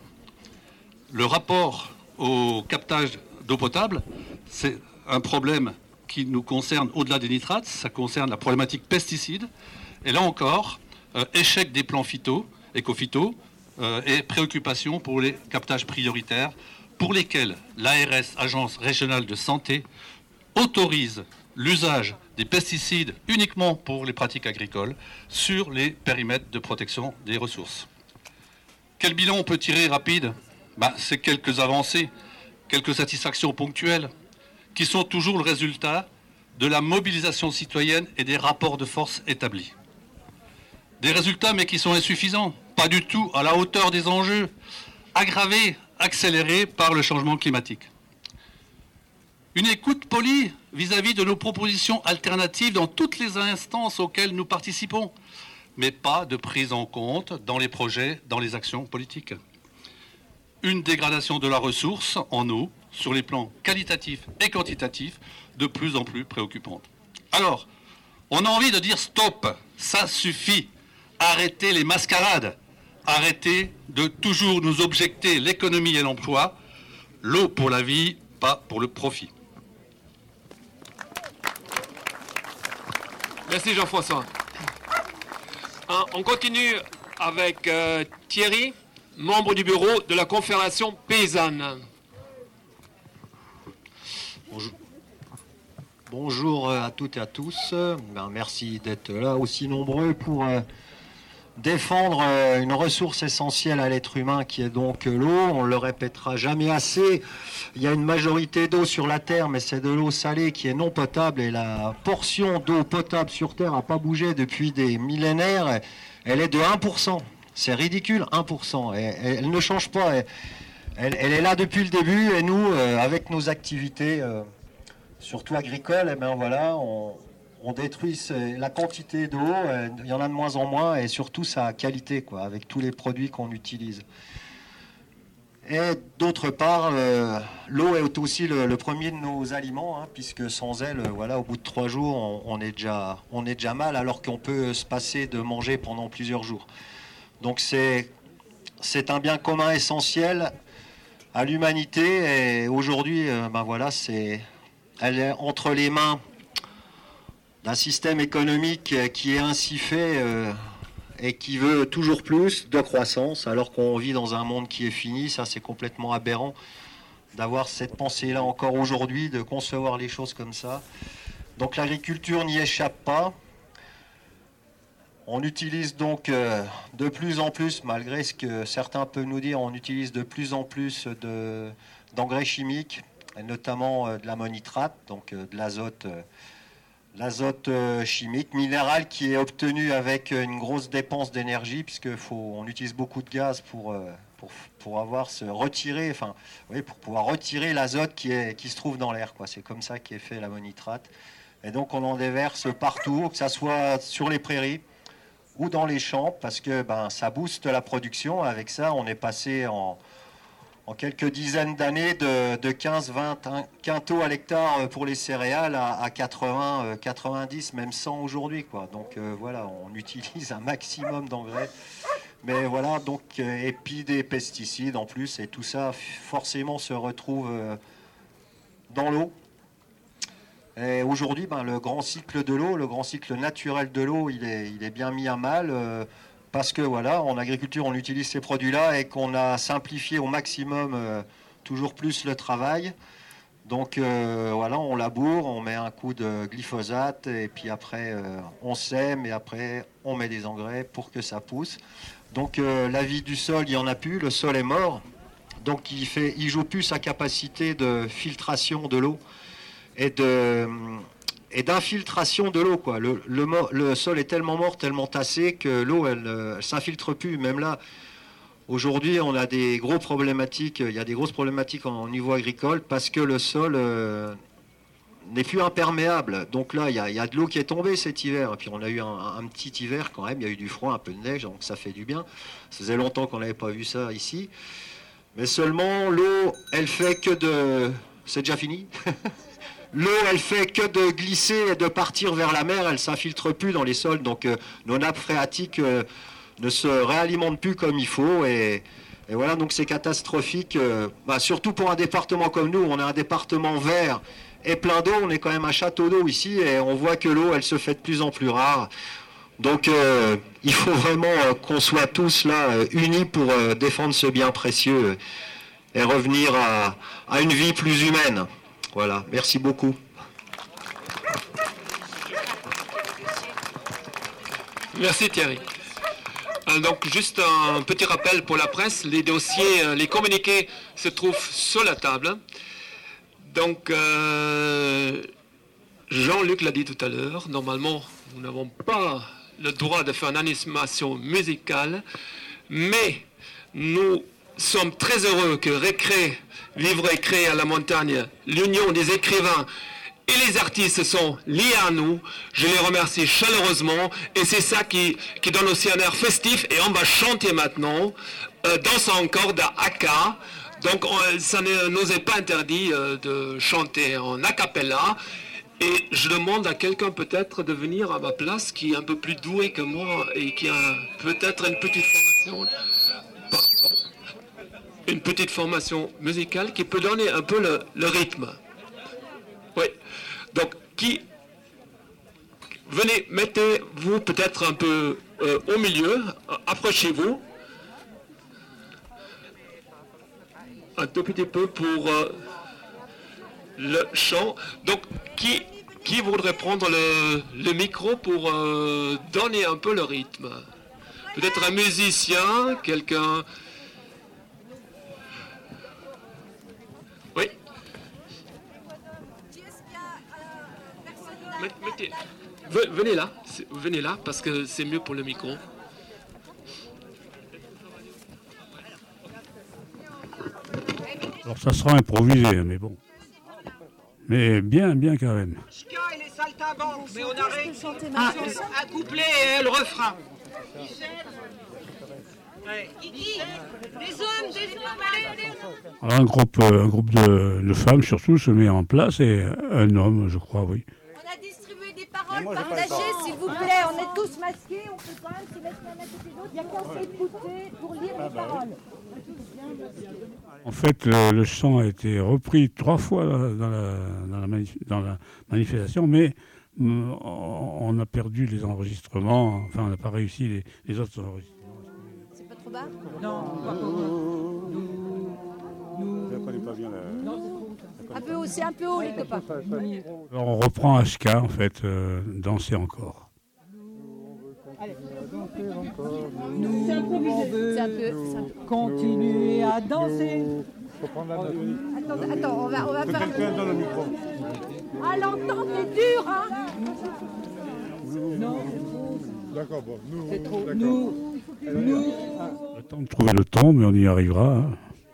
Le rapport au captage d'eau potable, c'est un problème qui nous concerne au-delà des nitrates, ça concerne la problématique pesticides, et là encore, euh, échec des plans phyto, éco-phyto, euh, et préoccupation pour les captages prioritaires, pour lesquels l'A R S, Agence régionale de santé, autorise l'usage des pesticides uniquement pour les pratiques agricoles sur les périmètres de protection des ressources. Quel bilan on peut tirer rapide? Ben, c'est quelques avancées, quelques satisfactions ponctuelles, qui sont toujours le résultat de la mobilisation citoyenne et des rapports de force établis. Des résultats, mais qui sont insuffisants, pas du tout à la hauteur des enjeux, aggravés, accélérés par le changement climatique. Une écoute polie vis-à-vis de nos propositions alternatives dans toutes les instances auxquelles nous participons, mais pas de prise en compte dans les projets, dans les actions politiques. Une dégradation de la ressource en eau, sur les plans qualitatifs et quantitatifs, de plus en plus préoccupante. Alors, on a envie de dire stop, ça suffit, arrêtez les mascarades, arrêtez de toujours nous objecter l'économie et l'emploi, l'eau pour la vie, pas pour le profit. Merci Jean-François. On continue avec euh, Thierry, membre du bureau de la Confédération paysanne. Bonjour. Bonjour à toutes et à tous. Ben, merci d'être là aussi nombreux pour euh, défendre euh, une ressource essentielle à l'être humain qui est donc l'eau. On ne le répétera jamais assez. Il y a une majorité d'eau sur la Terre, mais c'est de l'eau salée qui est non potable. Et la portion d'eau potable sur Terre n'a pas bougé depuis des millénaires. Elle est de un pour cent. C'est ridicule, un pour cent. Et, et, elle ne change pas. Elle, elle, elle est là depuis le début. Et nous, euh, avec nos activités, euh, surtout agricoles, eh ben voilà, on, on détruit la quantité d'eau. Euh, il y en a de moins en moins. Et surtout sa qualité, quoi, avec tous les produits qu'on utilise. Et d'autre part, euh, l'eau est aussi le, le premier de nos aliments, hein, puisque sans elle, euh, voilà, au bout de trois jours, on, on, est déjà, on est déjà mal, alors qu'on peut se passer de manger pendant plusieurs jours. Donc c'est, c'est un bien commun essentiel à l'humanité. Et aujourd'hui, euh, ben voilà, c'est, elle est entre les mains d'un système économique qui est ainsi fait euh, et qui veut toujours plus de croissance, alors qu'on vit dans un monde qui est fini. Ça, c'est complètement aberrant d'avoir cette pensée-là encore aujourd'hui, de concevoir les choses comme ça. Donc l'agriculture n'y échappe pas. On utilise donc euh, de plus en plus, malgré ce que certains peuvent nous dire, on utilise de plus en plus de, d'engrais chimiques, et notamment euh, de l'ammonitrate, donc euh, de l'azote, euh, l'azote euh, chimique, minéral qui est obtenu avec une grosse dépense d'énergie, puisqu'on utilise beaucoup de gaz pour, euh, pour, pour avoir se retirer, enfin, oui, pour pouvoir retirer l'azote qui, est, qui se trouve dans l'air, quoi. C'est comme ça qu'est fait l'ammonitrate. Et donc on en déverse partout, que ce soit sur les prairies ou dans les champs, parce que ben, ça booste la production. Avec ça, on est passé en, en quelques dizaines d'années de, de quinze vingt quintaux à l'hectare pour les céréales à, à quatre-vingts, quatre-vingt-dix, même cent aujourd'hui, quoi. Donc euh, voilà, on utilise un maximum d'engrais. Mais voilà, donc, euh, et puis des pesticides en plus, et tout ça forcément se retrouve euh, dans l'eau. Et aujourd'hui, ben, le grand cycle de l'eau, le grand cycle naturel de l'eau, il est, il est bien mis à mal euh, parce que voilà, en agriculture, on utilise ces produits-là et qu'on a simplifié au maximum euh, toujours plus le travail. Donc euh, voilà, on laboure, on met un coup de glyphosate et puis après euh, on sème et après on met des engrais pour que ça pousse. Donc euh, la vie du sol, il n'y en a plus, le sol est mort. Donc il fait, il joue plus sa capacité de filtration de l'eau et de et d'infiltration de l'eau, quoi. Le, le, le sol est tellement mort, tellement tassé que l'eau, elle ne s'infiltre plus. Même là, aujourd'hui, on a des gros problématiques. Il y a des grosses problématiques au niveau agricole parce que le sol euh, n'est plus imperméable. Donc là, il y, a, il y a de l'eau qui est tombée cet hiver. Et puis on a eu un, un petit hiver quand même. Il y a eu du froid, un peu de neige, donc ça fait du bien. Ça faisait longtemps qu'on n'avait pas vu ça ici. Mais seulement, l'eau, elle fait que de... C'est déjà fini. L'eau, elle fait que de glisser et de partir vers la mer, elle ne s'infiltre plus dans les sols. Donc euh, nos nappes phréatiques euh, ne se réalimentent plus comme il faut. Et, et voilà, donc c'est catastrophique. Euh, bah, surtout pour un département comme nous, on est un département vert et plein d'eau. On est quand même un château d'eau ici et on voit que l'eau, elle se fait de plus en plus rare. Donc euh, il faut vraiment euh, qu'on soit tous là, euh, unis pour euh, défendre ce bien précieux euh, et revenir à, à une vie plus humaine. Voilà, merci beaucoup. Merci Thierry. Euh, donc juste un petit rappel pour la presse, les dossiers, euh, les communiqués se trouvent sur la table. Donc euh, Jean-Luc l'a dit tout à l'heure, normalement nous n'avons pas le droit de faire une animation musicale, mais nous sommes très heureux que Récré, Vivre et créer à la montagne, l'union des écrivains et les artistes sont liés à nous. Je les remercie chaleureusement et c'est ça qui, qui donne aussi un air festif. Et on va chanter maintenant, euh, Dansons encore d'Aka. Donc on, ça ne nous est pas interdit euh, de chanter en a cappella. Et je demande à quelqu'un peut-être de venir à ma place qui est un peu plus doué que moi et qui a peut-être une petite formation. Pardon. Une petite formation musicale qui peut donner un peu le, le rythme. Oui. Donc, qui... Venez, mettez-vous peut-être un peu euh, au milieu, approchez-vous. Un tout petit peu pour euh, le chant. Donc, qui, qui voudrait prendre le, le micro pour euh, donner un peu le rythme? Peut-être un musicien, quelqu'un... Oui. Mettez, venez là, venez là, parce que c'est mieux pour le micro. Alors ça sera improvisé, mais bon. Mais bien, bien quand même. Et les saltimbanques, mais on arrête ah, un couplet et le refrain. Ouais. Des hommes, des hommes, allez, allez. Alors un groupe, un groupe de, de femmes surtout se met en place et un homme, je crois, oui. On a distribué des paroles partagées, s'il vous plaît. On est tous masqués, on peut quand même se mettre l'un à côté de l'autre. Il n'y a qu'un seul côté pour lire les paroles. En fait, le, le chant a été repris trois fois dans la, dans la, manif- dans la manifestation, mais mm, on a perdu les enregistrements, enfin on n'a pas réussi les, les autres enregistrements. C'est pas trop bas? Non, pas Je ne connais pas bien la... Un peu haut, c'est un peu haut les copains. Alors, on reprend H K en fait, euh, danser encore. Nous, on veut C'est un peu, c'est un peu. continuer à danser. Attends, attends, on va, on va Que faire. quelqu'un donne le micro. Ah, l'entente est dure, hein. Non, D'accord, bon, nous, c'est trop. d'accord. Nous, nous, Le temps de trouver le ton, mais on y arrivera. Hein.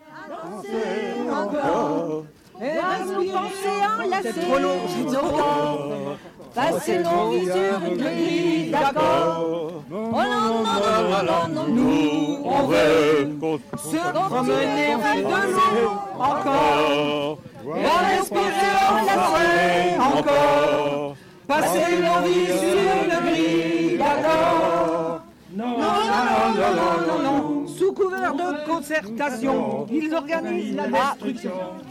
encore. Et Nos pensées enlacées, c'est trop long. nos corps, passer nos vies sur une grille d'accord. Oh non, non, non, non, non, nous, on veut se promener au fil de l'eau encore. Et respirer enlacés encore. Passer nos vies sur une grille d'accord. Non, non, non, non, non, non, non. Sous couvert de concertation, ils organisent la destruction.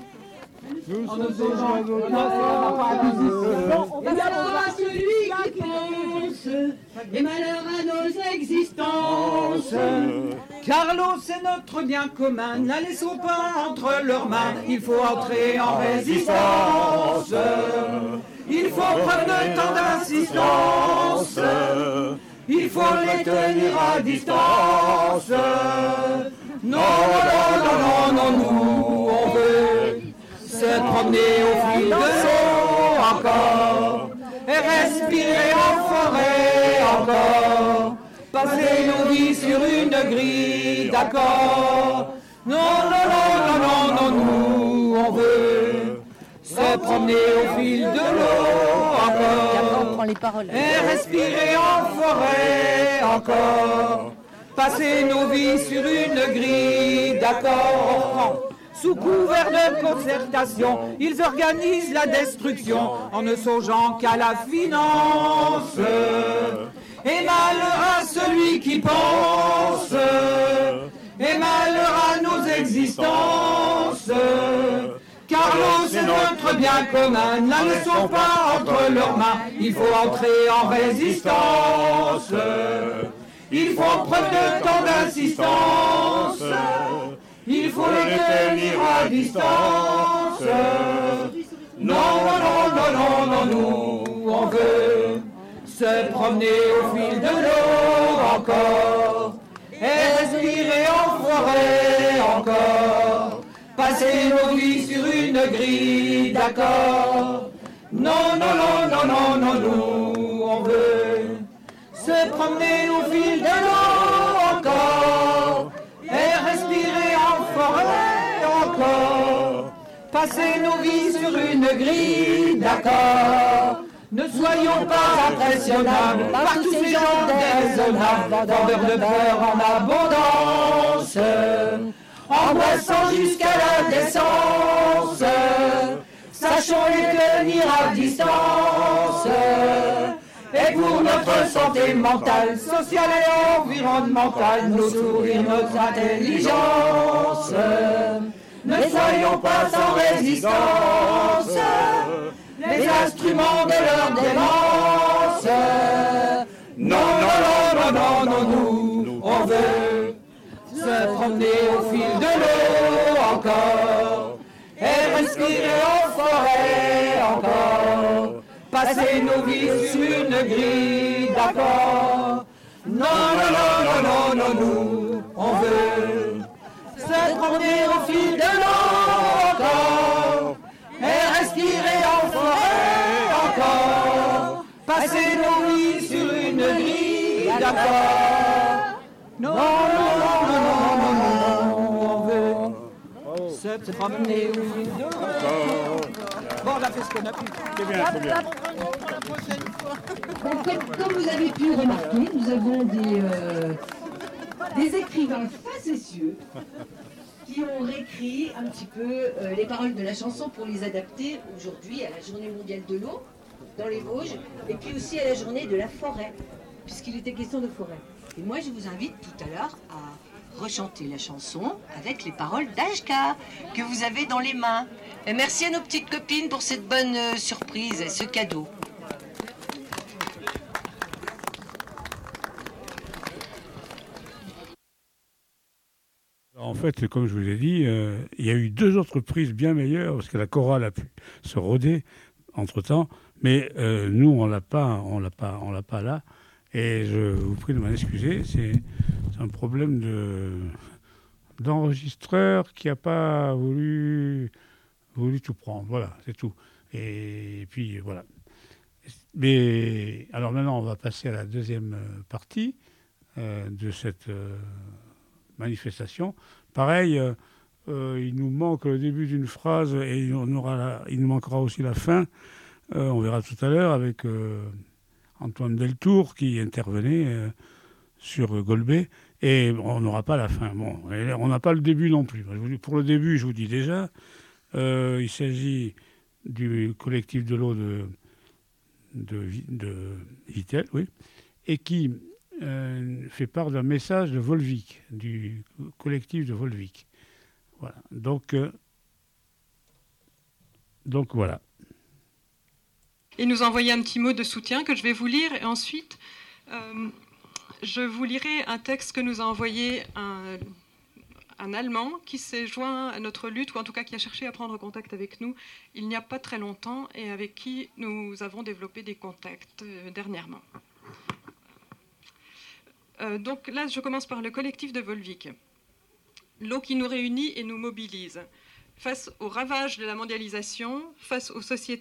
En nos songeant, on n'a pas abusé. Et malheur à celui qui pense, et malheur à nos existences. Car l'eau c'est notre bien commun, ne la laissons pas entre leurs mains. Il faut entrer en résistance. Il faut preuve de temps d'insistance. Il faut les tenir à distance. Non, non, non, non, non, nous on veut se promener au fil de l'eau encore, et respirer en forêt encore, passer nos vies sur une grille d'accord. Non, non, non, non, non, non, nous on veut se promener au fil de l'eau encore, prend les paroles. et respirer en forêt encore, passer nos vies sur une grille d'accord. Sous couvert de concertation, ils organisent la destruction en ne songeant qu'à la finance. Et malheur à celui qui pense, et malheur à nos existences. Car l'eau c'est notre bien commun, ne la laissons pas entre leurs mains. Il faut entrer en résistance. Il faut preuve de temps d'insistance. Il faut les tenir à distance. Non, non, non, non, non, nous, on veut se promener au fil de l'eau encore, et respirer en forêt encore, passer nos vies sur une grille d'accord. Non, non, non, non, non, non, nous, on veut se promener au fil de l'eau encore, et respirer en forêt encore, passer nos vies sur une grille d'accord. Ne soyons pas impressionnables par tous ces gens déraisonnables, vendeurs de peur en abondance, angoissant jusqu'à la décence. Sachons les tenir à distance. Et pour notre santé mentale, sociale et environnementale, nos sourires, notre intelligence, ne soyons pas sans résistance, les instruments de leur démence. Non, non, non, non, non, nous, on veut se promener au fil de l'eau encore, et respirer en forêt encore, passer nos vies sur une grille d'accord. Non, non, non, non, non, non, nous, on veut se promener au fil de l'eau encore, et respirer en forêt encore, passer nos vies sur une grille d'accord. Non, non, non, non, non, non, non, on veut se promener au fil de l'eau. Bon, on a fait ce qu'on a pu. C'est bien, c'est bien. Donc, comme, comme vous avez pu remarquer, nous avons des, euh, des écrivains facétieux qui ont réécrit un petit peu euh, les paroles de la chanson pour les adapter aujourd'hui à la Journée mondiale de l'eau dans les Vosges, et puis aussi à la Journée de la forêt, puisqu'il était question de forêt. Et moi, je vous invite tout à l'heure à rechanter la chanson avec les paroles d'Ashka que vous avez dans les mains. Et merci à nos petites copines pour cette bonne euh, surprise et ce cadeau. En fait, comme je vous l'ai dit, euh, il y a eu deux autres prises bien meilleures parce que la chorale a pu se roder entre-temps, mais euh, nous, on l'a pas, on l'a pas, on l'a pas là. Et je vous prie de m'en excuser, c'est un problème de d'enregistreur qui n'a pas voulu voulu tout prendre. Voilà, c'est tout. Et, et puis voilà. Mais alors maintenant, on va passer à la deuxième partie euh, de cette euh, manifestation. Pareil, euh, euh, il nous manque le début d'une phrase et on aura la, il nous manquera aussi la fin. Euh, on verra tout à l'heure avec euh, Antoine Deltour qui intervenait euh, sur Golbet et on n'aura pas la fin. Bon, on n'a pas le début non plus. Pour le début, je vous dis déjà, euh, il s'agit du collectif de l'eau de, de, de Vittel, oui, et qui Euh, fait part d'un message de Volvic, du collectif de Volvic. Voilà. Donc, euh, donc voilà. Il nous a envoyé un petit mot de soutien que je vais vous lire et ensuite euh, je vous lirai un texte que nous a envoyé un, un Allemand qui s'est joint à notre lutte, ou en tout cas qui a cherché à prendre contact avec nous il n'y a pas très longtemps et avec qui nous avons développé des contacts euh, dernièrement. Euh, donc là, je commence par le collectif de Volvic. L'eau qui nous réunit et nous mobilise. Face aux ravages de la mondialisation, face aux sociétés